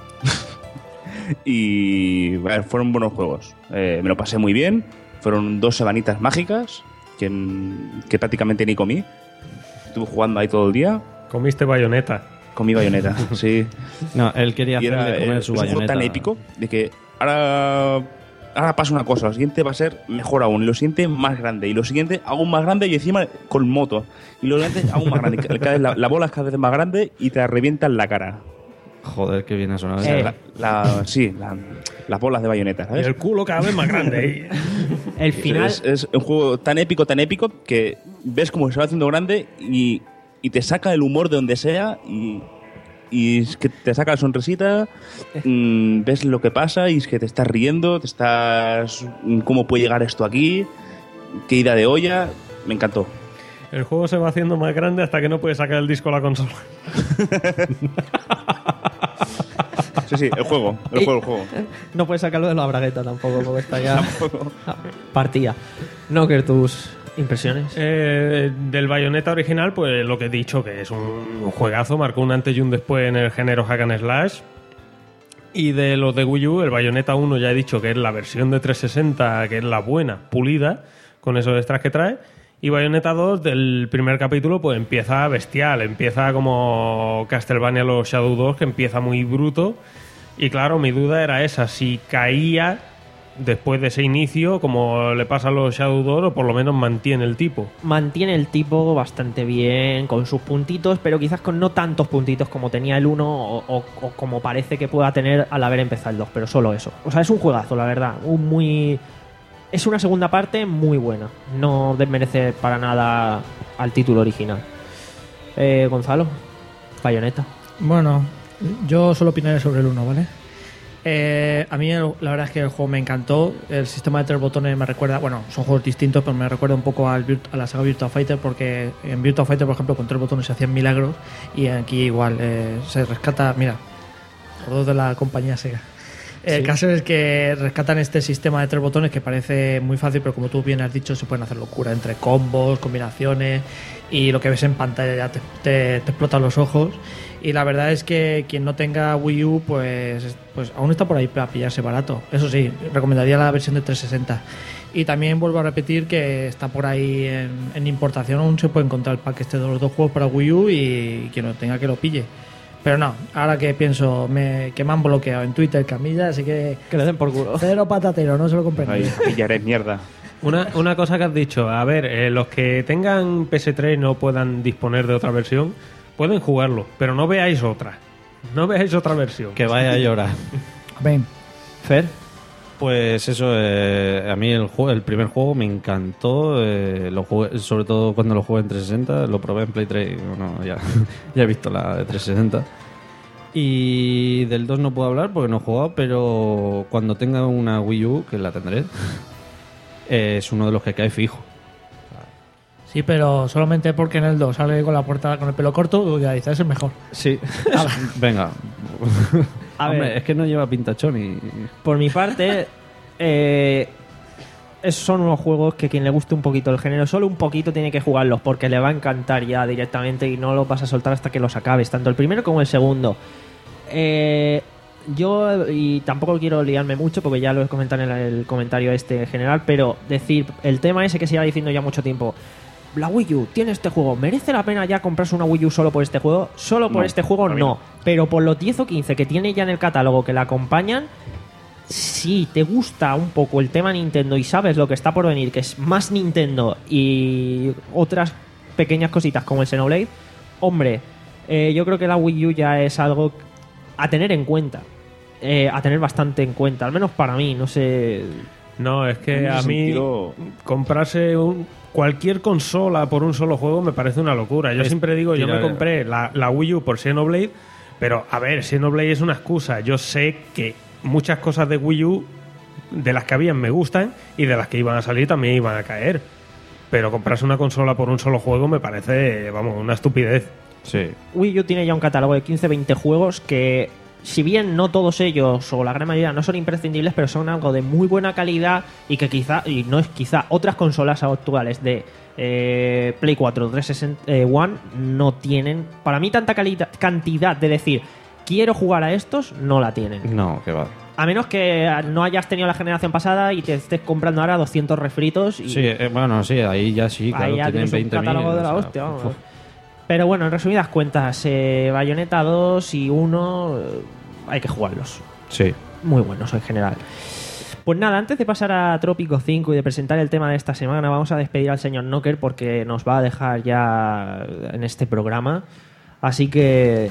Y bueno, fueron buenos juegos. Eh, me lo pasé muy bien. Fueron dos semanitas mágicas que, que prácticamente ni comí. Estuve jugando ahí todo el día. Comiste Bayonetta. Comí Bayonetta, sí. No, él quería Y hacerle era, de comer eh, su es un juego Bayonetta. tan épico de que ahora, ahora pasa una cosa, lo siguiente va a ser mejor aún, y lo siguiente más grande, y lo siguiente aún más grande y encima con moto, y lo siguiente aún más grande. Cada vez la, la bola es cada vez más grande y te la revienta en la cara. Joder, qué bien ha sonado. O sea, Eh. la, la- sí, la- las bolas de Bayonetta, Y ¿sabes? el culo cada vez más grande. El final... Es, es un juego tan épico, tan épico, que ves cómo se va haciendo grande y, y te saca el humor de donde sea y, y es que te saca la sonrisita, mm, ves lo que pasa y es que te estás riendo, te estás... ¿Cómo puede llegar esto aquí? ¿Qué ida de olla? Me encantó. El juego se va haciendo más grande hasta que no puede sacar el disco a la consola. Sí, sí, el juego, el Y- juego, el juego. No puedes sacarlo de la bragueta tampoco, porque está ya partida. No, que tus impresiones. Eh, del Bayonetta original, pues lo que he dicho, que es un juegazo, marcó un antes y un después en el género hack and slash. Y de los de Wii U, el Bayonetta uno ya he dicho que es la versión de trescientos sesenta, que es la buena, pulida, con esos extras que trae. Y Bayonetta dos, del primer capítulo, pues empieza bestial, empieza como Castlevania los Shadow dos, que empieza muy bruto. Y claro, mi duda era esa, si caía después de ese inicio, como le pasa a los Shadow dos, o por lo menos mantiene el tipo. Mantiene el tipo bastante bien, con sus puntitos, pero quizás con no tantos puntitos como tenía el uno o, o- o como parece que pueda tener al haber empezado el dos, pero solo eso. O sea, es un juegazo, la verdad. Un muy... Es una segunda parte muy buena. No desmerece para nada al título original. Eh, Gonzalo, Bayonetta. Bueno, yo solo opinaré sobre el uno, ¿vale? Eh, a mí el- la verdad es que el juego me encantó. El sistema de tres botones me recuerda, bueno, son juegos distintos, pero me recuerda un poco al Virt- a la saga Virtua Fighter, porque en Virtua Fighter, por ejemplo, con tres botones se hacían milagros, y aquí igual eh, se rescata, mira, por dos de la compañía Sega. El Sí. caso es que rescatan este sistema de tres botones que parece muy fácil, pero como tú bien has dicho, se pueden hacer locura entre combos, combinaciones, y lo que ves en pantalla ya te, te, te explota los ojos. Y la verdad es que quien no tenga Wii U, pues, pues aún está por ahí para pillarse barato. Eso sí, recomendaría la versión de trescientos sesenta. Y también vuelvo a repetir que está por ahí en, en importación, aún se puede encontrar el pack este de los dos juegos para Wii U, y quien lo tenga que lo pille. Pero no, ahora que pienso me, que me han bloqueado en Twitter, Camilla, así que Que le den por culo. cero patatero, no se lo compren. Ahí, pillaré mierda. Una, una cosa que has dicho, a ver, eh, los que tengan P S tres y no puedan disponer de otra versión, pueden jugarlo, pero no veáis otra. No veáis otra versión. Que vaya a llorar. Ven. Fer. Pues eso, eh, a mí el, juego, el primer juego me encantó, eh, lo jugué, sobre todo cuando lo jugué en trescientos sesenta, lo probé en Play tres y bueno, ya, ya he visto la de trescientos sesenta. Y del dos no puedo hablar porque no he jugado, pero cuando tenga una Wii U, que la tendré, es uno de los que cae fijo. Sí, pero solamente porque en el dos sale con la puerta con el pelo corto, ya dices, es mejor. Sí. Venga. A Hombre, ver. es que no lleva pintachón y... Por mi parte, eh, es- son unos juegos que quien le guste un poquito el género, solo un poquito tiene que jugarlos porque le va a encantar ya directamente y no lo vas a soltar hasta que los acabes, tanto el primero como el segundo. Eh, yo, y tampoco quiero liarme mucho porque ya lo he comentado en el, el comentario este general, pero decir, el tema ese que se iba diciendo ya mucho tiempo, la Wii U tiene este juego, ¿merece la pena ya comprarse una Wii U solo por este juego? Solo por No, este juego a mí no, no. pero por los diez o quince que tiene ya en el catálogo que la acompañan, si te gusta un poco el tema Nintendo y sabes lo que está por venir, que es más Nintendo y otras pequeñas cositas como el Xenoblade, hombre, eh, yo creo que la Wii U ya es algo a tener en cuenta, eh, a tener bastante en cuenta, al menos para mí, no sé. No, es que En ese a mí sentido- comprarse un- cualquier consola por un solo juego me parece una locura. Yo Es siempre digo, yo me tirar- compré la, la Wii U por Xenoblade, pero a ver, Xenoblade es una excusa. Yo sé que muchas cosas de Wii U, de las que habían, me gustan y de las que iban a salir también iban a caer. Pero comprarse una consola por un solo juego me parece, vamos, una estupidez. Sí. Wii U tiene ya un catálogo de quince veinte juegos que, si bien no todos ellos o la gran mayoría no son imprescindibles, pero son algo de muy buena calidad y que quizá, y no es quizá, otras consolas actuales de eh, Play cuatro, trescientos sesenta, eh, One no tienen, para mí, tanta calidad, cantidad de decir quiero jugar a estos, no la tienen. No, que va. A menos que no hayas tenido la generación pasada y te estés comprando ahora doscientos refritos y Sí, eh, bueno, sí, ahí ya sí, claro, ahí ya tienen tienes un veinte mil. catálogo de la hostia, vamos. Pero bueno, en resumidas cuentas, eh, Bayonetta dos y uno eh, hay que jugarlos. Sí. Muy buenos en general. Pues nada, antes de pasar a Trópico cinco y de presentar el tema de esta semana, vamos a despedir al señor Knocker porque nos va a dejar ya en este programa. Así que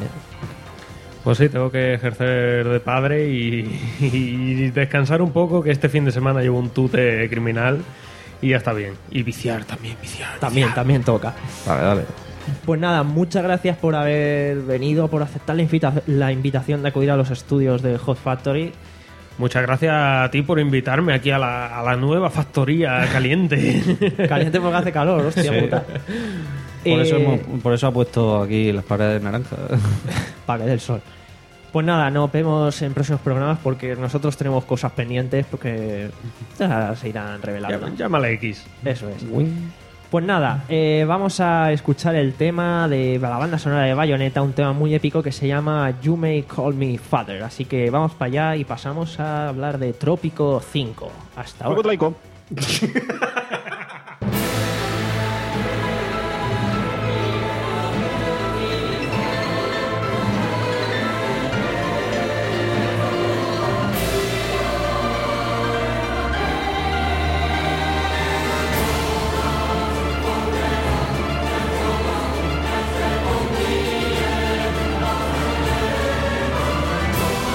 Pues sí, tengo que ejercer de padre y, y descansar un poco, que este fin de semana llevo un tute criminal y ya está bien. Y viciar también, viciar. también, también toca. Vale, dale. Pues nada, muchas gracias por haber venido, por aceptar la, invita- la invitación de acudir a los estudios de Hot Factory. Muchas gracias a ti por invitarme aquí a la, a la nueva factoría caliente. Caliente porque hace calor, hostia Sí. puta. Por, Eh, eso hemos- por eso ha puesto aquí las paredes naranjas. para que dé el sol. Pues nada, nos vemos en próximos programas porque nosotros tenemos cosas pendientes porque ya se irán revelando. Llama- Llámale X. Eso es. Pues nada, eh, vamos a escuchar el tema de la banda sonora de Bayonetta, un tema muy épico que se llama You May Call Me Father. Así que vamos para allá y pasamos a hablar de Trópico cinco. Hasta ahora. Robot laico.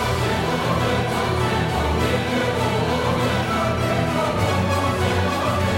Thank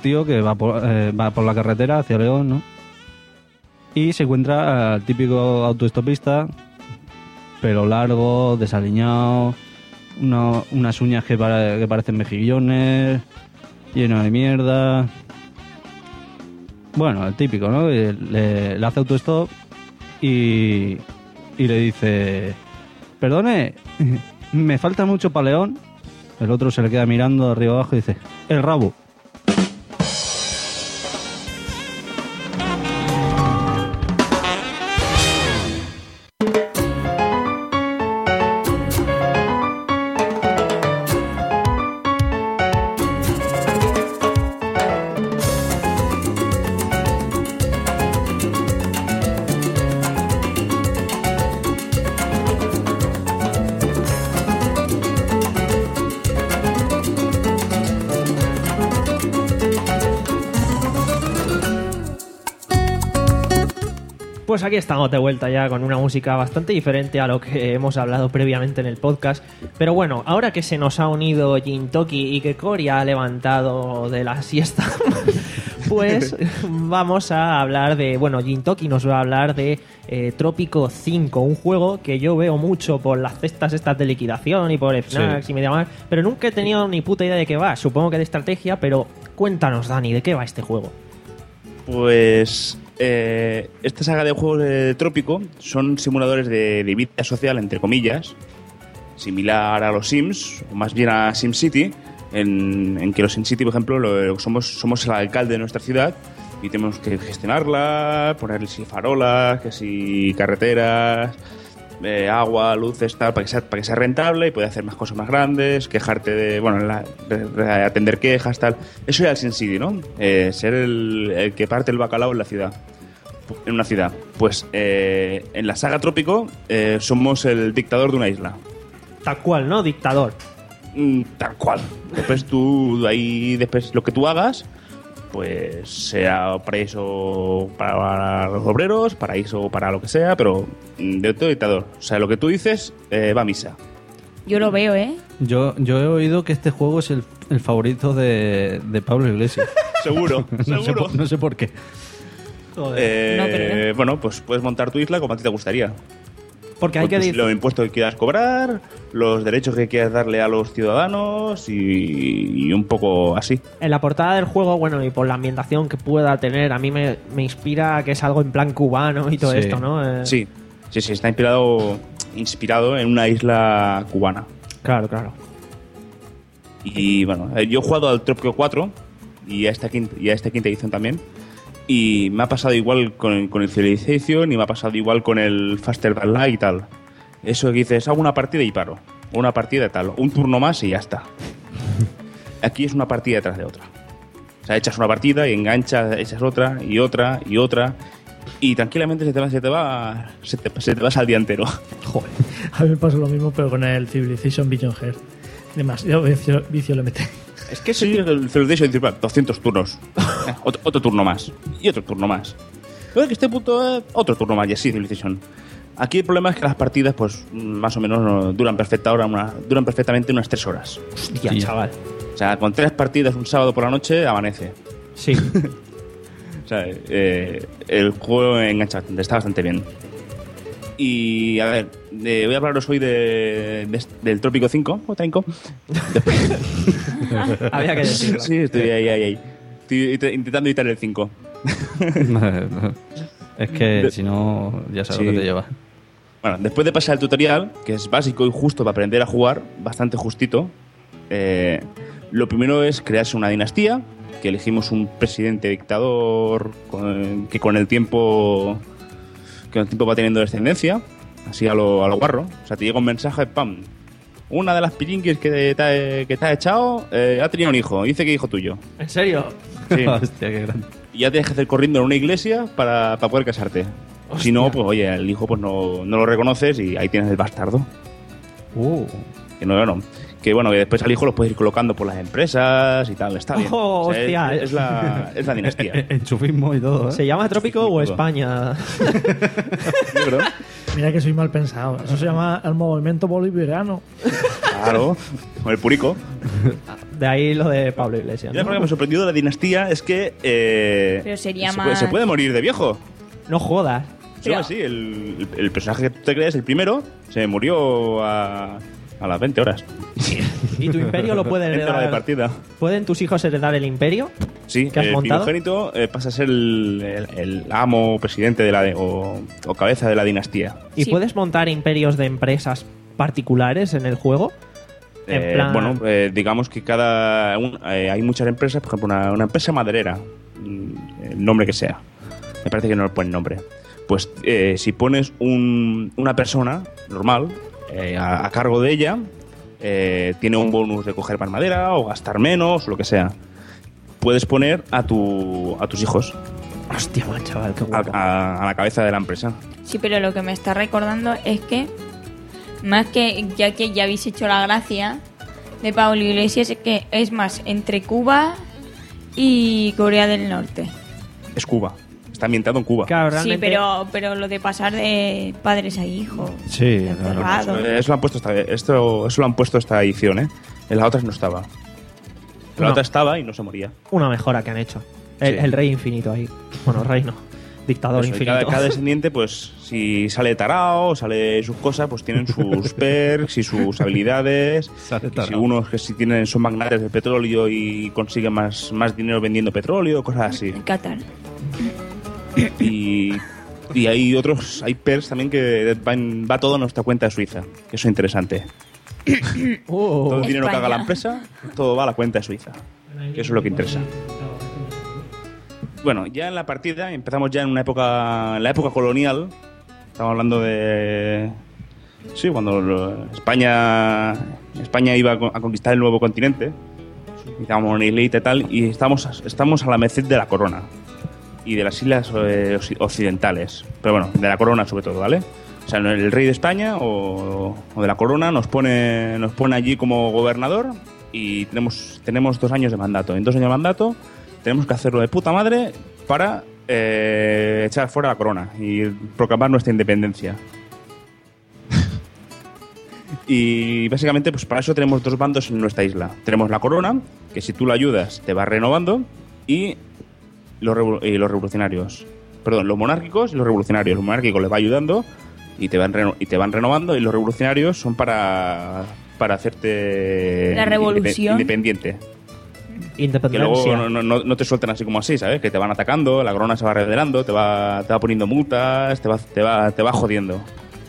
tío que va por, eh, va por la carretera hacia León, ¿no? Y se encuentra al típico autoestopista, pelo largo, desaliñado, una- unas uñas que, pare- que parecen mejillones, lleno de mierda. Bueno, el típico, ¿no? Y Le, le hace autostop y, y le dice: perdone, me falta mucho para León. El otro se le queda mirando arriba abajo y dice: el rabo. Pues aquí estamos de vuelta ya con una música bastante diferente a lo que hemos hablado previamente en el podcast. Pero bueno, ahora que se nos ha unido Gintoki y que Cory ha levantado de la siesta, pues vamos a hablar de... Bueno, Gintoki nos va a hablar de eh, Trópico cinco, un juego que yo veo mucho por las cestas estas de liquidación y por Fnacs Sí. y media más, pero nunca he tenido ni puta idea de qué va. Supongo que de estrategia, pero cuéntanos, Dani, ¿de qué va este juego? Pues eh, esta saga de juegos de Trópico son simuladores de, de vida social, entre comillas, similar a los Sims, o más bien a SimCity, en, en que los SimCity, por ejemplo, lo, somos, somos el alcalde de nuestra ciudad y tenemos que gestionarla, ponerle si farolas, que si carreteras, eh, agua, luces, tal, para que sea, para que sea rentable y poder hacer más cosas más grandes, quejarte de, bueno, la, de, de atender quejas, tal. Eso era el SimCity, ¿no? Eh, ser el, el que parte el bacalao en la ciudad, en una ciudad. Pues eh, en la saga Trópico eh, somos el dictador de una isla. Tal cual, ¿no? Dictador. Mm, tal cual. Después tú, ahí, después lo que tú hagas, pues sea paraíso para los obreros, paraíso para lo que sea, pero mm, de todo dictador. O sea, lo que tú dices eh, va a misa. Yo lo veo, ¿eh? Yo, yo he oído que este juego es el, el favorito de, de Pablo Iglesias. Seguro, no, sé seguro. por, no sé por qué. Eh, No creo. bueno, pues puedes montar tu isla como a ti te gustaría. Porque hay que Pues decir... los impuestos que quieras cobrar, los derechos que quieras darle a los ciudadanos y, y un poco así. En la portada del juego, bueno, y por la ambientación que pueda tener, a mí me, me inspira que es algo en plan cubano y todo Sí. esto, ¿no? Eh, Sí, sí, sí, está inspirado, inspirado en una isla cubana. Claro, claro. Y bueno, eh, yo he jugado al Trópico cuatro y a esta quinta, y a esta quinta edición también. Y me ha pasado igual con, con el Civilization y me ha pasado igual con el Faster Than Light y tal. Eso que dices, hago una partida y paro. O una partida y tal. Un turno más y ya está. Aquí es una partida detrás de otra. O sea, echas una partida y enganchas, echas otra y otra y otra. Y tranquilamente se te va, se te va, se te, se te vas al día entero. Joder, a mí me pasa lo mismo, pero con el Civilization Beyond Earth. Demasiado vicio, vicio le mete. Es que sí, el Civilization dice, "Va, doscientos turnos. Eh, otro, otro turno más. Y otro turno más. Pero que este punto, eh, otro turno más. Y así, Civilization. Aquí el problema es que las partidas, pues, más o menos no, duran, perfecta hora, una, duran perfectamente unas tres horas. Hostia, Hostia. chaval. O sea, con tres partidas un sábado por la noche, amanece. Sí. O sea, eh, el juego engancha bastante, está bastante bien. Y, a ver, de- voy a hablaros hoy de, de- del Trópico cinco, o Tainco. Había que decirlo. Sí, estoy ahí, ahí, ahí. Estoy int- intentando evitar el cinco. Es que si no, ya sabes Sí. lo que te lleva. Bueno, después de pasar el tutorial, que es básico y justo para aprender a jugar, bastante justito, eh, lo primero es crearse una dinastía, que elegimos un presidente dictador con- que con el tiempo que con el tiempo va teniendo descendencia, así a lo, a lo guarro. O sea, te llega un mensaje, pam, una de las piringuis que te, ha- que te ha echado eh, ha tenido un hijo, dice que es hijo tuyo. ¿En serio? Sí. Hostia, qué grande. Y ya tienes que hacer corriendo en una iglesia para, para poder casarte. Si no, pues oye, el hijo pues no, no lo reconoces y ahí tienes el bastardo. Uh, Que no, no. Que bueno, que después al hijo los puedes ir colocando por las empresas y tal. Está bien. Oh, O sea, hostia. es, es la, es la dinastía. enchufismo y todo, ¿eh? ¿Se llama Trópico o Todo. España? Yo creo. Mira que soy mal pensado. Eso se llama el movimiento bolivariano. Claro. Con el purico. De ahí lo de Pablo Iglesias. Y la ¿no? cosa que me sorprendió de la dinastía es que. Eh, Pero sería se, más- puede, se puede morir de viejo. No jodas. Sí, Pero- sí, el, el personaje que tú te crees, el primero, se murió a, a las veinte horas. ¿Y tu imperio lo puede veinte horas de heredar? partida. ¿Pueden tus hijos heredar el imperio? Sí, ¿Que has el montado? primogénito eh, pasa a ser el, el- el amo, presidente de la de- o, o cabeza de la dinastía. ¿Y Sí. puedes montar imperios de empresas particulares en el juego? En Eh, plan- Bueno, eh, digamos que cada un- eh, hay muchas empresas, por ejemplo, una, una empresa maderera, mm, el nombre que sea, me parece que no le ponen nombre. Pues eh, si pones un- una persona normal eh, a, a cargo de ella, eh, tiene un bonus de coger más madera o gastar menos o lo que sea. Puedes poner a tu a tus hijos Hostia, man, chaval, qué a, guapo. a- a la cabeza de la empresa. Sí, pero lo que me está recordando es que, más que ya que ya habéis hecho la gracia de Pablo Iglesias, es que es más entre Cuba y Corea del Norte. Es Cuba. Está ambientado en Cuba. Claro, Sí, realmente... pero, pero lo de pasar de padres a hijos. Sí, encerrados. Eh, Eso lo han puesto esta, esto, eso lo han puesto esta edición, ¿eh? En las otras no estaba. En la No. otra estaba y no se moría. Una mejora que han hecho. El, Sí. el rey infinito ahí. Bueno, rey no. Dictador Eso, y infinito. cada, cada descendiente, pues, si sale tarao, sale sus cosas, pues tienen sus perks y sus habilidades. Sale Y si tarao. unos que si tienen son magnates del petróleo y consiguen más, más dinero vendiendo petróleo, cosas así. En Qatar. Y, y hay otros, hay perks también que van, va todo a nuestra cuenta de Suiza, que eso es interesante. Oh. Todo el dinero que haga la España. empresa, todo va a la cuenta de Suiza. Que eso es lo que interesa. Bueno, ya en la partida empezamos ya en una época, en la época colonial. Estamos hablando de, sí, cuando lo- España, España iba a con- a conquistar el nuevo continente. Estábamos en una islita y tal, y estamos, estamos a la merced de la corona y de las islas eh, occ- occidentales. Pero bueno, de la corona sobre todo, ¿vale? O sea, el rey de España o, o de la corona nos pone, nos pone allí como gobernador y tenemos, tenemos dos años de mandato. En dos años de mandato tenemos que hacerlo de puta madre para eh, echar fuera la corona y proclamar nuestra independencia. Y básicamente, pues para eso tenemos dos bandos en nuestra isla. Tenemos la corona, que si tú la ayudas te va renovando, y los, revo- y los revolucionarios. Perdón, los monárquicos y los revolucionarios. Los monárquicos les va ayudando y te van, reno- y te van renovando, y los revolucionarios son para, para hacerte La revolución. indepe- independiente. Que Independencia. luego no, no- no te sueltan así como así, ¿sabes? Que te van atacando, la corona se va revelando, te va, te va poniendo multas, te va, te va, te va jodiendo.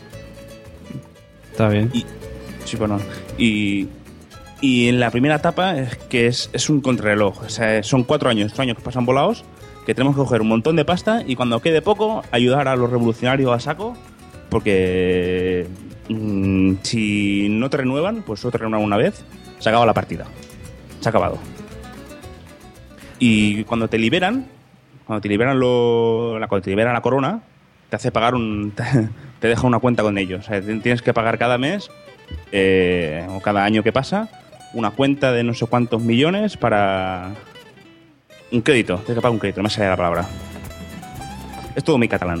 Está bien. Y, sí, bueno. Y, y en la primera etapa es que es, es un contrarreloj. O sea, son cuatro años, cuatro años que pasan volados, que tenemos que coger un montón de pasta y cuando quede poco, ayudar a los revolucionarios a saco, porque mm, si no te renuevan, pues solo te renuevan una vez, se acaba la partida. Se ha acabado. Y cuando te liberan, cuando te liberan, lo, la, cuando te liberan la corona, te hace pagar un... Te, te deja una cuenta con ellos. O sea, tienes que pagar cada mes eh, o cada año que pasa una cuenta de no sé cuántos millones para un crédito. Tienes que pagar un crédito, no me sale la palabra. Es todo muy catalán.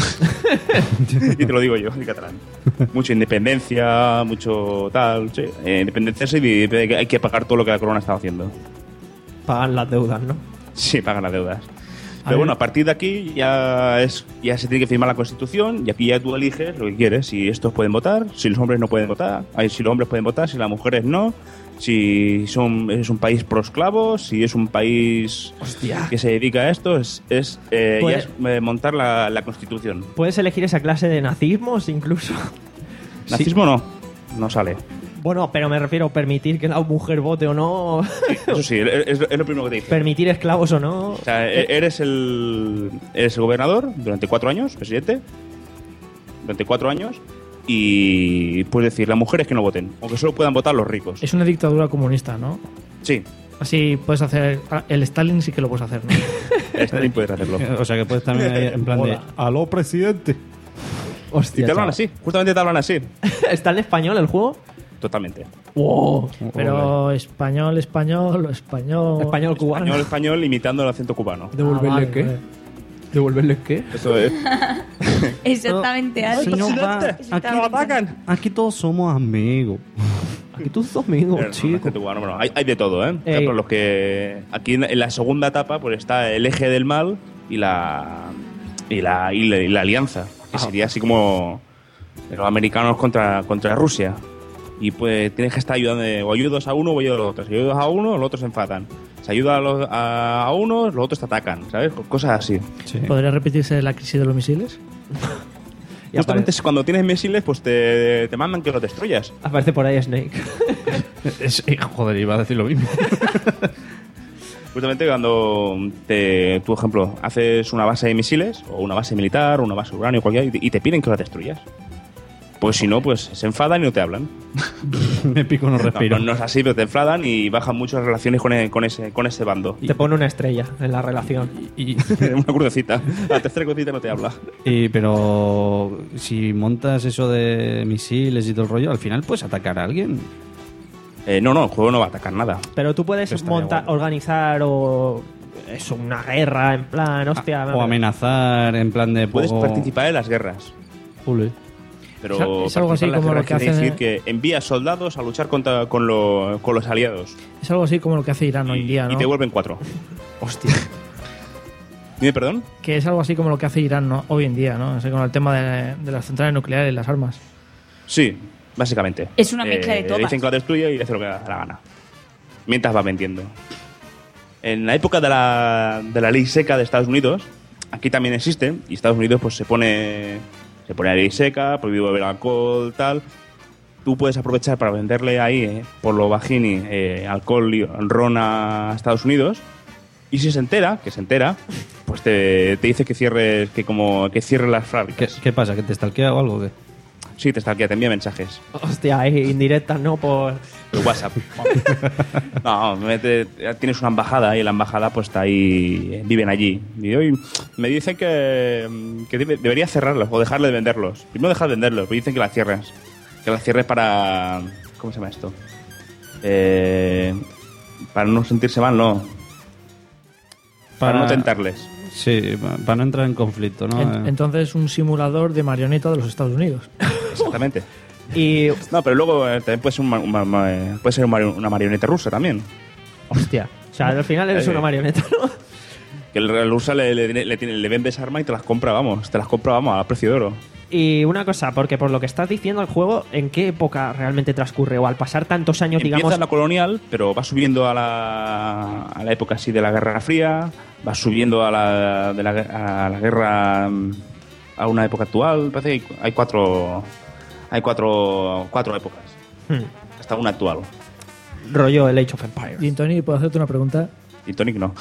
Y te lo digo yo, muy catalán. Mucha independencia, mucho tal. Sí. Eh, independencia sí, de- de que hay que pagar todo lo que la corona estaba haciendo. Pagan las deudas, ¿no? Sí, pagan las deudas. Pero bueno, a partir de aquí ya es ya se tiene que firmar la Constitución y aquí ya tú eliges lo que quieres. Si estos pueden votar, si los hombres no pueden votar, ay, si los hombres pueden votar, si las mujeres no, si son es un país pro esclavos, si es un país Hostia. que se dedica a esto, es, es, eh, Pues- ya es eh, montar la, la Constitución. Puedes elegir esa clase de nazismos incluso. Nazismo no, no sale. Bueno, pero me refiero a permitir que la mujer vote o no. Sí, eso sí, es, es lo primero que te dije. Permitir esclavos o no. O sea, e- eres el, eres el gobernador durante cuatro años, presidente, durante cuatro años, y puedes decir, las mujeres que no voten, aunque solo puedan votar los ricos. Es una dictadura comunista, ¿no? Sí, Así puedes hacer. El Stalin sí que lo puedes hacer, ¿no? Stalin puedes hacerlo. O sea que puedes también ahí en plan de... Mola. ¡Aló, presidente! Y Hostia. te hablan chaval. así, justamente te hablan así. ¿Está en español el juego? Totalmente. Wow. Pero español, español, español. Español cubano. Español, español, imitando el acento cubano. ¿Devolverle Ah, vale, qué? vale. ¿Devolverle qué? Eso es. Exactamente así. Señor, va, Exactamente. aquí, aquí todos somos amigos. Aquí tus amigos, Pero no, chico. bastante bueno, bueno, hay, hay de todo, ¿eh? Por Ey. ejemplo, los que aquí en, en la segunda etapa pues está el eje del mal y la y la, y la, y la alianza, que sería así como los americanos contra, contra Rusia. Y pues tienes que estar ayudando, o ayudas a uno o ayudas a los otros. Si ayudas a uno, los otros se enfadan. Si ayudas a, los, a, a unos, los otros te atacan, ¿sabes? Cosas así. Sí. ¿Podría repetirse la crisis de los misiles? Y Justamente aparece, cuando tienes misiles, pues te, te mandan que los destruyas. aparece por ahí Snake. Es- eh, joder, iba a decir lo mismo. Justamente cuando, te, tu ejemplo, haces una base de misiles, o una base militar, o una base de uranio, cualquiera, y te, y te piden que la destruyas. Pues si no, pues se enfadan y no te hablan. Me pico, no No, respiro. no, no es así, pero te enfadan y bajan muchas relaciones con, e- con, ese, con ese bando. Te pone una estrella en la relación. Y, Una crucecita. La tercera crucecita no te habla. y- pero si montas eso de misiles y todo el rollo, al final puedes atacar a alguien. Eh, no, no, el juego no va a atacar nada. Pero tú puedes Estaría montar, guapo. organizar o eso, una guerra en plan, hostia. O amenazar en plan de... Puedes poco- participar en las guerras. Ule. Pero Es al- es algo así participar en las como lo guerras que quiere hacen- decir que envías soldados a luchar contra, con, lo- con los aliados. Es algo así como lo que hace Irán hoy en día, Y ¿no? te vuelven cuatro. Hostia. Dime, perdón. Que es algo así como lo que hace Irán, ¿no? Hoy en día, ¿no? O sea, con el tema de, de las centrales nucleares y las armas. Sí, básicamente. Es una mezcla de Le todas. dicen que la destruye y le hace lo que le da la gana. Mientras va vendiendo. En la época de la, de la ley seca de Estados Unidos, aquí también existe, y Estados Unidos pues se pone se pone la ley seca, prohibido beber alcohol, tal. Tú puedes aprovechar para venderle ahí, eh, por lo bajini, eh, alcohol y ron a Estados Unidos. Y si se entera, que se entera, pues te, te dice que cierres, que como que cierres las ¿Qué, fábricas. qué pasa? ¿Que te stalkea o algo? ¿Qué? Sí, te stalkea, te envía mensajes. Hostia, ahí indirectas, ¿no? Por... Por WhatsApp. No, mete- tienes una embajada y la embajada pues está ahí, eh, viven allí. Y hoy me dicen que, que debe- debería cerrarlos o dejarle de venderlos. Primero dejar de venderlos, pero dicen que las cierres. Que las cierres para... ¿Cómo se llama esto? Eh, para no sentirse mal, no. Para, no tentarles. Sí, pa- para no entrar en conflicto, ¿no? En- Eh, entonces, un simulador de marioneta de los Estados Unidos. Exactamente. Y, No, pero luego eh, también puede ser, un ma- un ma- ma- eh, puede ser un mari- una marioneta rusa también. hostia. O sea, al final eres Eh. una marioneta, ¿no? Que el, el rusa le, le, le, tiene- le vendes arma y te las compra, vamos. Te las compra, vamos, a precio de oro. Y una cosa, porque por lo que estás diciendo el juego, ¿en qué época realmente transcurre? O al pasar tantos años, Empieza digamos... en la colonial, pero va subiendo a la, a la época así de la Guerra Fría, va subiendo a la, de la, a la guerra mm, a una época actual. Parece que hay, hay cuatro hay cuatro, cuatro épocas, Hmm. hasta una actual. Rollo el Age of Empires. Y Tony, ¿puedo hacerte una pregunta? Y Tonic no.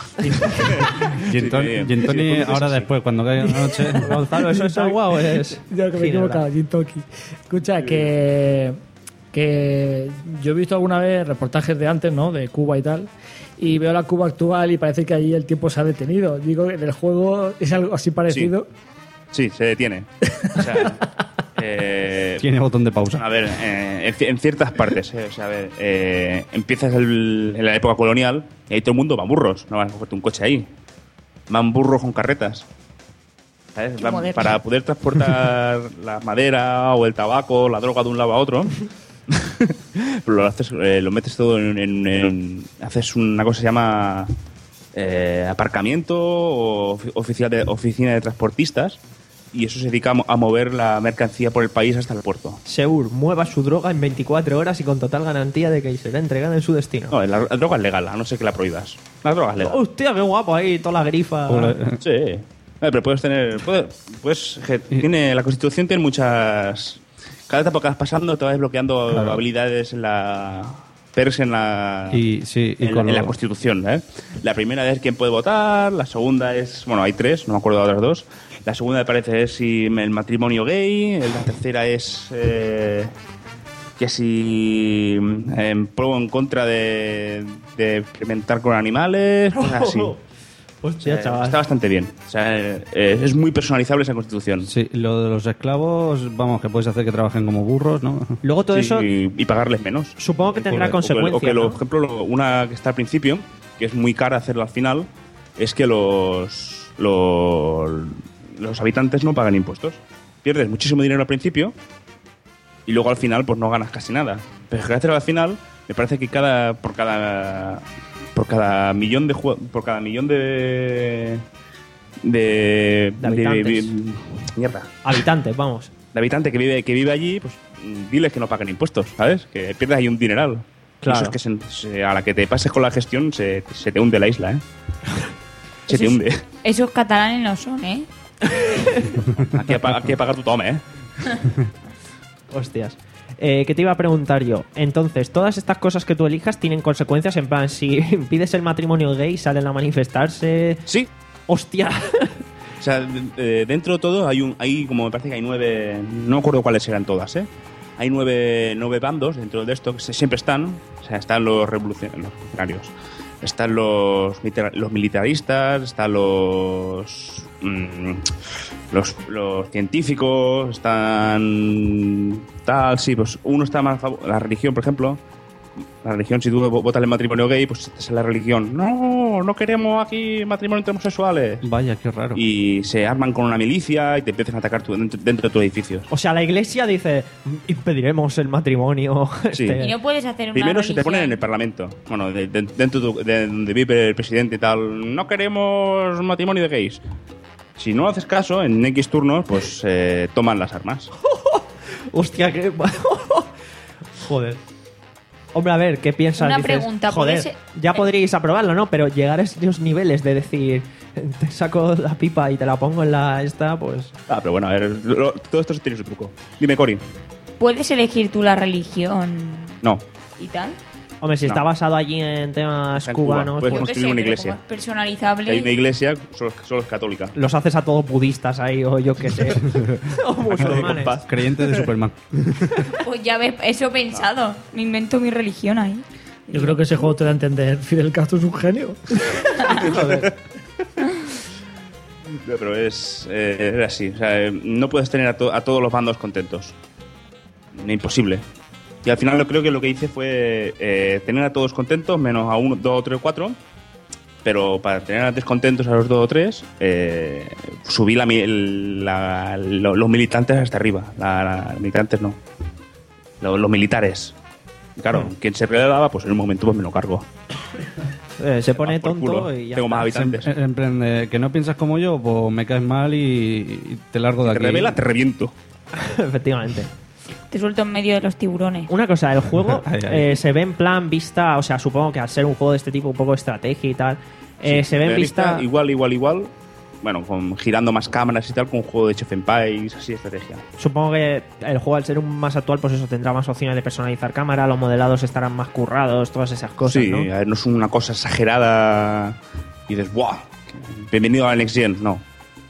Gin Toni- Sí, Gin Toni, sí, ahora sí. después, cuando caiga la noche... Gonzalo, ¿eso es agua o es...? Ya que me he ginebra? equivocado, Gin Toki. Escucha, que, que yo he visto alguna vez reportajes de antes, ¿no? De Cuba y tal. Y veo la Cuba actual y parece que ahí el tiempo se ha detenido. Digo que en el juego es algo así parecido. Sí, se detiene. O sea, eh, Tiene botón de pausa. A ver, eh, en, ci- en ciertas partes, eh, o sea, a ver, eh, empiezas el- en la época colonial y ahí todo el mundo va en burros, no vas a cogerte un coche ahí. Van burros con carretas. ¿Sabes? Qué Van- moderno. para poder transportar la madera o el tabaco, la droga de un lado a otro. Pero lo, haces, eh, lo metes todo en, en- en- haces una cosa que se llama eh, aparcamiento o ofi- oficial de, oficina de transportistas, y eso se dedica a mo- a mover la mercancía por el país hasta el puerto. Seur mueva su droga en veinticuatro horas y con total garantía de que será entregada en su destino. No, la, la droga es legal, a no ser que la prohíbas. La droga es legal. Hostia, qué guapo ahí, toda la grifa. Sí. Eh, pero puedes tener. Puedes, puedes- que tiene, la Constitución tiene muchas. Cada etapa que vas pasando te va desbloqueando Claro. habilidades en la. Pers en la. Y, sí, y en, con la, en la lo- Constitución, ¿eh? La primera es quién puede votar, la segunda es, bueno, hay tres, no me acuerdo de otras dos. La segunda me parece es si el matrimonio gay, la tercera es eh, que si en pro o en contra de, de experimentar con animales, cosas así. Hostia, Eh, chaval. Está bastante bien. O sea, eh, es muy personalizable esa Constitución. Sí, lo de los esclavos, vamos, que puedes hacer que trabajen como burros, ¿no? Luego todo Sí, eso, y, y pagarles menos. supongo que tendrá O que- o que- consecuencias. O que, lo- ¿no? por ejemplo, lo- una que está al principio, que es muy cara hacerla al final, es que los, los, los habitantes no pagan impuestos. Pierdes muchísimo dinero al principio y luego al final pues no ganas casi nada. Pero gracias al final, me parece que cada por cada por cada millón de jue- por cada millón de de, De habitantes. de- de- mierda, Habitantes, vamos. de habitante que vive que vive allí, pues diles que no paguen impuestos, ¿sabes? Que pierdes ahí un dineral. Claro. Eso es que se- se- a la que te pases con la gestión se, se te hunde la isla, ¿eh? Se te Esos- hunde. Esos catalanes no son, ¿eh? Aquí hay que pagar tu tome, ¿eh? Hostias. Eh, ¿Qué te iba a preguntar yo? Entonces, todas estas cosas que tú elijas tienen consecuencias. En plan, si pides el matrimonio gay, salen a manifestarse. Sí. ¡Hostia! O sea, de- dentro de todo hay un, hay como me parece que hay nueve, no me acuerdo cuáles eran todas, ¿eh? Hay nueve, nueve bandos dentro de esto que se- siempre están, o sea, están los revolucion- los revolucionarios, están los, milita- los militaristas, están los, mm, los los científicos, están tal, sí, pues uno está más a favor, la religión, por ejemplo. La religión, si tú votas el matrimonio gay, pues esta es la religión. No, no queremos aquí matrimonio entre homosexuales. Vaya, qué raro. Y se arman con una milicia y te empiezan a atacar tu- dentro, dentro de tus edificios. O sea, la iglesia dice: impediremos el matrimonio. Sí. este, Y no puedes hacer una Primero se te religión. ponen en el Parlamento. Bueno, de- de- dentro de, de donde vive el presidente y tal. No queremos matrimonio de gays. Si no haces caso, en X turnos, pues eh, toman las armas. Hostia, qué. Joder. Hombre, a ver, ¿qué piensas? Una Dices, pregunta, joder, ¿puede ser- ya podríais aprobarlo, ¿no? Pero llegar a esos niveles de decir, te saco la pipa y te la pongo en la esta, pues... Ah, pero bueno, a ver, lo- todo esto tiene su truco. Dime, Cory. ¿Puedes elegir tú la religión No. y tal? Hombre, si No. está basado allí en temas Está en Cuba, cubanos, puedes pues Yo qué construir sé, una pero iglesia. como es personalizable. Hay una iglesia, solo, solo es católica. los haces a todos budistas ahí, o yo qué sé. o musulmanes. compás. Creyente de Superman. Pues ya ves, eso he pensado. Me invento mi religión ahí. Yo creo que ese juego te da a entender. Fidel Castro es un genio. Pero es, eh, es así. O sea, eh, no puedes tener a, to- a todos los bandos contentos. Imposible. Y al final lo creo que lo que hice fue eh, tener a todos contentos, menos a uno, dos, tres o cuatro. Pero para tener a descontentos a los dos o tres, eh, subí la, mi- el- la- lo- los militantes hasta arriba. La, la- militantes no. Lo- los militares. Y claro, quien se releva, pues en un momento pues me lo cargo. Eh, se pone Ah, por tonto culo. y ya Tengo está. más habitantes. En, en plan de que no piensas como yo, pues me caes mal y, y te largo de Te aquí. revela, te reviento. Efectivamente. Te suelto en medio de los tiburones. Una cosa, el juego Ay, ay. eh, se ve en plan vista, o sea, supongo que al ser un juego de este tipo, un poco de estrategia y tal, eh, Sí, se ve en de vista... igual, igual, igual. Bueno, con, girando más cámaras y tal, con un juego de Age of Empires, así, estrategia. Supongo que el juego, al ser un más actual, pues eso, tendrá más opciones de personalizar cámara, los modelados estarán más currados, todas esas cosas, sí, ¿no? a ver, no es una cosa exagerada y dices, ¡buah! Bienvenido a la Next Gen, no.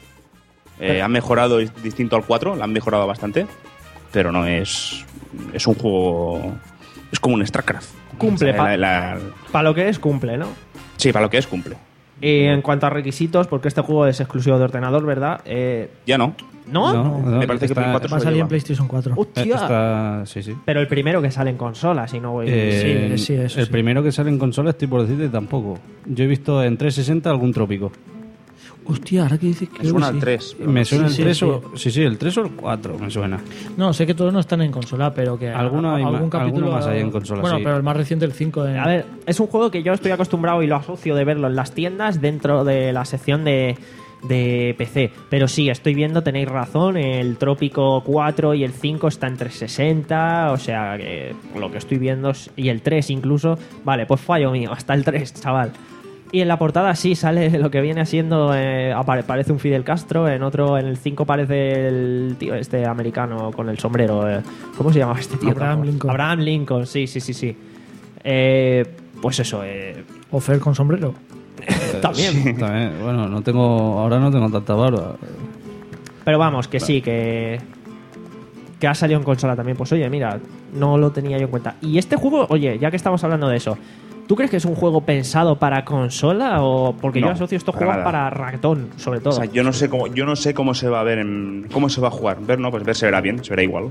Eh, han mejorado es distinto al cuatro, lo han mejorado bastante, pero no es. Es un juego. Es como un StarCraft. Cumple, O sea, pa- la- la- Para lo que es, cumple, ¿no? sí, para lo que es, cumple. Y en cuanto a requisitos, porque este juego es exclusivo de ordenador, ¿verdad? Eh, Ya no. ¿No? No, no, Me parece que está- Play cuatro Va a se lo salir en lleva. PlayStation cuatro. ¡Hostia! Eh, está- sí, sí. Pero el primero que sale en consola, si no voy... Eh, sí, eso el sí. primero que sale en consola estoy por decirte tampoco. Yo he visto en trescientos sesenta algún trópico. Hostia, ahora que dices que. Me creo suena que al sí. tres. Me suena Sí, el sí, tres sí. o... Sí, sí, el tres o el cuatro me suena. No, sé que todos no están en consola, pero que. Alguno hay algún ma- capítulo. alguno más hay en consola, Bueno, sí. pero el más reciente, el cinco. En... A ver, es un juego que yo estoy acostumbrado y lo asocio de verlo en las tiendas dentro de la sección de, de P C. Pero sí, estoy viendo, tenéis razón, el Trópico cuatro y el cinco está en trescientos sesenta, o sea, que lo que estoy viendo, es- y el tres incluso, vale, pues fallo mío, hasta el tres, chaval. Y en la portada sí sale lo que viene siendo, eh, apare- parece un Fidel Castro, en otro, en el cinco parece el tío este americano con el sombrero, eh, ¿cómo se llama este tío? Abraham Lincoln. Abraham Lincoln, sí, sí, sí, sí. Eh, pues eso, eh, O Fer con sombrero. también. También, bueno, no tengo, ahora no tengo tanta barba. Pero vamos, que sí, que que ha salido en consola también. Pues oye, mira, no lo tenía yo en cuenta. Y este juego, oye, ya que estamos hablando de eso, ¿tú crees que es un juego pensado para consola o porque No, yo asocio estos para juegos nada. para ratón, sobre todo? O sea, yo no sé cómo, yo no sé cómo se va a ver en, cómo se va a jugar. Ver, no, pues ver se verá bien, se verá igual.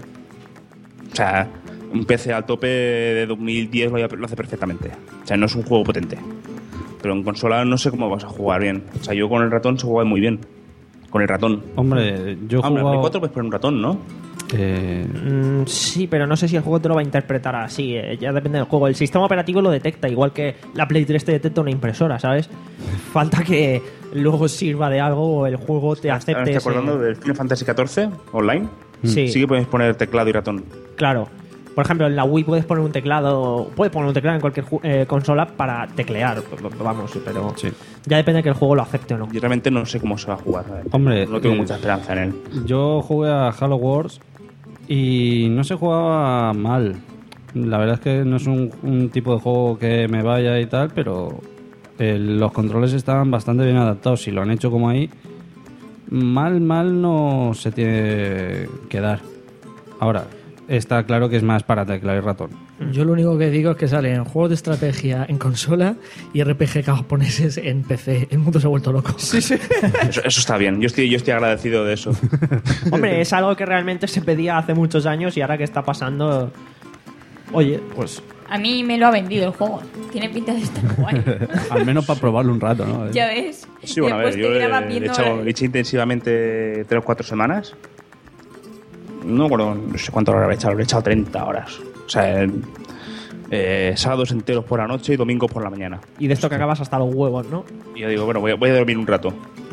O sea, un P C al tope de dos mil diez lo, lo hace perfectamente. O sea, no es un juego potente. Pero en consola no sé cómo vas a jugar bien. O sea, yo con el ratón se juega muy bien. Con el ratón. Hombre, yo he Hombre, en jugado... Play cuatro puedes poner un ratón, ¿no? Eh, Mm, sí, pero no sé si el juego te lo va a interpretar así. eh, Ya depende del juego. El sistema operativo lo detecta, igual que la Play tres te detecta una impresora, ¿sabes? Falta que luego sirva de algo o el juego te Ahora acepte. me estoy ese- acordando del Final Fantasy catorce online. Sí. Sí que puedes poner teclado y ratón. Claro. Por ejemplo, en la Wii puedes poner un teclado, puedes poner un teclado en cualquier ju- eh, consola para teclear, vamos, pero Sí. ya depende de que el juego lo acepte o no. Yo realmente no sé cómo se va a jugar. ¿sabes? Hombre, no tengo eh, mucha esperanza en él. Yo jugué a Halo Wars y no se jugaba mal. La verdad es que no es un, un tipo de juego que me vaya y tal, pero eh, los controles estaban bastante bien adaptados. Si lo han hecho como ahí, mal, mal no se tiene que dar. Ahora, está claro que es más para teclado y ratón. Yo lo único que digo es que salen juegos de estrategia en consola y R P G japoneses en P C. El mundo se ha vuelto loco. Sí, sí. Eso, eso está bien. Yo estoy, yo estoy agradecido de eso. Hombre, es algo que realmente se pedía hace muchos años y ahora que está pasando, oye, pues A mí me lo ha vendido el juego. Tiene pinta de estar guay. Al menos para probarlo un rato, ¿no? Ya ves. Sí, bueno, a ver, Después yo te grabas he, he viendo- hecho, he hecho intensivamente tres o cuatro semanas. No me acuerdo, no sé cuánto horas he echado, lo he echado treinta horas. O sea, eh, eh, sábados enteros por la noche y domingos por la mañana. y de esto que acabas hasta los huevos, ¿no? Y yo digo, bueno, voy a, voy a dormir un rato.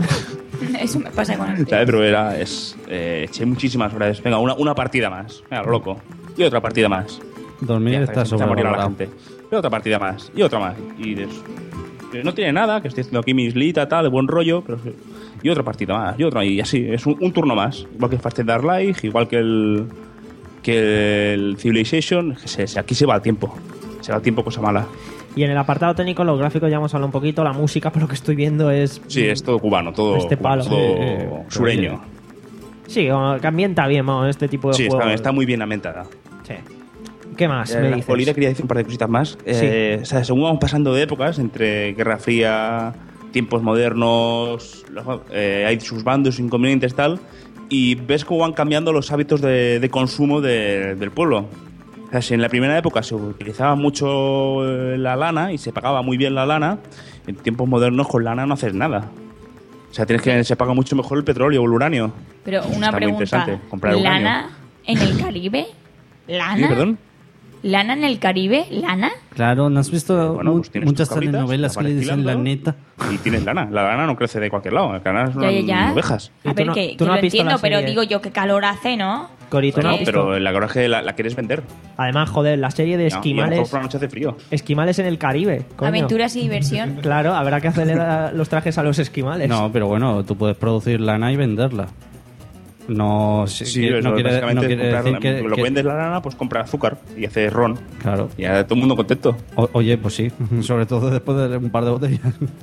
Eso me pasa con el ¿Sabes? Pero era, es, eh, eché muchísimas horas. Venga, una, una partida más. Venga, lo loco. Y otra partida más. Dormir Ya, está se empieza a morir a la sobrevalorado. gente. Y otra partida más. Y otra más. Y de eso. Que no tiene nada, que estoy haciendo aquí mi islita, tal, de buen rollo. Pero, y otra partida más. Y otra. Y así. Es un, un turno más. Igual que Fast Dark Life, igual que el. Que el Civilization. Que se, se- aquí se va el tiempo. Se va el tiempo, cosa mala. Y en el apartado técnico, los gráficos ya hemos hablado un poquito, la música, por lo que estoy viendo, es... Sí, es todo cubano, todo, Este cubano, palo. todo Sí, eh, sureño. Sí, como que ambienta bien, vamos, este tipo de Sí, juegos. está, está muy bien ambientada. Sí. ¿Qué más Eh, me la dices? actualidad quería decir un par de cositas más. Eh, o sea, según vamos pasando de épocas, entre Guerra Fría, tiempos modernos, los- eh, hay sus bandos, inconvenientes, tal, y ves cómo van cambiando los hábitos de, de consumo de- del pueblo. O sea, si en la primera época se utilizaba mucho eh, la lana y se pagaba muy bien la lana, en tiempos modernos con lana no haces nada. O sea, tienes que se paga mucho mejor el petróleo o el uranio. Pero Eso una está muy pregunta. interesante, comprar uranio. ¿Lana en el Caribe? ¿Lana? Sí, perdón. ¿Lana en el Caribe? ¿Lana? Claro, ¿no has visto Bueno, mu- pues tienes muchas tus cabritas, telenovelas las que le vas dicen la esquilando neta? Y tienes lana. La lana no crece de cualquier lado. La lana Ya, ya, son ya. ovejas. ¿Y A tú ver, no- que, tú que no lo has visto entiendo, la pero serie? digo yo, qué calor hace, ¿no? Corito, ¿no has No, visto? pero la verdad es que la, la quieres vender. Además, joder, la serie de No, y a lo mejor esquimales... por la noche hace frío. Esquimales en el Caribe, coño. Aventuras y diversión. Claro, habrá que hacerle la- los trajes a los esquimales. No, pero bueno, tú puedes producir lana y venderla. No, si- Sí, que- eso, no quiere, básicamente no es quiere comprar decir la- que, lo que- vendes la lana, pues compra azúcar y hace ron. Claro. Y ya todo el mundo contento. O- oye, pues sí, sobre todo después de un par de botellas.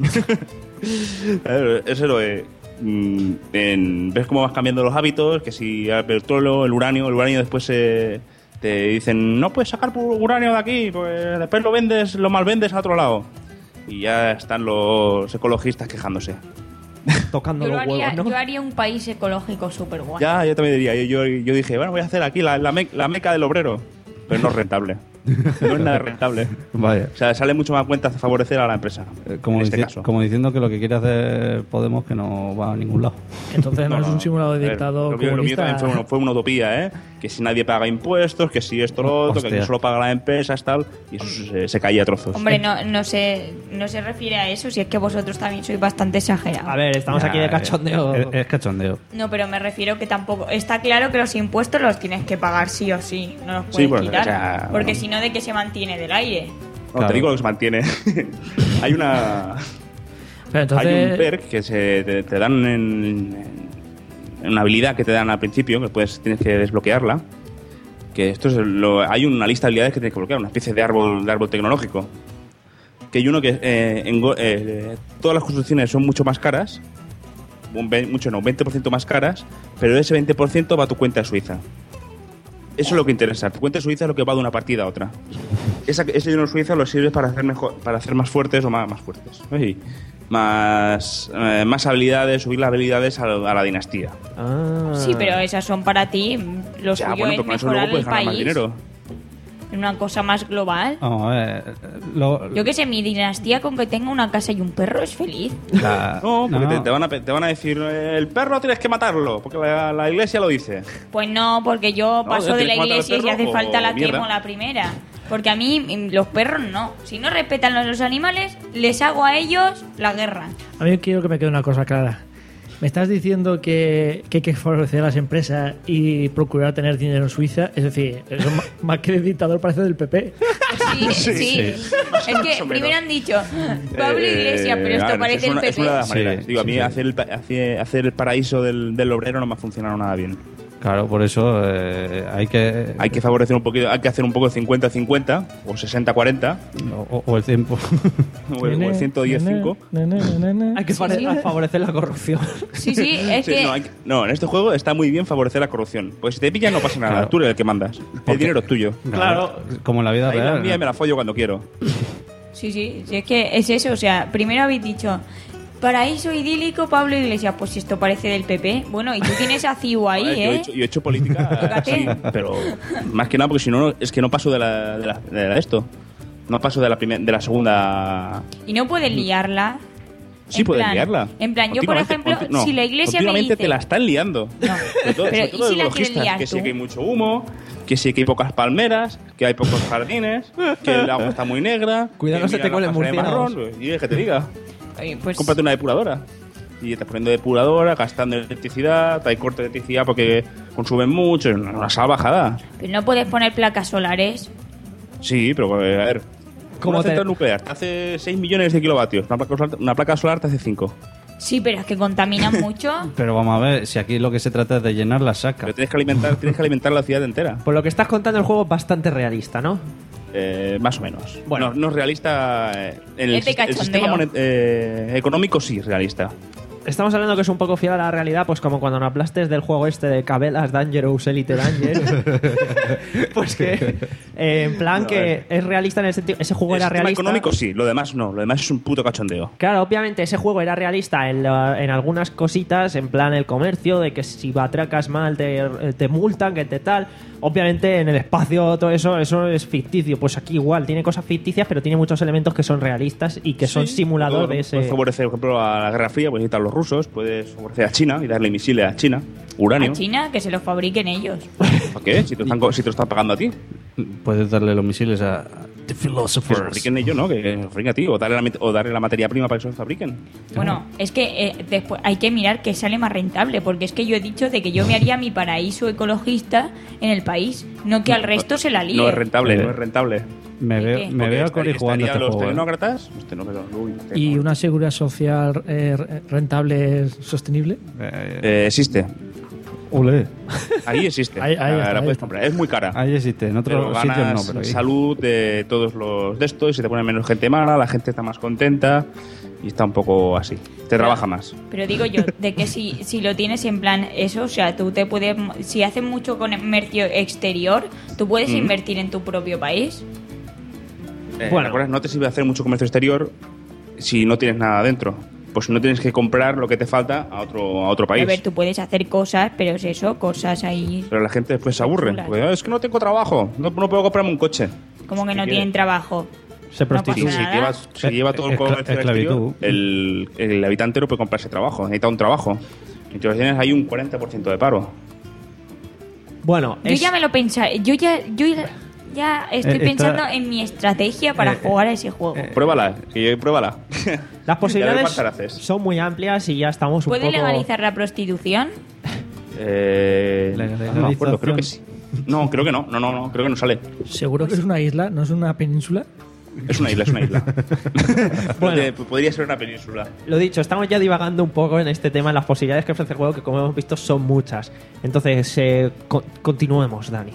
A ver, Eso lo de, mm, en- ves cómo vas cambiando los hábitos, que si el petróleo, el uranio, el uranio después se, te dicen, no puedes sacar pu- uranio de aquí, pues después lo vendes, lo mal vendes a otro lado. Y ya están los ecologistas quejándose. Tocando Yo, lo los haría, huevos, ¿no? yo haría un país ecológico súper guay. Ya, yo también diría, yo, yo, yo dije, bueno, voy a hacer aquí la, la, me- la meca del obrero, pero no es rentable. No es nada rentable. Vaya. O sea, sale mucho más cuenta favorecer a la empresa. Eh, Como, en este dici- caso. como diciendo que lo que quiere hacer Podemos que no va a ningún lado. Entonces no, No, es no, un simulado a de ver, dictador lo mío, lo mío comunista. también fue, una- fue una utopía, ¿eh? Que si nadie paga impuestos, que si esto, lo otro, que Hostia. aquí solo paga las empresas, tal. Y eso se, se caía a trozos. Hombre, no, no, se, no se refiere a eso, si es que vosotros también sois bastante exagerados. A ver, estamos Ya, aquí de cachondeo. Es, es cachondeo. No, pero me refiero que tampoco... Está claro que los impuestos los tienes que pagar sí o sí, no los Sí, puedes bueno, quitar. o sea, porque bueno. si no, ¿de qué se mantiene? Del aire. No, Claro. te digo lo que se mantiene. Hay una. Pero entonces, Hay un perk que se, te, te dan en, en una habilidad que te dan al principio, que puedes, tienes que desbloquearla. Que esto es lo, hay una lista de habilidades que tienes que bloquear, una especie de árbol, de árbol tecnológico. Que hay uno que eh, en go- eh, todas las construcciones son mucho más caras, un ve- mucho no, un veinte por ciento más caras, pero ese veinte por ciento va a tu cuenta de Suiza. Eso es lo que interesa. Tu cuenta de Suiza es lo que va de una partida a otra. Esa, ese dinero Suiza lo sirves para hacer mejor, para hacer más fuertes o más, más fuertes. Uy, más, eh, más habilidades, subir las habilidades a, la- a la dinastía. Ah. Sí, pero esas son para ti. Lo Ya, suyo bueno, es pero con eso mejorar luego puedes el ganar más país. dinero. en una cosa más global. Vamos a ver. Lo, Yo que sé, mi dinastía con que tenga una casa y un perro es feliz. la- No, porque no, Te, no. te van a, pe- te van a decir, el perro tienes que matarlo, porque la, la iglesia lo dice. Pues no, porque yo No, paso de tienes la que matar al iglesia y si perro hace o falta la mierda. quemo la primera. Porque a mí mm, los perros no. Si no respetan a los animales, les hago a ellos la guerra. A mí quiero que me quede una cosa clara. ¿Me estás diciendo que, que hay que favorecer a las empresas y procurar tener dinero en Suiza? Es decir, eso ma- más que de dictador parece del P P. Sí, sí. Es que primero han dicho Pablo Eh, Iglesias, pero esto a ver, parece es una, el es una de P P. las maneras. Sí, Digo, a mí sí. hacer, el, pa- hacer, hacer el paraíso del, del obrero no me ha funcionado nada bien. Claro, por eso eh, hay que. Hay que favorecer un poquito, hay que hacer un poco de cincuenta cincuenta o sesenta cuarenta O, o el tiempo. o el, o el ciento diez cinco. Hay que fare- sí. favorecer la corrupción. Sí, sí, es Sí, que... no, hay que- no, en este juego está muy bien favorecer la corrupción. Pues si te pillan no pasa nada, Claro. tú eres el que mandas. El dinero es tuyo. Claro. Como en la vida Ahí la real. mía ¿no? me la follo cuando quiero. Sí, sí, sí, es que es eso, o sea, primero habéis dicho paraíso idílico Pablo Iglesias, pues si esto parece del P P, bueno, y tú tienes a C I U ahí, Joder, yo, he ¿eh? hecho, yo he hecho política, Fíjate. sí, pero más que nada porque si no, es que no paso de la, de la, de la- esto. No paso de la, primer- de la segunda... Y no puedes liarla. Sí, En puedes plan- liarla. En plan, yo por Continuamente, ejemplo, conti- no, si la iglesia me continuamente dice... te la están liando. No, Sobre todo, pero sobre ¿y todo si la los quieres ecologistas, liar que sí tú? que hay mucho humo, que sí que hay pocas palmeras, que hay pocos jardines, que el agua está muy negra. Cuidado, que no se mira te la cuelen casa de murciélagos. marrón, y que te diga, Oye, pues, cómprate una depuradora. Y estás poniendo depuradora, gastando electricidad, hay corte de electricidad porque consumen mucho, es una, una salvajada. pero no puedes poner placas solares. Sí, pero eh, a ver. ¿Cómo Una te- central nuclear te hace seis millones de kilovatios, una placa solar, una placa solar te hace cinco. Sí, pero es que contaminan mucho. Pero vamos a ver, si aquí lo que se trata es de llenar la saca. Pero tienes que alimentar, tienes que alimentar la ciudad entera. Por lo que estás contando, el juego es bastante realista, ¿no? Eh, más o menos. Bueno. no, no es realista. eh, en el, Es de sis- el cachondeo. sistema monet- eh, económico sí es realista. Estamos hablando que es un poco fiel a la realidad, pues como cuando nos hablaste del juego este de Cabela's Dangerous Elite Danger. Pues que, eh, en plan No, a que ver. es realista en el sentido... Ese juego El era sistema realista... económico sí, lo demás no. Lo demás es un puto cachondeo. Claro, obviamente ese juego era realista en, la- en algunas cositas, en plan el comercio, de que si atracas mal te, te multan, que te tal. Obviamente en el espacio todo eso, eso es ficticio. Pues aquí igual, tiene cosas ficticias, pero tiene muchos elementos que son realistas y que son simulador de ese... Puedes favorecer, por ejemplo, a la Guerra Fría, puedes necesitar a los rusos, puedes favorecer a China y darle misiles a China, uranio. A China, que se los fabriquen ellos. ¿Para qué? Si te, lo están, co- si te lo están pagando a ti. Puedes darle los misiles a a The Que se Philosophers. fabriquen ellos, ¿no? Que se fabriquen a ti. O darle, la, met- o darle la materia prima para que se lo fabriquen. Bueno, es que eh, después hay que mirar que sale más rentable, porque es que yo he dicho de que yo me haría mi paraíso ecologista en el país, no que al resto se la líe. No es rentable, Eh, no es rentable. Me ¿Y veo, qué? me Porque veo a estaría- Cory jugando estarían este los juego. ¿eh? tecnócratas. Los tecnócratas, uy, ¿Y tecnócratas. una seguridad social eh, rentable sostenible? Eh, Eh, existe. Ole. Ahí existe. Ahí- ahí la, está, la ahí puedes está. comprar. Es muy cara. Ahí existe, en Pero otros sitios ganas no, pero ahí. salud de todos los de esto y se te pone menos gente mala, la gente está más contenta y está un poco así. Te trabaja más. Pero digo yo, de que si, si lo tienes en plan eso, o sea, tú te puedes, si haces mucho comercio exterior, tú puedes Mm. invertir en tu propio país. Eh, Bueno. ¿recuerdas? No te sirve hacer mucho comercio exterior si no tienes nada dentro. Pues no tienes que comprar lo que te falta a otro, a otro país. A ver, tú puedes hacer cosas, pero es eso, cosas ahí Pero la gente después se aburre. Chulas. Porque, "Ah, es que no tengo trabajo, no, no puedo comprarme un coche. como que no ¿Qué tienen quieres? trabajo. Se No prostituye. pasa Si nada. lleva, si lleva todo el Escla- comercio esclavitud. exterior, el, el habitante no puede comprarse trabajo, necesita un trabajo. Entonces tienes ahí un cuarenta por ciento de paro. Bueno, Yo es- ya me lo pensé, yo ya, yo ya, ya estoy Eh, está- pensando en mi estrategia para eh, jugar a ese juego. Pruébala, que pruébala. las Ya ves posibilidades cuántas haces. son muy amplias y ya estamos un ¿Puede poco... legalizar la prostitución? Eh, La no me acuerdo, creo que sí. legalización. No, creo que no, no, no, no, creo que no sale. ¿Seguro que es una isla? ¿No es una península? Es una isla, es una isla. Bueno. Podría- Podría ser una península. Lo dicho, estamos ya divagando un poco en este tema, en las posibilidades que ofrece el juego, que como hemos visto son muchas. Entonces, eh, co- continuemos, Dani.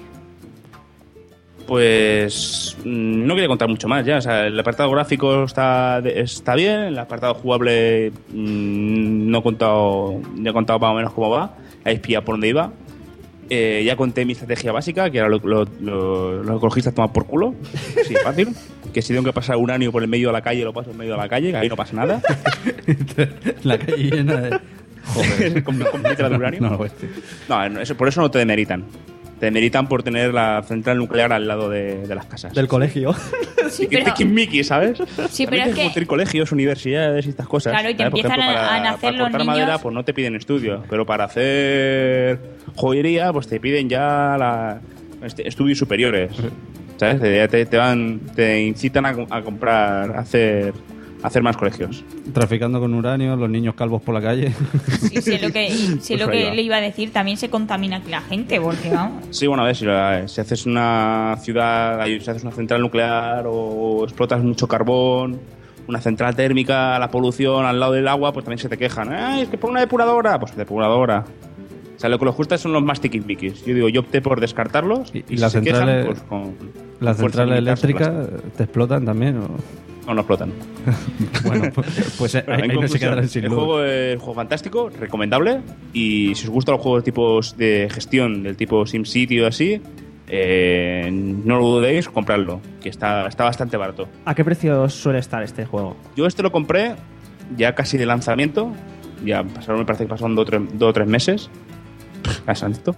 Pues mm, no quería contar mucho más ya. O sea, el apartado gráfico está, de- está bien, el apartado jugable mm, no he contado, ya he contado más o menos cómo va. He espiado por dónde iba. Eh, ya conté mi estrategia básica, que era lo, lo- lo- los ecologistas toman por culo. Sí, fácil. Que si tengo que pasar un año por el medio de la calle, lo paso en medio de la calle, que ahí no pasa nada. La calle llena de... Joder. Con- con litros de uranio. No, este. No, no, eso, por eso no te demeritan. te meritan por tener la central nuclear al lado de, de las casas. Del colegio. Sí, Y que pero, te Mickey, ¿sabes? Sí, pero También es tienes que- construir colegios, universidades y estas cosas. Claro, y te ¿sabes? Por empiezan ejemplo, a- para, a nacer para los cortar niños. madera, pues no te piden estudio. Pero para hacer joyería, pues te piden ya la, este, estudios superiores. ¿Sabes? Te, te, te van, te incitan a, a comprar, a hacer, a hacer más colegios. Traficando con uranio, los niños calvos por la calle. sí, sé lo que, sé Pues lo ahí que va. le iba a decir, también se contamina aquí la gente, porque vamos. Sí, bueno, a ver, si, la- si haces una ciudad, ahí, si haces una central nuclear o explotas mucho carbón, una central térmica, la polución al lado del agua, pues también se te quejan. Ay, es que por una depuradora, pues depuradora. O sea, lo que los gusta son los más tiquismiquis. Yo digo, yo opté por descartarlos Y- y, y si las se quejan, centrales- pues con Las fuerzas centrales militares se eléctricas aplastan. te explotan también. ¿o? No, no explotan. Bueno, pues, pues ahí, Bueno, en ahí no se conclusión, quedarán sin el luz. juego es un juego fantástico, recomendable. Y si os gustan los juegos tipos de gestión del tipo SimCity o así, eh, no lo dudéis, comprarlo, que está, está bastante barato. ¿A qué precio suele estar este juego? Yo este lo compré ya casi de lanzamiento. Ya pasaron, me parece que pasaron dos o tres, dos o tres meses. Casantito.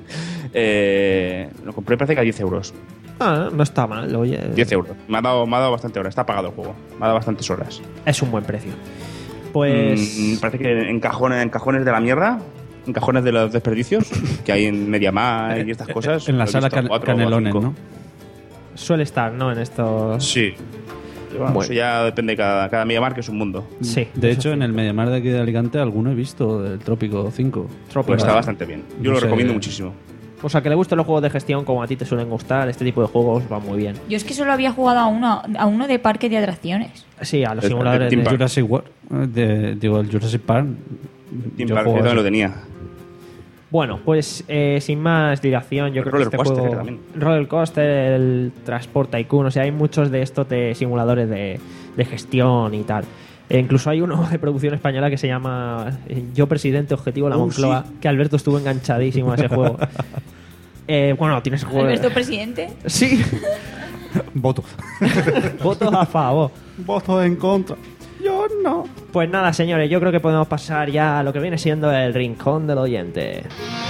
eh, lo compré, parece que a diez euros. Ah, no está mal, oye. diez euros. Me ha dado, me ha dado bastante horas. Está pagado el juego. Me ha dado bastantes horas. Es un buen precio. Pues. Mm, parece que en cajones, en cajones de la mierda, en cajones de los desperdicios que hay en MediaMarkt y estas cosas. En la lo he sala visto Can- cuatro o Canelones, cinco. ¿no? Suele estar, ¿no? En estos. Sí. Pero bueno, Bueno. eso ya depende de cada, cada MediaMarkt, que es un mundo. Sí. De eso hecho, sí. en el Mediamar de aquí de Alicante alguno he visto del Trópico cinco. Trópico. Pues está Vale. bastante bien. Yo No lo sé. recomiendo muchísimo. O sea, que le gusten los juegos de gestión como a ti te suelen gustar, este tipo de juegos va muy bien. Yo es que solo había jugado a uno, a uno de parque de atracciones. Sí, a los El- simuladores el Team de. Park. Jurassic World, eh, de- digo, el Jurassic Park. Team yo Park, juego yo también eso. lo tenía. Bueno, pues eh, sin más dilación, yo El creo Roller que este Coaster juego. también. Roller Coaster, el Transport Tycoon, o sea, hay muchos de estos de simuladores de, de gestión y tal. E incluso hay uno de producción española que se llama eh, Yo Presidente Objetivo La Oh, Moncloa, sí. que Alberto estuvo enganchadísimo a ese juego. Eh, bueno, tienes juego. Alberto presidente. Sí, Voto. votos a favor. Voto en contra. Yo no. Pues nada, señores, yo creo que podemos pasar ya a lo que viene siendo el rincón del oyente.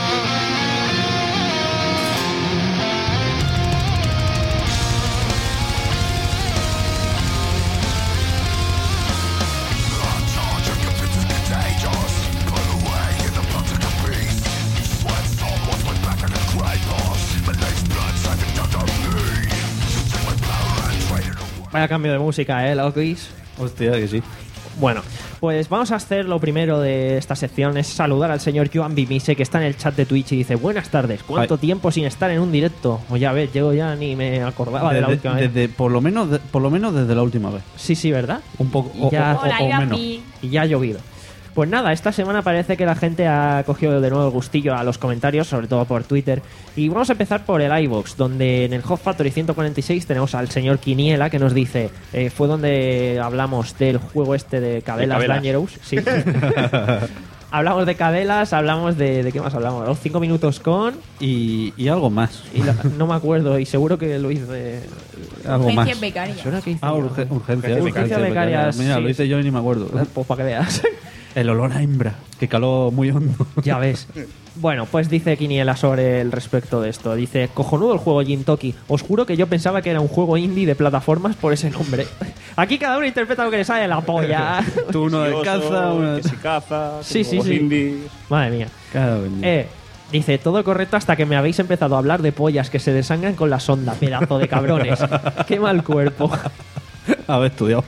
Vaya cambio de música, ¿eh, Lokis? Hostia, que sí. Bueno, pues vamos a hacer lo primero de esta sección, es saludar al señor Joan Bimise, que está en el chat de Twitch y dice: buenas tardes, ¿cuánto Ay. tiempo sin estar en un directo? O ya ves, llego ya ni me acordaba de la Desde- última vez. desde- por, lo menos, de- por lo menos desde la última vez. Sí, sí, ¿verdad? Un poco. Y ya- o, o- Hola, o yo menos. aquí. Y ya ha llovido. Pues nada, esta semana parece que la gente ha cogido de nuevo el gustillo a los comentarios, sobre todo por Twitter. Y vamos a empezar por el iVoox, donde en el Hot Factory ciento cuarenta y seis tenemos al señor Quiniela, que nos dice, eh, fue donde hablamos del juego este de Cabelas Cabelas. Dangerous. Sí. Hablamos de Cabelas, hablamos de... ¿De qué más hablamos? Los cinco minutos con... Y, y algo más. Y la- no me acuerdo, y seguro que lo hice... Algo más. Urgencias becarias. ¿Suena que hice Ah, yo? urge- urgencia. Urgencias urgencia becarias, Mira, sí. lo hice yo y ni me acuerdo. Pues para que veas. El olor a hembra, que caló muy hondo. Ya ves. Bueno, pues dice Quiniela sobre el respecto de esto. Dice, cojonudo el juego Jintoki. Os juro que yo pensaba que era un juego indie de plataformas por ese nombre. Aquí cada uno interpreta lo que le sale de la polla. Tú uno de Oso, caza, uno de... que si caza, Sí, que sí, juegos sí. indies. Madre mía. Cada vez. Eh, dice, todo correcto hasta que me habéis empezado a hablar de pollas que se desangran con la sonda. Pedazo de cabrones. Qué mal cuerpo. Haber estudiado.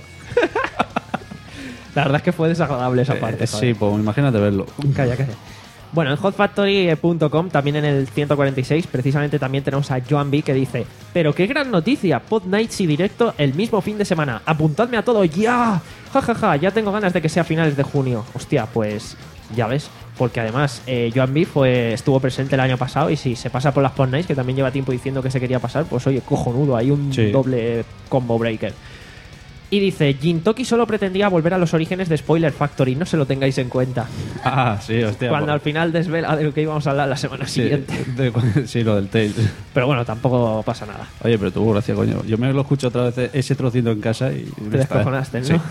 La verdad es que fue desagradable esa parte. Eh, joder. sí, pues imagínate verlo. Calla, calla. Bueno, en hot factory punto com, también en el ciento cuarenta y seis, precisamente también tenemos a Joan B, que dice: pero qué gran noticia, Pod Nights y directo el mismo fin de semana. Apuntadme a todo ya. Ja, ja, ja, ya tengo ganas de que sea a finales de junio. Hostia, pues ya ves. Porque además eh, Joan B fue, estuvo presente el año pasado y si se pasa por las Pod Nights, que también lleva tiempo diciendo que se quería pasar, pues oye, cojonudo, hay un Sí. doble combo breaker. Y dice, Jintoki solo pretendía volver a los orígenes de Spoiler Factory, no se lo tengáis en cuenta. Ah, sí, hostia. Cuando al pues- final desvela de lo que íbamos a hablar la semana sí, siguiente. de- sí, lo del Tales. Pero bueno, tampoco pasa nada. Oye, pero tuvo gracia, coño. Yo me lo escucho otra vez ese trocito en casa y... Te descojonaste, ¿no? Sí.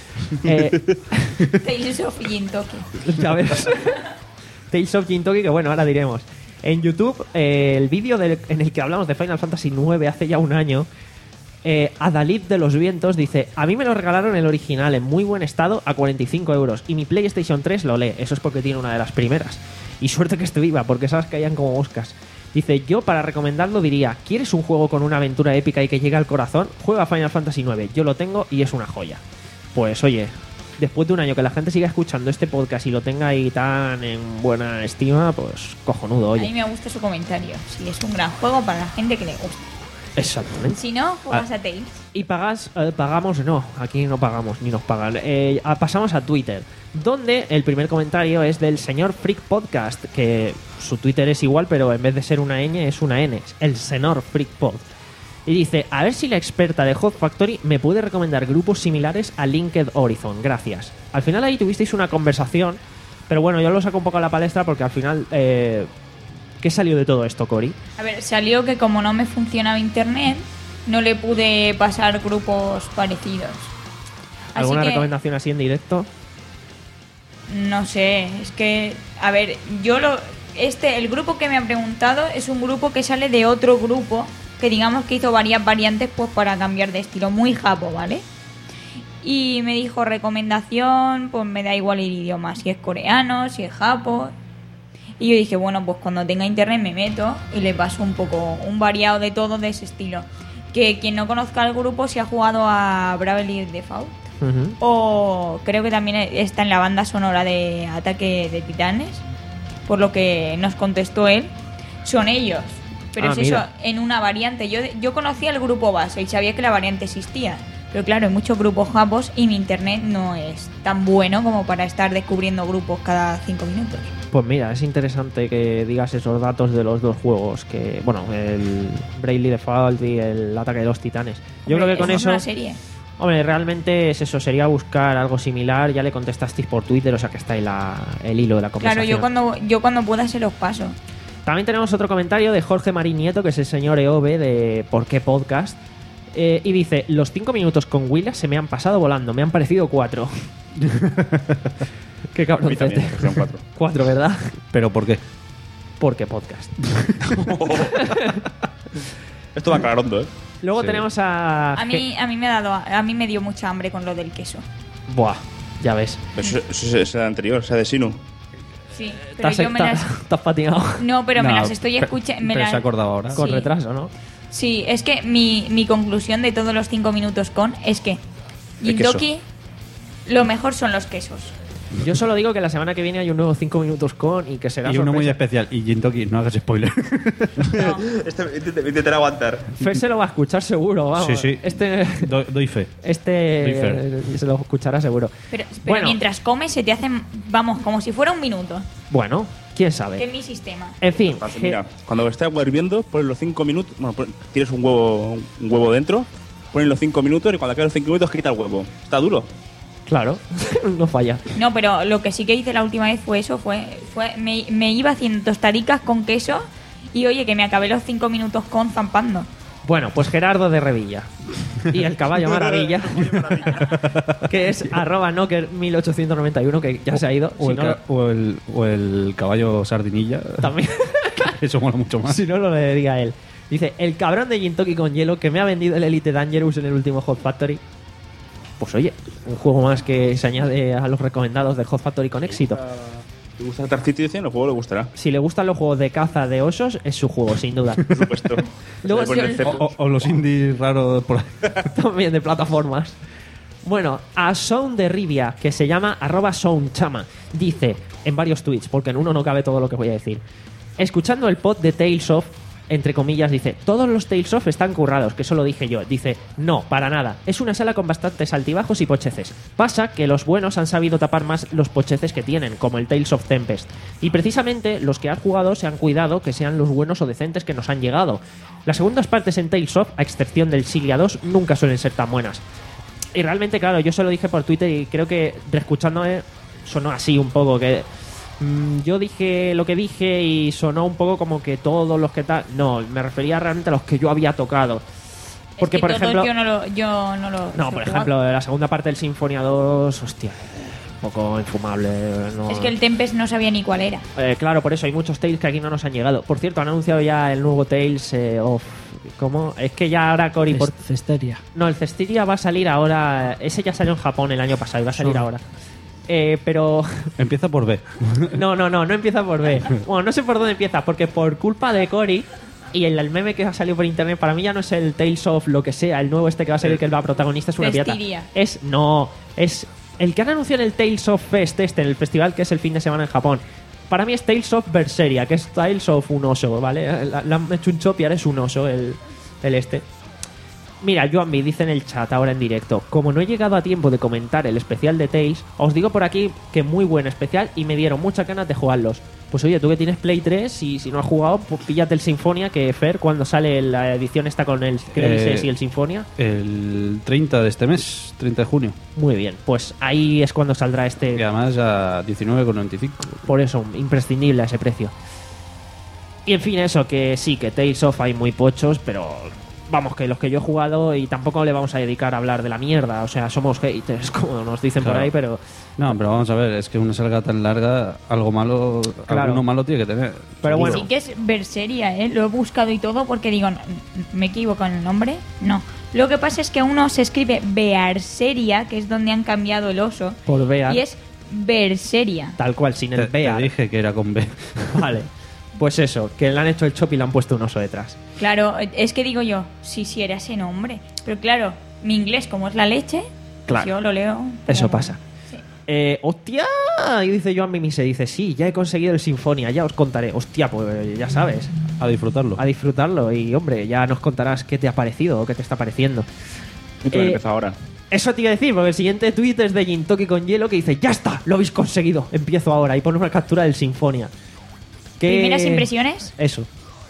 Eh, Tales of Jintoki. ya ves. Tales of Jintoki, que bueno, ahora diremos. En YouTube, eh, el vídeo del- en el que hablamos de Final Fantasy nueve hace ya un año, eh, Adalid de los Vientos dice: a mí me lo regalaron el original en muy buen estado a cuarenta y cinco euros y mi PlayStation tres lo lee. Eso es porque tiene una de las primeras. Y suerte que esté viva, porque sabes que hayan como moscas. Dice: yo para recomendarlo diría, ¿quieres un juego con una aventura épica y que llegue al corazón? Juega Final Fantasy nueve, yo lo tengo y es una joya. Pues oye, después de un año que la gente siga escuchando este podcast y lo tenga ahí tan en buena estima, pues cojonudo, A mí oye. me gusta su comentario. Sí, es un gran juego para la gente que le gusta. Exactamente. Si no, juegas a Tales. Y pagas, eh, pagamos, no, aquí no pagamos, ni nos pagan. Eh, a- pasamos a Twitter, donde el primer comentario es del señor Freak Podcast, que su Twitter es igual, pero en vez de ser una ñ es una N, el señor Freak Pod. Y dice: a ver si la experta de Hot Factory me puede recomendar grupos similares a Linked Horizon, gracias. Al final ahí tuvisteis una conversación, pero bueno, yo lo saco un poco a la palestra porque al final... Eh, ¿qué salió de todo esto, Cory? A ver, salió que como no me funcionaba internet, no le pude pasar grupos parecidos. Así ¿Alguna que, recomendación así en directo? no sé, es que, a ver, yo lo... Este, el grupo que me ha preguntado es un grupo que sale de otro grupo que digamos que hizo varias variantes pues para cambiar de estilo, muy japo, ¿vale? Y me dijo recomendación, pues me da igual el idioma, si es coreano, si es japo. Y yo dije, bueno, pues cuando tenga internet me meto y le paso un poco, un variado de todo de ese estilo. Que quien no conozca el grupo, si ha jugado a Bravely Default, Ujú. o creo que también está en la banda sonora de Ataque de Titanes, por lo que nos contestó él, son ellos. Pero Ah, es eso, mira. en una variante. Yo, yo conocía el grupo base y sabía que la variante existía. Pero claro, hay muchos grupos japos y mi internet no es tan bueno como para estar descubriendo grupos cada cinco minutos. Pues mira, es interesante que digas esos datos de los dos juegos, que bueno, el Bravely Default y el Ataque de los Titanes. Yo Hombre, creo que con es eso, una serie. hombre, realmente es eso, sería buscar algo similar. Ya le contestasteis por Twitter, o sea que está ahí la, el hilo de la Claro, conversación. yo cuando, yo cuando pueda se los paso. También tenemos otro comentario de Jorge Marín Nieto, que es el señor E O B de ¿Por qué Podcast? Eh, y dice: los cinco minutos con Willa se me han pasado volando, me han parecido cuatro. Qué A mí cabroncete. también, me parecieron cuatro. Cuatro, ¿verdad? ¿Pero por qué? ¿Por qué Podcast? Esto va clarondo, ¿eh? Luego Sí. tenemos a... A mí, a mí me ha dado, a mí me dio mucha hambre con lo del queso. Buah, ya ves. Eso, eso es esa anterior, esa de Sinu. Sí, Te pero has, yo me te- las... te has patinado No, pero me No, las estoy pe- escuchando. Pero se ha acordado ahora. con Sí. retraso, ¿no? Sí, es que mi, mi conclusión de todos los cinco minutos con es que El queso. Gintoki, lo mejor son los quesos. Yo solo digo que la semana que viene hay un nuevo cinco minutos con y que será Y uno muy sorpresa. especial. Y Gintoki, no hagas spoiler. No. Este, intentaré aguantar. Fer se lo va a escuchar seguro, vamos. Sí, sí. Este, Do- doy fe. este Doy fe. eh, se lo escuchará seguro. Pero, pero Bueno. mientras comes se te hacen, vamos, como si fuera un minuto. Bueno, quién Que es sabe. mi sistema. En fin, Fácil, que- mira, cuando esté agua hirviendo, pones los cinco minutos. Bueno, pon- tienes un huevo, un huevo dentro, pones los cinco minutos y cuando acaben los cinco minutos quita el huevo. Está duro. claro, no falla. No, pero lo que sí que hice la última vez fue eso, fue, fue me, me iba haciendo tostadicas con queso y oye, que me acabé los cinco minutos con zampando. Bueno, pues Gerardo de Revilla. Y el caballo maravilla, que es arroba knocker mil ochocientos noventa y uno, que ya se ha ido. O, Si el, no, ca- o, el, o el caballo sardinilla. también, Eso mola mucho más. si no lo le diga él. Dice: el cabrón de Gintoki con hielo que me ha vendido el Elite Dangerous en el último Hot Factory. Pues oye, un juego más que se añade a los recomendados del Hot Factory con éxito. ¿Te gusta Star Citizen? El juego le gustará, Si le gustan los juegos de caza de osos, es su juego, sin duda. por supuesto. Luego, Se le pone si- el cepo. O, o- o los indies raros por ahí. También de plataformas. Bueno, a Sound de Rivia, que se llama arroba Soundchama, dice en varios tweets, porque en uno no cabe todo lo que voy a decir. Escuchando el pod de Tales of, entre comillas, dice: todos los Tales of están currados, que eso lo dije yo. Dice: no, para nada. Es una sala con bastantes altibajos y pocheces. Pasa que los buenos han sabido tapar más los pocheces que tienen, como el Tales of Tempest. Y precisamente los que han jugado se han cuidado que sean los buenos o decentes que nos han llegado. Las segundas partes en Tales of, a excepción del Siglia dos, nunca suelen ser tan buenas. Y realmente, claro, yo se lo dije por Twitter y creo que reescuchándome sonó así un poco, que mm, yo dije lo que dije y sonó un poco como que todos los que tal... No, me refería realmente a los que yo había tocado. Porque, Es que por todos ejemplo... yo no lo, yo no lo No, he por jugado. ejemplo, la segunda parte del Sinfonia dos, hostia, poco infumable. No... Es que el Tempest no sabía ni cuál era. Eh, claro, por eso hay muchos Tales que aquí no nos han llegado. Por cierto, han anunciado ya el nuevo Tales eh, of... ¿Cómo? Es que ya ahora Cory... Por... Cesteria. No, el Cestiria va a salir ahora... Ese ya salió en Japón el año pasado y va a salir Solo. ahora. Eh, pero... Empieza por B. No, no, no, no empieza por B. Bueno, no sé por dónde empieza, porque por culpa de Cory y el, el meme que ha salido por internet, para mí ya no es el Tales of lo que sea, el nuevo este que va a salir, que el protagonista es una pirata. Cestiria. Es, no, es el que han anunciado en el Tales of Fest este, en el festival que es el fin de semana en Japón. Para mí es Tales of Berseria, que es Tales of un oso, ¿vale? Le han hecho un chop y ahora es un oso el, el este. Mira, Joanby dice en el chat ahora en directo: como no he llegado a tiempo de comentar el especial de Tales, os digo por aquí que muy buen especial y me dieron muchas ganas de jugarlos. Pues oye, tú que tienes Play tres y si no has jugado, pues píllate el Sinfonia, que Fer, cuando sale la edición esta con el Crisis Eh, y el Sinfonia. El treinta de este mes, treinta de junio. Muy bien, pues ahí es cuando saldrá Y este. además a diecinueve con noventa y cinco. Por eso, imprescindible a ese precio. Y en fin, eso, que sí, que Tales of hay muy pochos, pero vamos, que los que yo he jugado, y tampoco le vamos a dedicar a hablar de la mierda, o sea, somos haters, como nos dicen por Claro. ahí, pero No, pero vamos a ver, es que una salga tan larga, algo malo, Claro. alguno malo tiene que tener. Pero seguro. bueno. Sí que es Berseria, ¿eh? Lo he buscado y todo porque digo, no, ¿me equivoco en el nombre? No. Lo que pasa es que uno se escribe Bearseria, que es donde han cambiado el oso, por Bear, y es Berseria. tal cual, sin Te, el te Bear. dije que era con B. Vale. Pues eso, que le han hecho el chop y le han puesto un oso detrás. Claro, es que digo yo, sí, sí, era ese nombre. Pero claro, mi inglés, como es la leche, Claro. yo lo leo. Eso como- pasa. Sí. Eh, ¡hostia! Y dice Joan Mimi, se dice, sí, ya he conseguido el Sinfonia, ya os contaré. Hostia, pues ya sabes, A disfrutarlo. a disfrutarlo. Y hombre, ya nos contarás qué te ha parecido o qué te está pareciendo. Y pues Eh, empezó ahora. Eso te iba a decir, porque el siguiente tweet es de Jintoki con hielo que dice, ya está, lo habéis conseguido, empiezo ahora. Y pone una captura del Sinfonia. ¿Qué- ¿Primeras impresiones? Eso.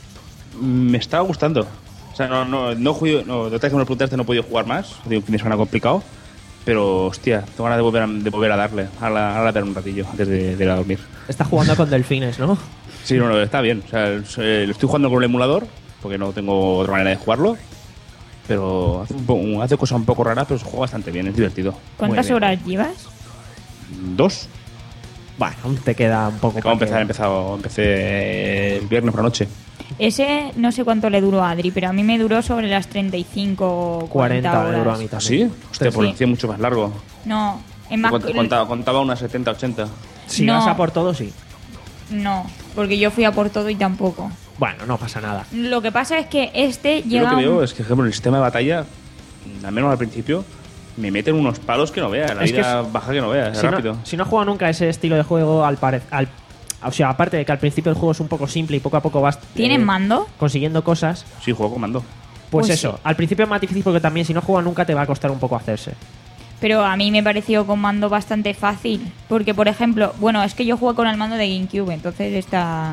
Me estaba gustando. O sea, no, no, no he jugado- no, de otra vez que me lo preguntaste, no he podido jugar más. He tenido un fin de semana complicado. Pero, hostia, tengo ganas de volver a, de volver a darle. Ahora, ahora darle un ratillo antes de, de ir a dormir. Está jugando con delfines, ¿no? Sí, no, no, está bien. O sea, eh, lo estoy jugando con el emulador, porque no tengo otra manera de jugarlo. Pero hace, un po- hace cosas un poco raras, pero se juega bastante bien, es divertido. ¿Cuántas bien. horas llevas? Dos. Bueno, aún te queda un poco. Acabo de para empezar, que- he empezado, empecé el viernes por la noche. Ese no sé cuánto le duró a Adri, pero a mí me duró sobre las treinta y cinco o cuarenta, cuarenta horas. euros a mí ¿Ah, sí? también. Hostia, pues lo Sí. hacía mucho más largo. No, en más... Cont- Contaba, contaba unas setenta, ochenta. Si No. vas a por todo, sí. No, porque yo fui a por todo y tampoco. Bueno, no pasa nada. Lo que pasa es que este Yo llega lo que a un- veo es que, por ejemplo, el sistema de batalla, al menos al principio, me meten unos palos que no veas. La Es que vida baja que no veas, es Si rápido. no, si no has jugado nunca ese estilo de juego, al parecer. Al, o sea, aparte de que al principio el juego es un poco simple y poco a poco vas. ¿Tienen eh, mando? consiguiendo cosas. Sí, juego con mando. Pues, Pues eso, sí. al principio es más difícil porque también si no juegas nunca te va a costar un poco hacerse. Pero a mí me pareció con mando bastante fácil. Porque, por ejemplo, bueno, es que yo juego con el mando de GameCube, entonces está...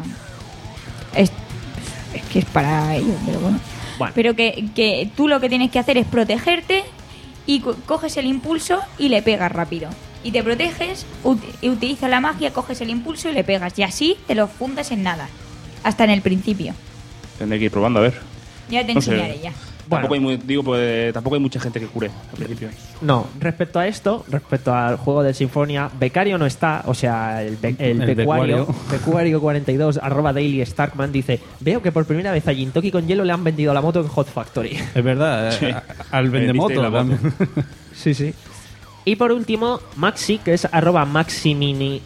Es, es que es para ellos, pero bueno. Bueno. Pero que, que tú lo que tienes que hacer es protegerte y co- coges el impulso y le pegas rápido. Y te proteges, ut- y utilizas la magia, coges el impulso y le pegas. Y así te lo fundas en nada. Hasta en el principio. Tendré que ir probando a ver. Ya te No sé. enseñaré ya. Bueno. Tampoco, hay muy, digo, pues, tampoco hay mucha gente que cure al principio. No, respecto a esto, respecto al juego del Sinfonia, Becario no está, o sea, el, be- el, El Becuario, Becuario. Becuario cuarenta y dos, arroba Daily Starkman, dice: veo que por primera vez a Jintoki con hielo le han vendido la moto en Hot Factory. Es verdad, eh, Sí. a- al Vendiste vendemoto. la moto. también. Sí, sí. Y por último, Maxi, que es arroba Maximini,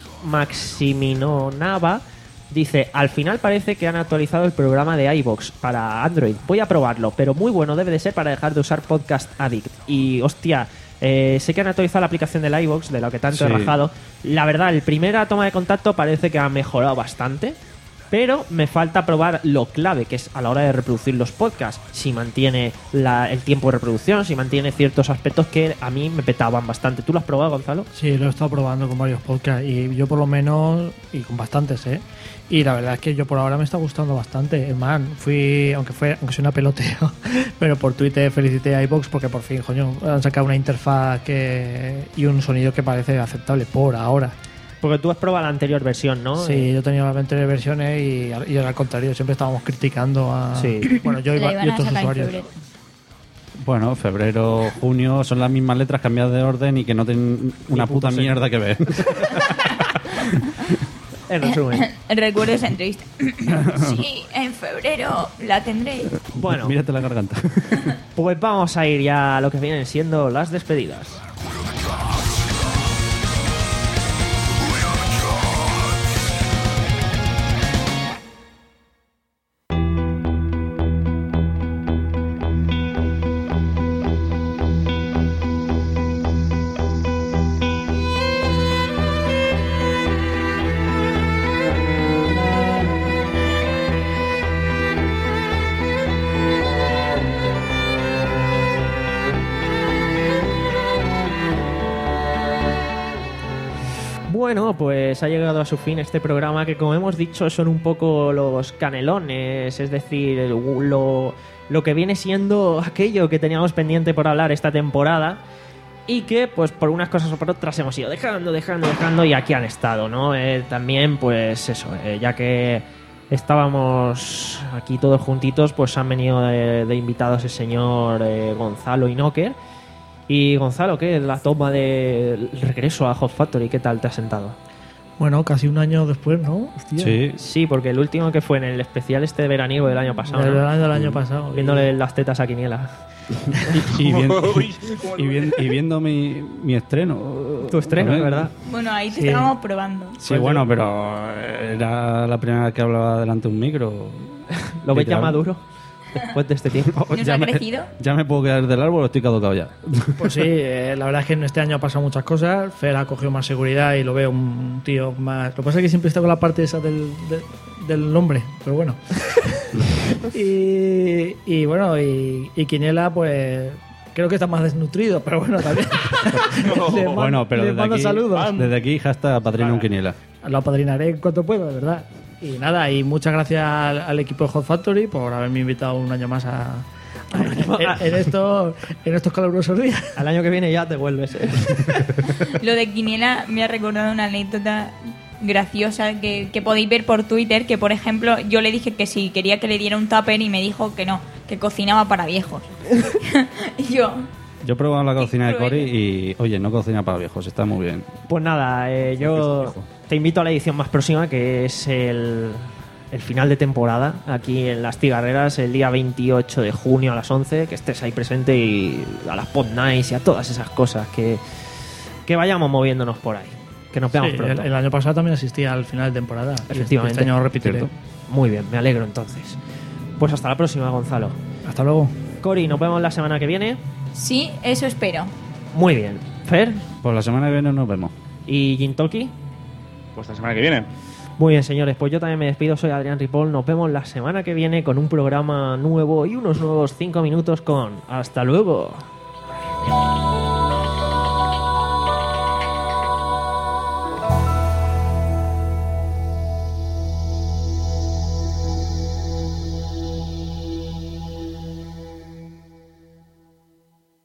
Maximinonava, dice: al final parece que han actualizado el programa de iVoox para Android. Voy a probarlo, pero muy bueno debe de ser para dejar de usar Podcast Addict. Y hostia, eh, sé que han actualizado la aplicación del iVoox, de lo que tanto he Sí. rajado. La verdad, el primera toma de contacto parece que ha mejorado bastante. Pero me falta probar lo clave, que es a la hora de reproducir los podcasts. Si mantiene la- el tiempo de reproducción, si mantiene ciertos aspectos que a mí me petaban bastante. ¿Tú lo has probado, Gonzalo? Sí, lo he estado probando con varios podcasts y yo por lo menos, y con bastantes, ¿eh? Y la verdad es que yo por ahora me está gustando bastante. Es más, fui, aunque fue, aunque suena peloteo, pero por Twitter felicité a iVoox porque por fin, coño, han sacado una interfaz que y un sonido que parece aceptable por ahora. Porque tú has probado la anterior versión, ¿no? Sí, yo tenía las anteriores versiones y, y al contrario, siempre estábamos criticando a... Sí. Bueno, yo La iba, iban y a otros sacar en usuarios. febrero. Bueno, febrero, junio son las mismas letras cambiadas de orden y que no tienen una puto puta sé. mierda que ver. En resumen. Recuerdo esa entrevista. Sí, en febrero la tendré. Bueno, Mírate la garganta. pues vamos a ir ya a lo que vienen siendo las despedidas. Bueno, pues ha llegado a su fin este programa que, como hemos dicho, son un poco los canelones, es decir, el- lo, lo que viene siendo aquello que teníamos pendiente por hablar esta temporada y que, pues por unas cosas o por otras hemos ido dejando, dejando, dejando y aquí han estado, ¿no? Eh, también, pues eso, eh, ya que estábamos aquí todos juntitos, pues han venido de, de invitados el señor eh, Gonzalo Inoker. Y Gonzalo, ¿qué? La toma del regreso a Hot Factory, ¿qué tal te ha sentado? Bueno, casi un año después, ¿no? Hostia. Sí. Sí, porque el último que fue en el especial este de veraniego del año pasado, Del ¿no? año del año pasado. Viéndole las tetas a Quiniela. Y, viendo, y, viendo, y viendo mi, mi estreno. Tu estreno, También. ¿verdad? Bueno, ahí te Sí. estábamos probando. Sí, bueno, pero era la primera vez que hablaba delante de un micro. ¿Lo ves ya Literal. maduro? Después de este tiempo. ¿Nos ya ha me, crecido? ya me puedo quedar del árbol o estoy caducado ya. Pues sí, eh, la verdad es que en este año ha pasado muchas cosas. Fer ha cogido más seguridad y lo veo un tío más. Lo que pasa es que siempre está con la parte esa del, de- del nombre, pero bueno. y, y bueno, y, y Quiniela, pues creo que está más desnutrido, pero bueno, también. Le mando- Bueno, pero le desde mando aquí, saludos. desde aquí hashtag Padrino un Quiniela. Lo apadrinaré en cuanto pueda, de verdad. Y nada, y muchas gracias al, al equipo de Hot Factory por haberme invitado un año más a, a- en, en estos, en estos calurosos días. Al año que viene ya te vuelves, ¿eh? Lo de Quiniela me ha recordado una anécdota graciosa que, que podéis ver por Twitter, que por ejemplo yo le dije que sí, quería que le diera un tupper y me dijo que no, que cocinaba para viejos. Y yo, Yo he probado la cocina de Cruel. Cory y, oye, no cocina para viejos, está muy bien. Pues nada, eh, yo te invito a la edición más próxima, que es el, el final de temporada, aquí en Las Cigarreras, el día veintiocho de junio a las once, que estés ahí presente y a las Pod Nights y a todas esas cosas, que, que vayamos moviéndonos por ahí, que nos veamos Sí, pronto. el, el año pasado también asistí al final de temporada. Efectivamente. Este año repetiré. Cierto. Muy bien, me alegro entonces. Pues hasta la próxima, Gonzalo. Hasta luego. Cori, nos vemos la semana que viene. sí, eso espero. Muy bien. Fer Pues la semana que viene nos vemos. y Gintoki. Pues la semana que viene. Muy bien, señores, pues yo también me despido, soy Adrián Ripoll, nos vemos la semana que viene con un programa nuevo y unos nuevos cinco minutos con Hasta luego.